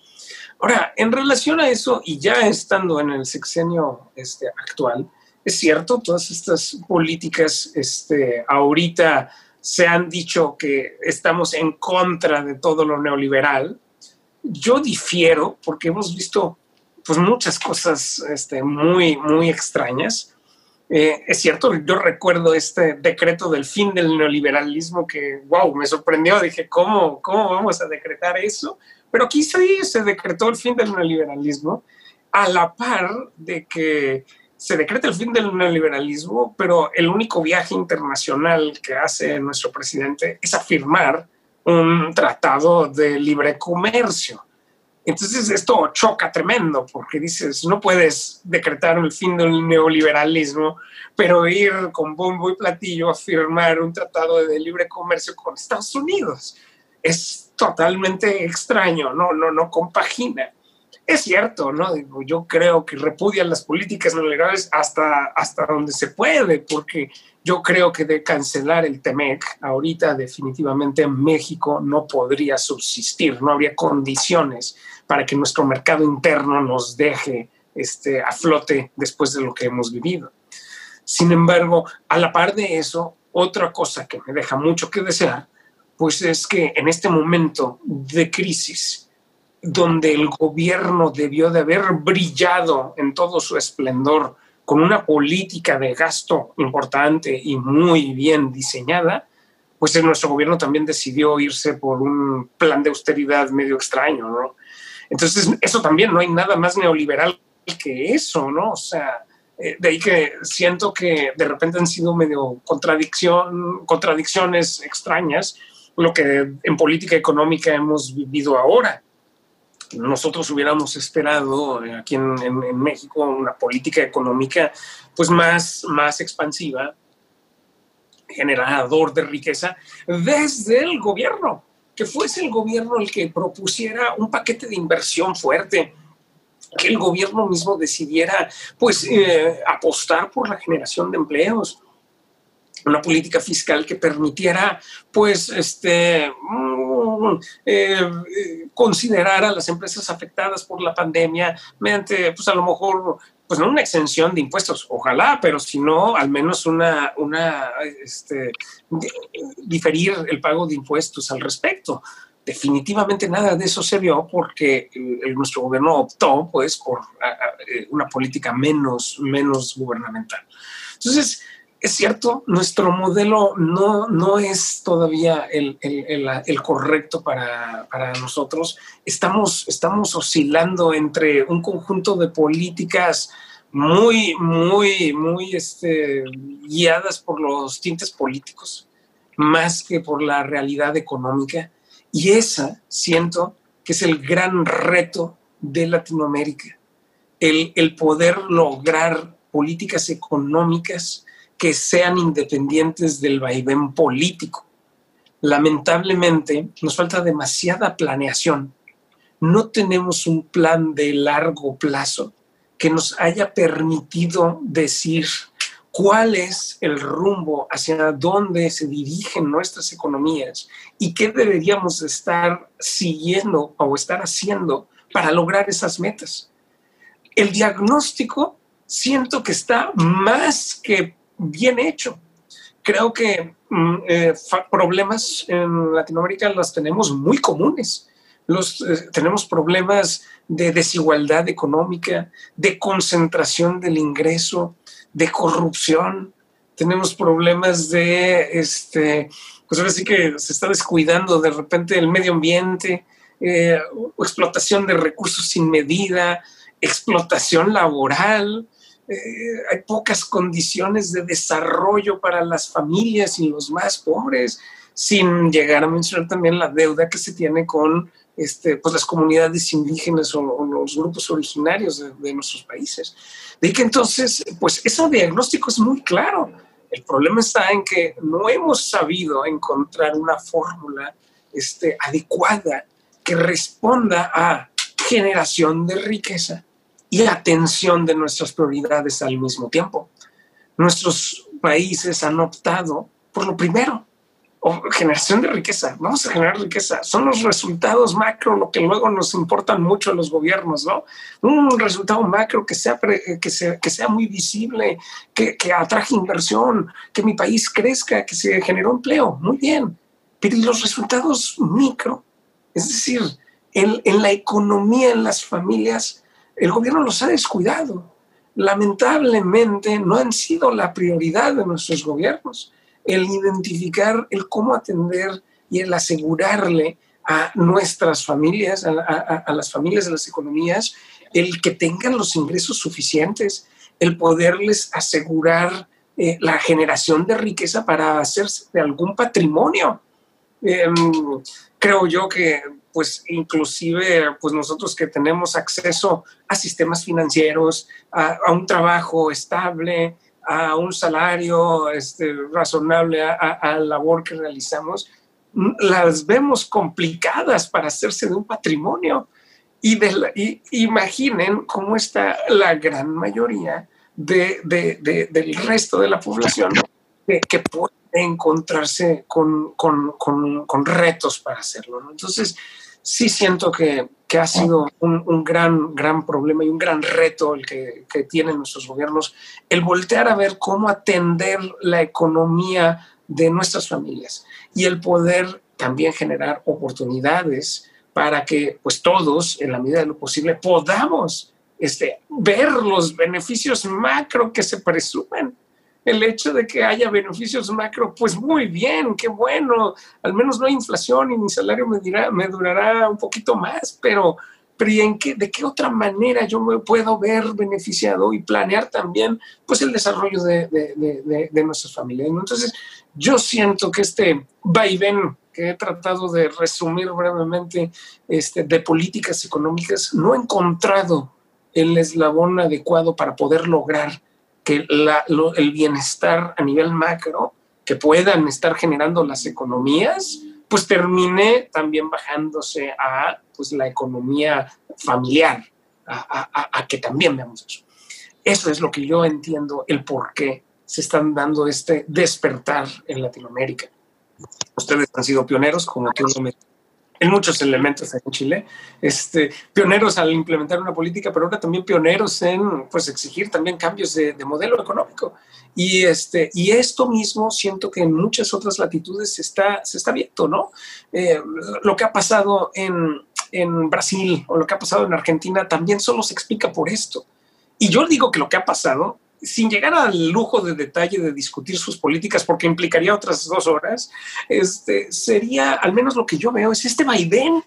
Ahora, en relación a eso, y ya estando en el sexenio este, actual, es cierto, todas estas políticas este, ahorita se han dicho que estamos en contra de todo lo neoliberal. Yo difiero porque hemos visto pues, muchas cosas este, muy, muy extrañas. Eh, es cierto, yo recuerdo este decreto del fin del neoliberalismo que, wow, me sorprendió. Dije, ¿cómo, cómo vamos a decretar eso? Pero aquí sí se decretó el fin del neoliberalismo a la par de que se decreta el fin del neoliberalismo, pero el único viaje internacional que hace nuestro presidente es a firmar un tratado de libre comercio. Entonces esto choca tremendo porque dices, no puedes decretar el fin del neoliberalismo, pero ir con bombo y platillo a firmar un tratado de libre comercio con Estados Unidos. Es totalmente extraño, no, no, no compagina. Es cierto, ¿no? Digo, yo creo que repudian las políticas neoliberales hasta, hasta donde se puede, porque yo creo que de cancelar el TEMEC, ahorita definitivamente México no podría subsistir, no habría condiciones para que nuestro mercado interno nos deje este, a flote después de lo que hemos vivido. Sin embargo, a la par de eso, otra cosa que me deja mucho que desear, pues es que en este momento de crisis, donde el gobierno debió de haber brillado en todo su esplendor con una política de gasto importante y muy bien diseñada, pues nuestro gobierno también decidió irse por un plan de austeridad medio extraño, ¿no? Entonces, eso también, no hay nada más neoliberal que eso, ¿no? O sea, eh, de ahí que siento que de repente han sido medio contradicción, contradicciones extrañas lo que en política económica hemos vivido ahora. Nosotros hubiéramos esperado aquí en, en, en México una política económica pues más, más expansiva, generador de riqueza desde el gobierno, que fuese el gobierno el que propusiera un paquete de inversión fuerte, que el gobierno mismo decidiera pues eh, apostar por la generación de empleos, una política fiscal que permitiera pues este eh, considerar a las empresas afectadas por la pandemia mediante pues a lo mejor pues no una exención de impuestos, ojalá, pero si no al menos una, una este, diferir el pago de impuestos al respecto. Definitivamente nada de eso se vio porque el, nuestro gobierno optó pues por a, a, una política menos, menos gubernamental. Entonces, es cierto, nuestro modelo no, no es todavía el, el, el, el correcto para, para nosotros. Estamos, estamos oscilando entre un conjunto de políticas muy, muy, muy este, guiadas por los tintes políticos, más que por la realidad económica. Y esa, siento, que es el gran reto de Latinoamérica, el, el poder lograr políticas económicas que sean independientes del vaivén político. Lamentablemente, nos falta demasiada planeación. No tenemos un plan de largo plazo que nos haya permitido decir cuál es el rumbo hacia dónde se dirigen nuestras economías y qué deberíamos estar siguiendo o estar haciendo para lograr esas metas. El diagnóstico siento que está más que bien hecho. Creo que eh, problemas en Latinoamérica los tenemos muy comunes. Los, eh, tenemos problemas de desigualdad económica, de concentración del ingreso, de corrupción. Tenemos problemas de, este, pues ahora sí que se está descuidando de repente el medio ambiente, eh, explotación de recursos sin medida, explotación laboral. Eh, hay pocas condiciones de desarrollo para las familias y los más pobres, sin llegar a mencionar también la deuda que se tiene con este, pues las comunidades indígenas o, o los grupos originarios de, de nuestros países. De que entonces, pues ese diagnóstico es muy claro. El problema está en que no hemos sabido encontrar una fórmula este, adecuada que responda a generación de riqueza y atención de nuestras prioridades al mismo tiempo. Nuestros países han optado por lo primero, o generación de riqueza. Vamos a generar riqueza. Son los resultados macro lo que luego nos importan mucho a los gobiernos, ¿no? Un resultado macro que sea, que sea, que sea muy visible, que, que atraje inversión, que mi país crezca, que se generó empleo. Muy bien. Pero ¿y los resultados micro? Es decir, en, en la economía, en las familias, el gobierno los ha descuidado. Lamentablemente no han sido la prioridad de nuestros gobiernos el identificar, el cómo atender y el asegurarle a nuestras familias, a, a, a las familias de las economías, el que tengan los ingresos suficientes, el poderles asegurar eh, la generación de riqueza para hacerse de algún patrimonio. Eh, creo yo que pues inclusive pues nosotros que tenemos acceso a sistemas financieros, a, a un trabajo estable, a un salario este, razonable, a, a, a la labor que realizamos, las vemos complicadas para hacerse de un patrimonio. Y, de la, y imaginen cómo está la gran mayoría de, de, de, del resto de la población que, que puede encontrarse con, con, con, con retos para hacerlo, ¿no? Entonces, sí siento que, que ha sido un, un gran, gran problema y un gran reto el que, que tienen nuestros gobiernos, el voltear a ver cómo atender la economía de nuestras familias y el poder también generar oportunidades para que pues todos, en la medida de lo posible, podamos este, ver los beneficios macro que se presumen. El hecho de que haya beneficios macro, pues muy bien, qué bueno. Al menos no hay inflación y mi salario me, dirá, me durará un poquito más, pero, pero ¿y en qué, de qué otra manera yo me puedo ver beneficiado y planear también pues, el desarrollo de, de, de, de, de nuestras familias? Entonces, yo siento que este vaivén que he tratado de resumir brevemente este, de políticas económicas, no he encontrado el eslabón adecuado para poder lograr que la, lo, el bienestar a nivel macro que puedan estar generando las economías, pues termine también bajándose a pues, la economía familiar, a, a, a que también veamos eso. Eso es lo que yo entiendo, el por qué se están dando este despertar en Latinoamérica. Ustedes han sido pioneros, como tú lo mencionas, en muchos elementos en Chile, este, pioneros al implementar una política, pero ahora también pioneros en pues, exigir también cambios de, de modelo económico. Y, este, y esto mismo siento que en muchas otras latitudes se está, se está viendo, ¿no? Eh, lo que ha pasado en, en Brasil o lo que ha pasado en Argentina también solo se explica por esto. Y yo digo que lo que ha pasado, sin llegar al lujo de detalle de discutir sus políticas, porque implicaría otras dos horas, este, sería, al menos lo que yo veo, es este vaivén.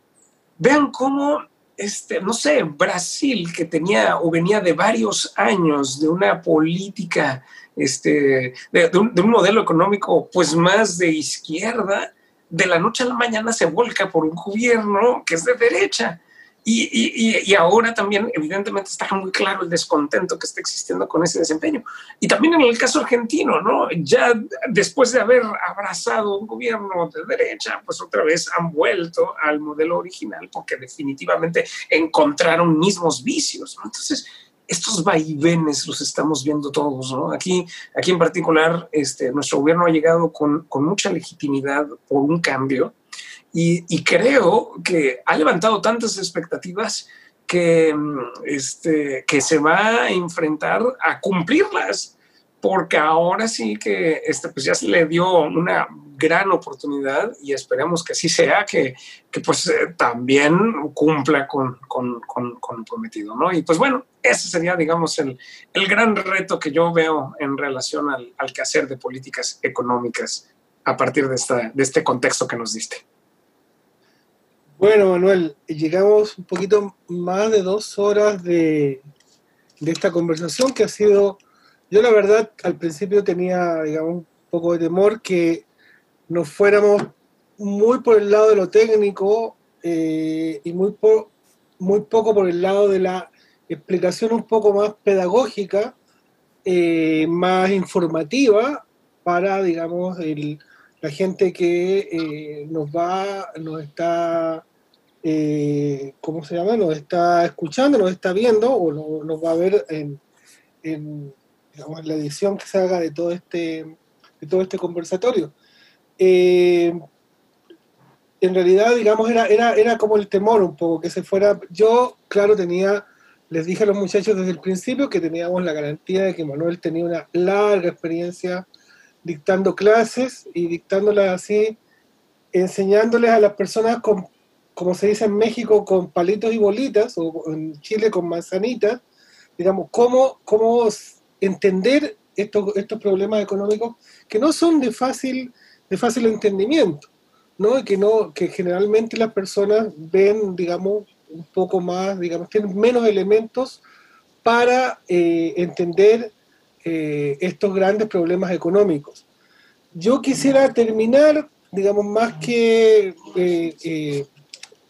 Vean cómo, este, no sé, Brasil, que tenía o venía de varios años de una política, este, de, de, un, de un modelo económico pues más de izquierda, de la noche a la mañana se volca por un gobierno que es de derecha. Y, y, y ahora también, evidentemente, está muy claro el descontento que está existiendo con ese desempeño. Y también en el caso argentino, ¿no? Ya después de haber abrazado un gobierno de derecha, pues otra vez han vuelto al modelo original porque definitivamente encontraron mismos vicios, ¿no? Entonces, estos vaivenes los estamos viendo todos, ¿no? Aquí, aquí en particular, este, nuestro gobierno ha llegado con, con mucha legitimidad por un cambio. Y, y creo que ha levantado tantas expectativas que, este, que se va a enfrentar a cumplirlas, porque ahora sí que este, pues ya se le dio una gran oportunidad y esperemos que así sea, que, que pues eh, también cumpla con, con, con, con lo prometido, ¿no? Y pues bueno, ese sería, digamos, el, el gran reto que yo veo en relación al, al quehacer de políticas económicas a partir de, esta, de este contexto que nos diste. Bueno, Manuel, llegamos un poquito más de dos horas de, de esta conversación que ha sido, yo la verdad al principio tenía, digamos, un poco de temor que nos fuéramos muy por el lado de lo técnico eh, y muy, po, muy poco por el lado de la explicación un poco más pedagógica, eh, más informativa para, digamos, el... la gente que eh, nos va, nos está, eh, ¿cómo se llama? Nos está escuchando, nos está viendo, o no, nos va a ver en, en digamos, la edición que se haga de todo este, de todo este conversatorio. Eh, en realidad, digamos, era, era, era como el temor un poco, que se fuera. Yo, claro, tenía, les dije a los muchachos desde el principio que teníamos la garantía de que Manuel tenía una larga experiencia dictando clases y dictándolas así, enseñándoles a las personas, con, como se dice en México, con palitos y bolitas, o en Chile con manzanitas, digamos, cómo, cómo entender estos, estos problemas económicos que no son de fácil, de fácil entendimiento, ¿no? Y que, no, que generalmente las personas ven, digamos, un poco más, digamos, tienen menos elementos para eh, entender Eh, estos grandes problemas económicos. Yo quisiera terminar, digamos, más que eh, eh,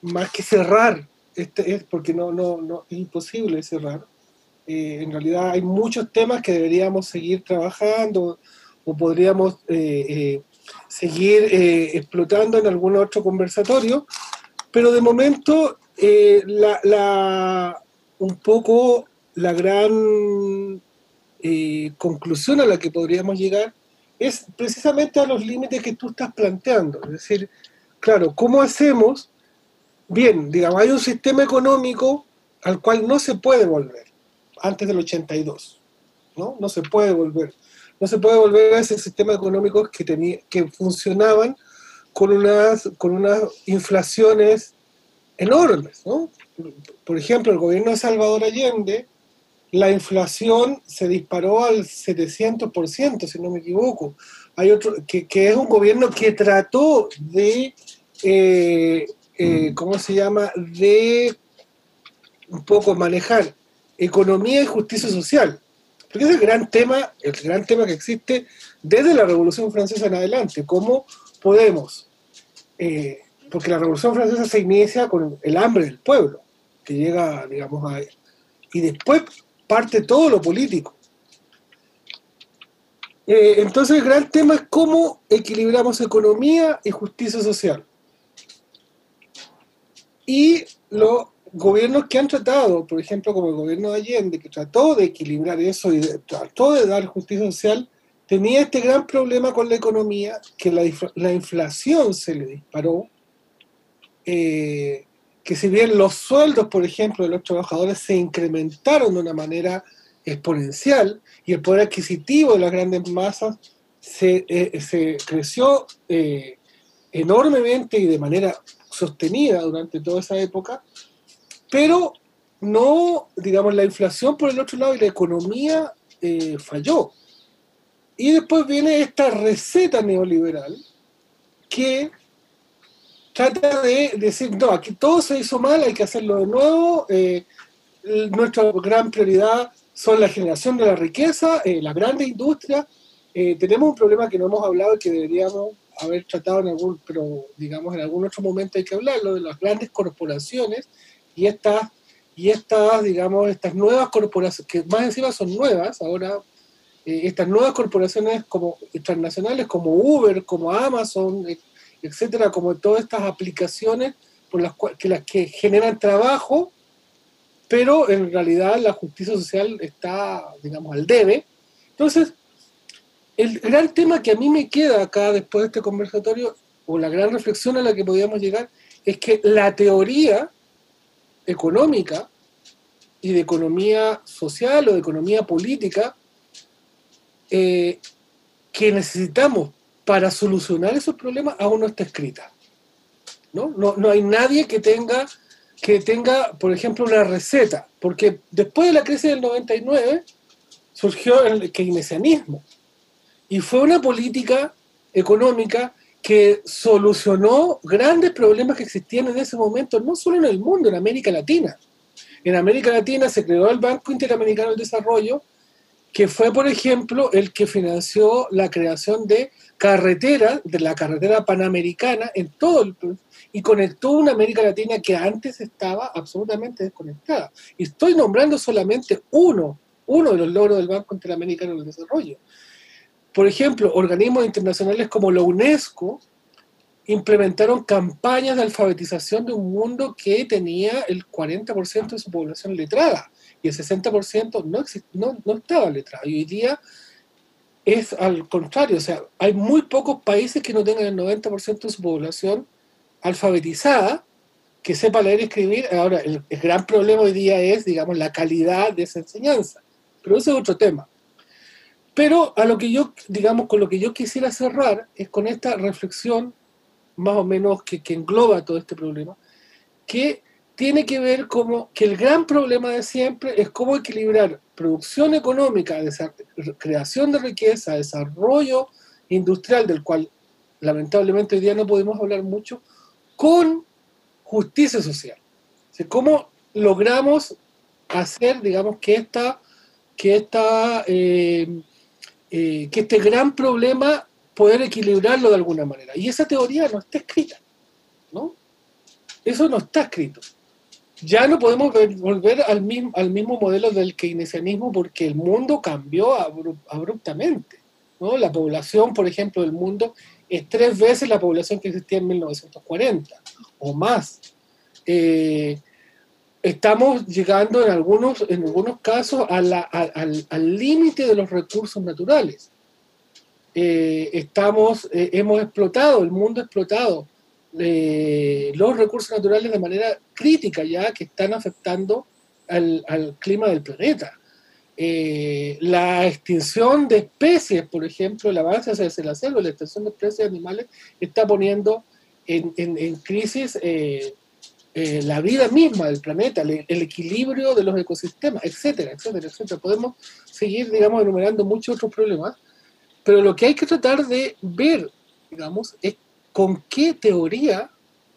más que cerrar, este, es porque no, no, no, es imposible cerrar. Eh, en realidad hay muchos temas que deberíamos seguir trabajando o podríamos eh, eh, seguir eh, explotando en algún otro conversatorio, pero de momento eh, la, la, un poco la gran eh, conclusión a la que podríamos llegar es precisamente a los límites que tú estás planteando. Es decir, claro, ¿cómo hacemos? Bien, digamos, hay un sistema económico al cual no se puede volver antes del ochenta y dos, ¿no? No se puede volver. No se puede volver a ese sistema económico que, tenía, que funcionaban con unas, con unas inflaciones enormes, ¿no? Por ejemplo, el gobierno de Salvador Allende, la inflación se disparó al setecientos por ciento, si no me equivoco. Hay otro, que, que es un gobierno que trató de, eh, eh, ¿cómo se llama?, de un poco manejar economía y justicia social. Porque es el gran tema, el gran tema que existe desde la Revolución Francesa en adelante. ¿Cómo podemos? Eh, porque la Revolución Francesa se inicia con el hambre del pueblo, que llega, digamos, a... Y después parte todo lo político. Eh, entonces el gran tema es cómo equilibramos economía y justicia social. Y los gobiernos que han tratado, por ejemplo, como el gobierno de Allende, que trató de equilibrar eso y de, trató de dar justicia social, tenía este gran problema con la economía, que la, la inflación se le disparó, eh, que si bien los sueldos, por ejemplo, de los trabajadores se incrementaron de una manera exponencial y el poder adquisitivo de las grandes masas se, eh, se creció eh, enormemente y de manera sostenida durante toda esa época, pero no, digamos, la inflación por el otro lado y la economía eh, falló. Y después viene esta receta neoliberal que trata de decir, no, aquí todo se hizo mal, hay que hacerlo de nuevo, eh, nuestra gran prioridad son la generación de la riqueza, eh, la grande industria, eh, tenemos un problema que no hemos hablado y que deberíamos haber tratado en algún, pero digamos en algún otro momento hay que hablarlo, de las grandes corporaciones y estas, y estas digamos, estas nuevas corporaciones, que más encima son nuevas, ahora eh, estas nuevas corporaciones como transnacionales como Uber, como Amazon, eh, etcétera, como todas estas aplicaciones por las cuales, que las que generan trabajo, pero en realidad la justicia social está, digamos, al debe. Entonces, el gran tema que a mí me queda acá después de este conversatorio, o la gran reflexión a la que podíamos llegar, es que la teoría económica y de economía social o de economía política eh, que necesitamos para solucionar esos problemas aún no está escrita, ¿no? No, no hay nadie que tenga, que tenga, por ejemplo, una receta, porque después de la crisis del noventa y nueve surgió el keynesianismo y fue una política económica que solucionó grandes problemas que existían en ese momento, no solo en el mundo, en América Latina. En América Latina se creó el Banco Interamericano del Desarrollo, que fue, por ejemplo, el que financió la creación de carreteras, de la carretera panamericana en todo el y conectó una América Latina que antes estaba absolutamente desconectada. Y estoy nombrando solamente uno, uno de los logros del Banco Interamericano del Desarrollo. Por ejemplo, organismos internacionales como la UNESCO implementaron campañas de alfabetización de un mundo que tenía el cuarenta por ciento de su población letrada y el sesenta por ciento no, no, no estaba letrado. Y hoy día es al contrario, o sea, hay muy pocos países que no tengan el noventa por ciento de su población alfabetizada, que sepa leer y escribir. Ahora, el, el gran problema hoy día es, digamos, la calidad de esa enseñanza. Pero ese es otro tema. Pero a lo que yo, digamos, con lo que yo quisiera cerrar es con esta reflexión, más o menos que, que engloba todo este problema, que tiene que ver como que el gran problema de siempre es cómo equilibrar producción económica, creación de riqueza, desarrollo industrial, del cual lamentablemente hoy día no podemos hablar mucho, con justicia social. O sea, cómo logramos hacer, digamos, que esta, que esta, eh, eh, que este gran problema poder equilibrarlo de alguna manera. Y esa teoría no está escrita, ¿no? eso no está escrito. Ya no podemos ver, volver al mismo, al mismo modelo del keynesianismo porque el mundo cambió abru, abruptamente, ¿no? La población, por ejemplo, del mundo es tres veces la población que existía en mil novecientos cuarenta o más. Eh, estamos llegando en algunos, en algunos casos a la, a, al, al límite de los recursos naturales. Eh, estamos, eh, hemos explotado, el mundo ha explotado eh, los recursos naturales de manera crítica ya que están afectando al, al clima del planeta. Eh, la extinción de especies, por ejemplo, el avance hacia la selva, la extinción de especies animales está poniendo en, en, en crisis eh, eh, la vida misma del planeta, el, el equilibrio de los ecosistemas, etcétera, etcétera, etcétera. Podemos seguir, digamos, enumerando muchos otros problemas, pero lo que hay que tratar de ver, digamos, es con qué teoría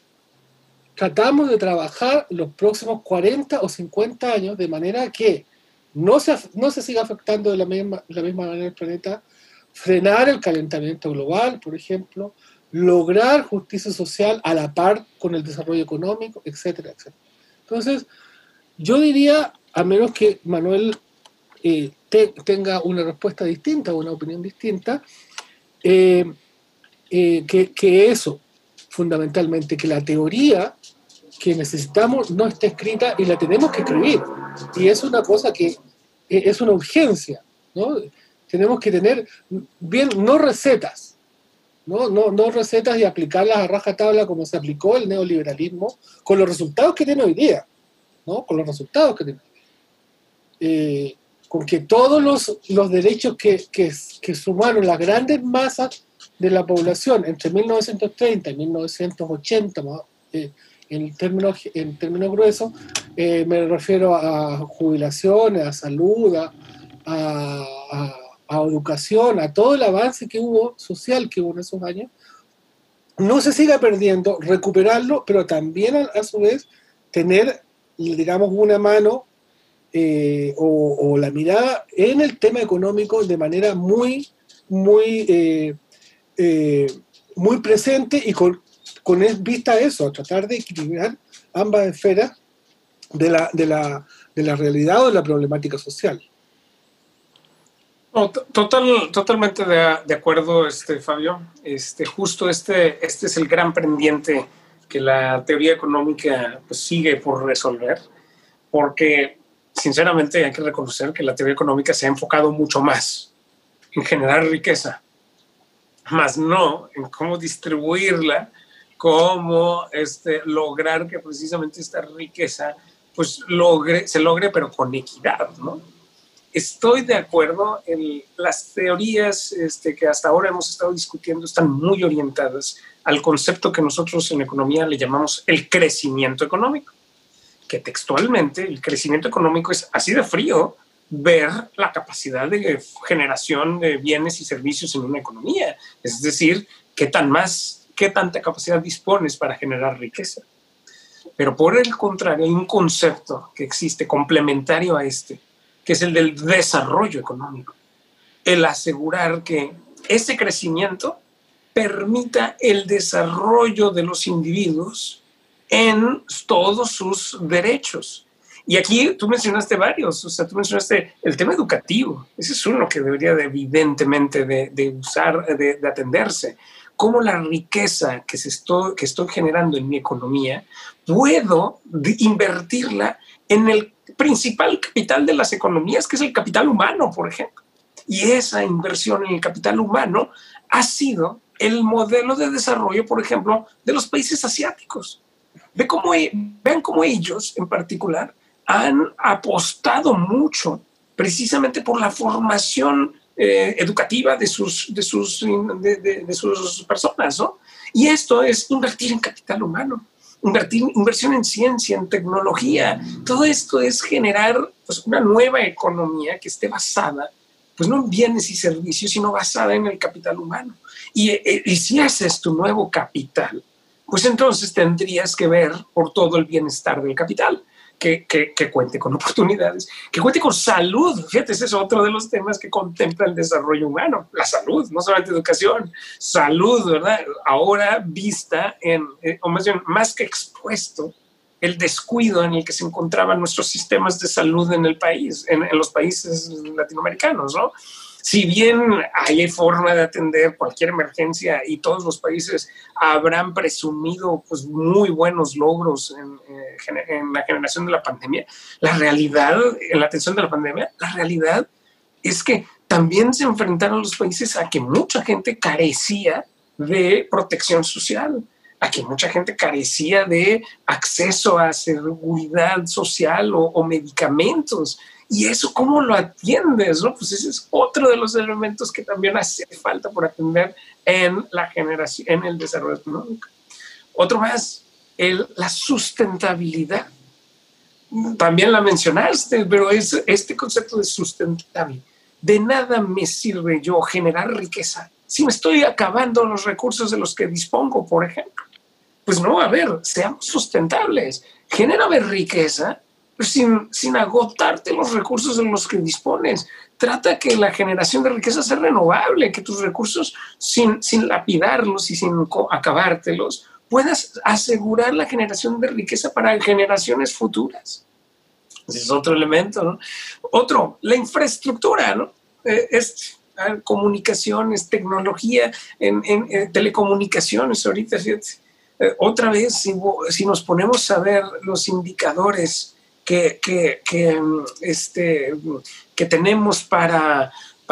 tratamos de trabajar los próximos cuarenta o cincuenta años de manera que no se, no se siga afectando de la misma, de la misma manera el planeta, frenar el calentamiento global, por ejemplo, lograr justicia social a la par con el desarrollo económico, etcétera, etcétera. Entonces, yo diría, a menos que Manuel eh, te, tenga una respuesta distinta o una opinión distinta, eh, eh, que, que eso, fundamentalmente, que la teoría que necesitamos no está escrita y la tenemos que escribir. Y es una cosa que es una urgencia, ¿no? Tenemos que tener, bien, no recetas, ¿no? No, no recetas y aplicarlas a rajatabla como se aplicó el neoliberalismo, con los resultados que tiene hoy día, ¿no? Con los resultados que tiene hoy día. Eh, con que todos los, los derechos que, que, que sumaron las grandes masas de la población entre mil novecientos treinta y mil novecientos ochenta, eh, en términos, en términos gruesos, eh, me refiero a jubilaciones, a salud, a, a, a educación, a todo el avance que hubo, social que hubo en esos años, no se siga perdiendo, recuperarlo, pero también a, a su vez tener, digamos, una mano eh, o, o la mirada en el tema económico de manera muy, muy, eh, eh, muy presente y con con vista a eso, a tratar de equilibrar ambas esferas de la, de la, de la realidad o de la problemática social. No, total, totalmente de, de acuerdo, este, Fabio. Este, justo este, este es el gran pendiente que la teoría económica pues, sigue por resolver, porque sinceramente hay que reconocer que la teoría económica se ha enfocado mucho más en generar riqueza, más no en cómo distribuirla, cómo este, lograr que precisamente esta riqueza pues, logre, se logre, pero con equidad, ¿no? Estoy de acuerdo, en las teorías este, que hasta ahora hemos estado discutiendo están muy orientadas al concepto que nosotros en economía le llamamos el crecimiento económico, que textualmente el crecimiento económico es así de frío ver la capacidad de generación de bienes y servicios en una economía, es decir, qué tan más qué tanta capacidad dispones para generar riqueza. Pero por el contrario, hay un concepto que existe complementario a este, que es el del desarrollo económico. El asegurar que ese crecimiento permita el desarrollo de los individuos en todos sus derechos. Y aquí tú mencionaste varios, o sea, tú mencionaste el tema educativo. Ese es uno que debería de, evidentemente de, de usar, de, de atenderse. Cómo la riqueza que, se estoy, que estoy generando en mi economía puedo invertirla en el principal capital de las economías, que es el capital humano, por ejemplo. Y esa inversión en el capital humano ha sido el modelo de desarrollo, por ejemplo, de los países asiáticos. Ve cómo, vean cómo ellos, en particular, han apostado mucho precisamente por la formación Eh, educativa de sus, de, sus, de, de, de sus personas, ¿no? Y esto es invertir en capital humano, invertir, inversión en ciencia, en tecnología. Todo esto es generar pues, una nueva economía que esté basada, pues no en bienes y servicios, sino basada en el capital humano. Y, y si ese es tu nuevo capital, pues entonces tendrías que ver por todo el bienestar del capital. que, que, que cuente con oportunidades, que cuente con salud. Fíjate, ese es otro de los temas que contempla el desarrollo humano, la salud, no solamente educación, salud, ¿verdad? Ahora vista en, eh, o más bien, más que expuesto, el descuido en el que se encontraban nuestros sistemas de salud en el país, en, en los países latinoamericanos, ¿no? Si bien hay forma de atender cualquier emergencia y todos los países habrán presumido pues, muy buenos logros en, en la generación de la pandemia, la realidad, en la atención de la pandemia, la realidad es que también se enfrentaron los países a que mucha gente carecía de protección social, a que mucha gente carecía de acceso a seguridad social o, o medicamentos. Y eso, ¿cómo lo atiendes? ¿No? Pues ese es otro de los elementos que también hace falta por atender en la generación, en el desarrollo económico. Otro más, el, la sustentabilidad. También la mencionaste, pero es este concepto de sustentable. De nada me sirve yo generar riqueza si me estoy acabando los recursos de los que dispongo, por ejemplo. Pues no, a ver, seamos sustentables. Genérame riqueza, Sin, sin agotarte los recursos de los que dispones. Trata que la generación de riqueza sea renovable, que tus recursos, sin, sin lapidarlos y sin acabártelos, puedas asegurar la generación de riqueza para generaciones futuras. Ese es otro elemento, ¿no? Otro, la infraestructura, ¿no? Eh, es eh, comunicaciones, tecnología, en, en, en telecomunicaciones ahorita, fíjate. Eh, otra vez, si, si nos ponemos a ver los indicadores Que, que, que, este, que tenemos para,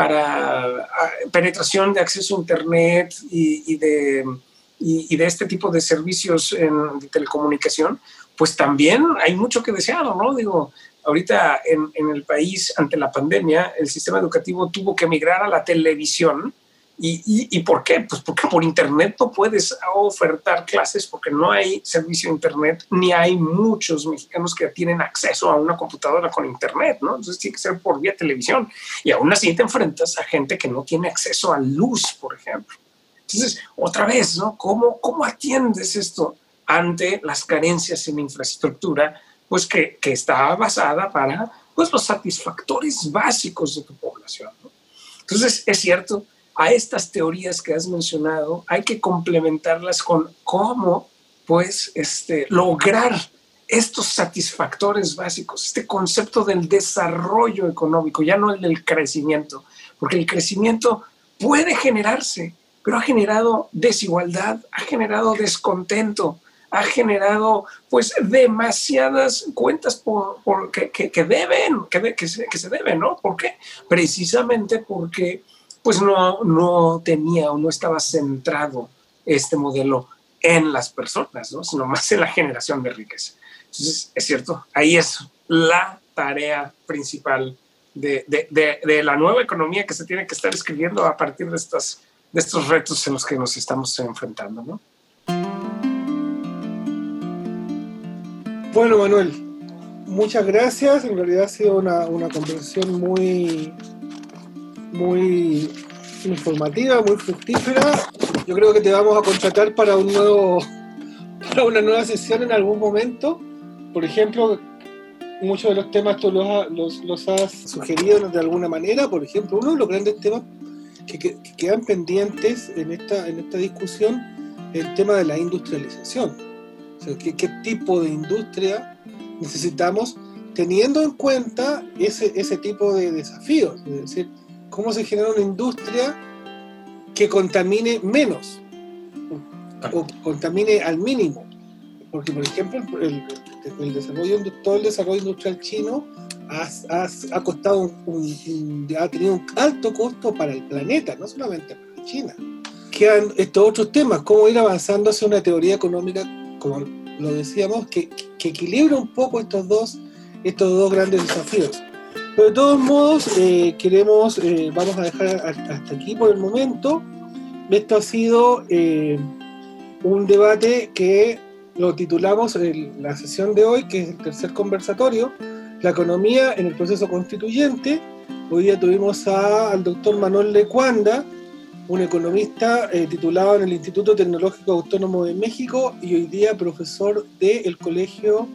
para penetración de acceso a Internet y, y, de, y, y de este tipo de servicios en, de telecomunicación, pues también hay mucho que desear, ¿no? Digo, ahorita en, en el país, ante la pandemia, el sistema educativo tuvo que migrar a la televisión. ¿Y, y, ¿Y por qué? Pues porque por Internet no puedes ofertar clases porque no hay servicio de Internet, ni hay muchos mexicanos que tienen acceso a una computadora con Internet, ¿no? Entonces tiene que ser por vía televisión. Y aún así te enfrentas a gente que no tiene acceso a luz, por ejemplo. Entonces, otra vez, ¿no? ¿Cómo, cómo atiendes esto ante las carencias en infraestructura? Pues que, que está basada para pues, los satisfactores básicos de tu población, ¿no? Entonces, es cierto, a estas teorías que has mencionado hay que complementarlas con cómo pues, este, lograr estos satisfactores básicos, este concepto del desarrollo económico, ya no el del crecimiento, porque el crecimiento puede generarse, pero ha generado desigualdad, ha generado descontento, ha generado pues demasiadas cuentas por, por que, que, que deben, que, que, se, que se deben, ¿no? ¿Por qué? Precisamente porque pues no, no tenía o no estaba centrado este modelo en las personas, ¿no? Sino más en la generación de riqueza. Entonces, es cierto, ahí es la tarea principal de, de, de, de la nueva economía que se tiene que estar escribiendo a partir de, estas, de estos retos en los que nos estamos enfrentando, ¿no? Bueno, Manuel, muchas gracias. En realidad ha sido una, una conversación muy... muy informativa, muy fructífera. Yo creo que te vamos a contratar para un nuevo para una nueva sesión en algún momento. Por ejemplo, muchos de los temas tú los, los, los has sugerido de alguna manera. Por ejemplo, uno de los grandes temas que, que, que quedan pendientes en esta, en esta discusión es el tema de la industrialización. O sea, ¿qué, qué tipo de industria necesitamos teniendo en cuenta ese, ese tipo de desafíos? Es decir, ¿cómo se genera una industria que contamine menos o contamine al mínimo? Porque, por ejemplo, el, el desarrollo, todo el desarrollo industrial chino ha, ha, ha costado un, un, ha tenido un alto costo para el planeta, no solamente para China. Quedan estos otros temas, cómo ir avanzando hacia una teoría económica, como lo decíamos, que, que equilibre un poco estos dos, estos dos grandes desafíos. Pero de todos modos, eh, queremos, eh, vamos a dejar hasta aquí por el momento. Esto ha sido eh, un debate que lo titulamos en la sesión de hoy, que es el tercer conversatorio, la economía en el proceso constituyente. Hoy día tuvimos a, al doctor Manuel Lecuanda, un economista eh, titulado en el Instituto Tecnológico Autónomo de México y hoy día profesor del Colegio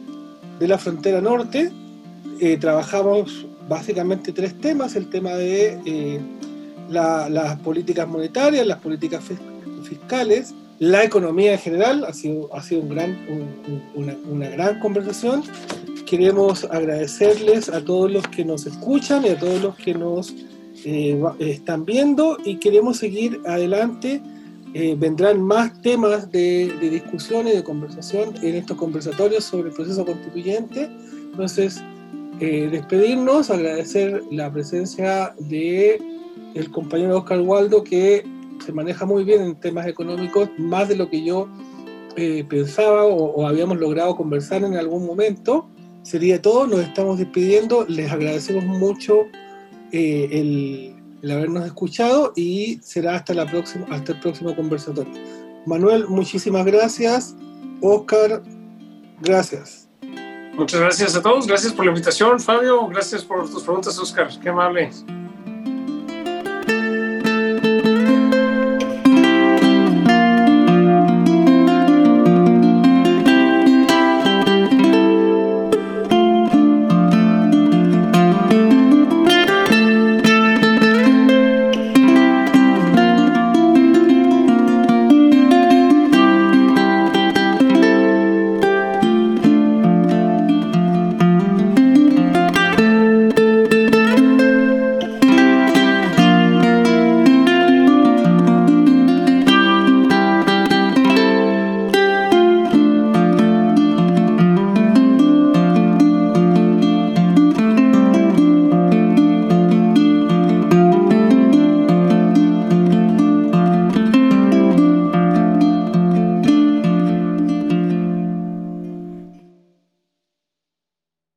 de la frontera norte. Eh, trabajamos básicamente tres temas: el tema de eh, la, las políticas monetarias, las políticas fiscales, la economía en general. Ha sido, ha sido un gran, un, una, una gran conversación. Queremos agradecerles a todos los que nos escuchan y a todos los que nos eh, están viendo, y queremos seguir adelante. Eh, vendrán más temas de, de discusión y de conversación en estos conversatorios sobre el proceso constituyente. Entonces, eh, despedirnos, agradecer la presencia de el compañero Oscar Waldo, que se maneja muy bien en temas económicos, más de lo que yo eh, pensaba o, o habíamos logrado conversar en algún momento. Sería todo, nos estamos despidiendo, les agradecemos mucho eh, el, el habernos escuchado, y será hasta, la próxima, hasta el próximo conversatorio. Manuel, muchísimas gracias. Oscar, gracias. Muchas gracias a todos, gracias por la invitación, Fabio, gracias por tus preguntas, Oscar, qué amable.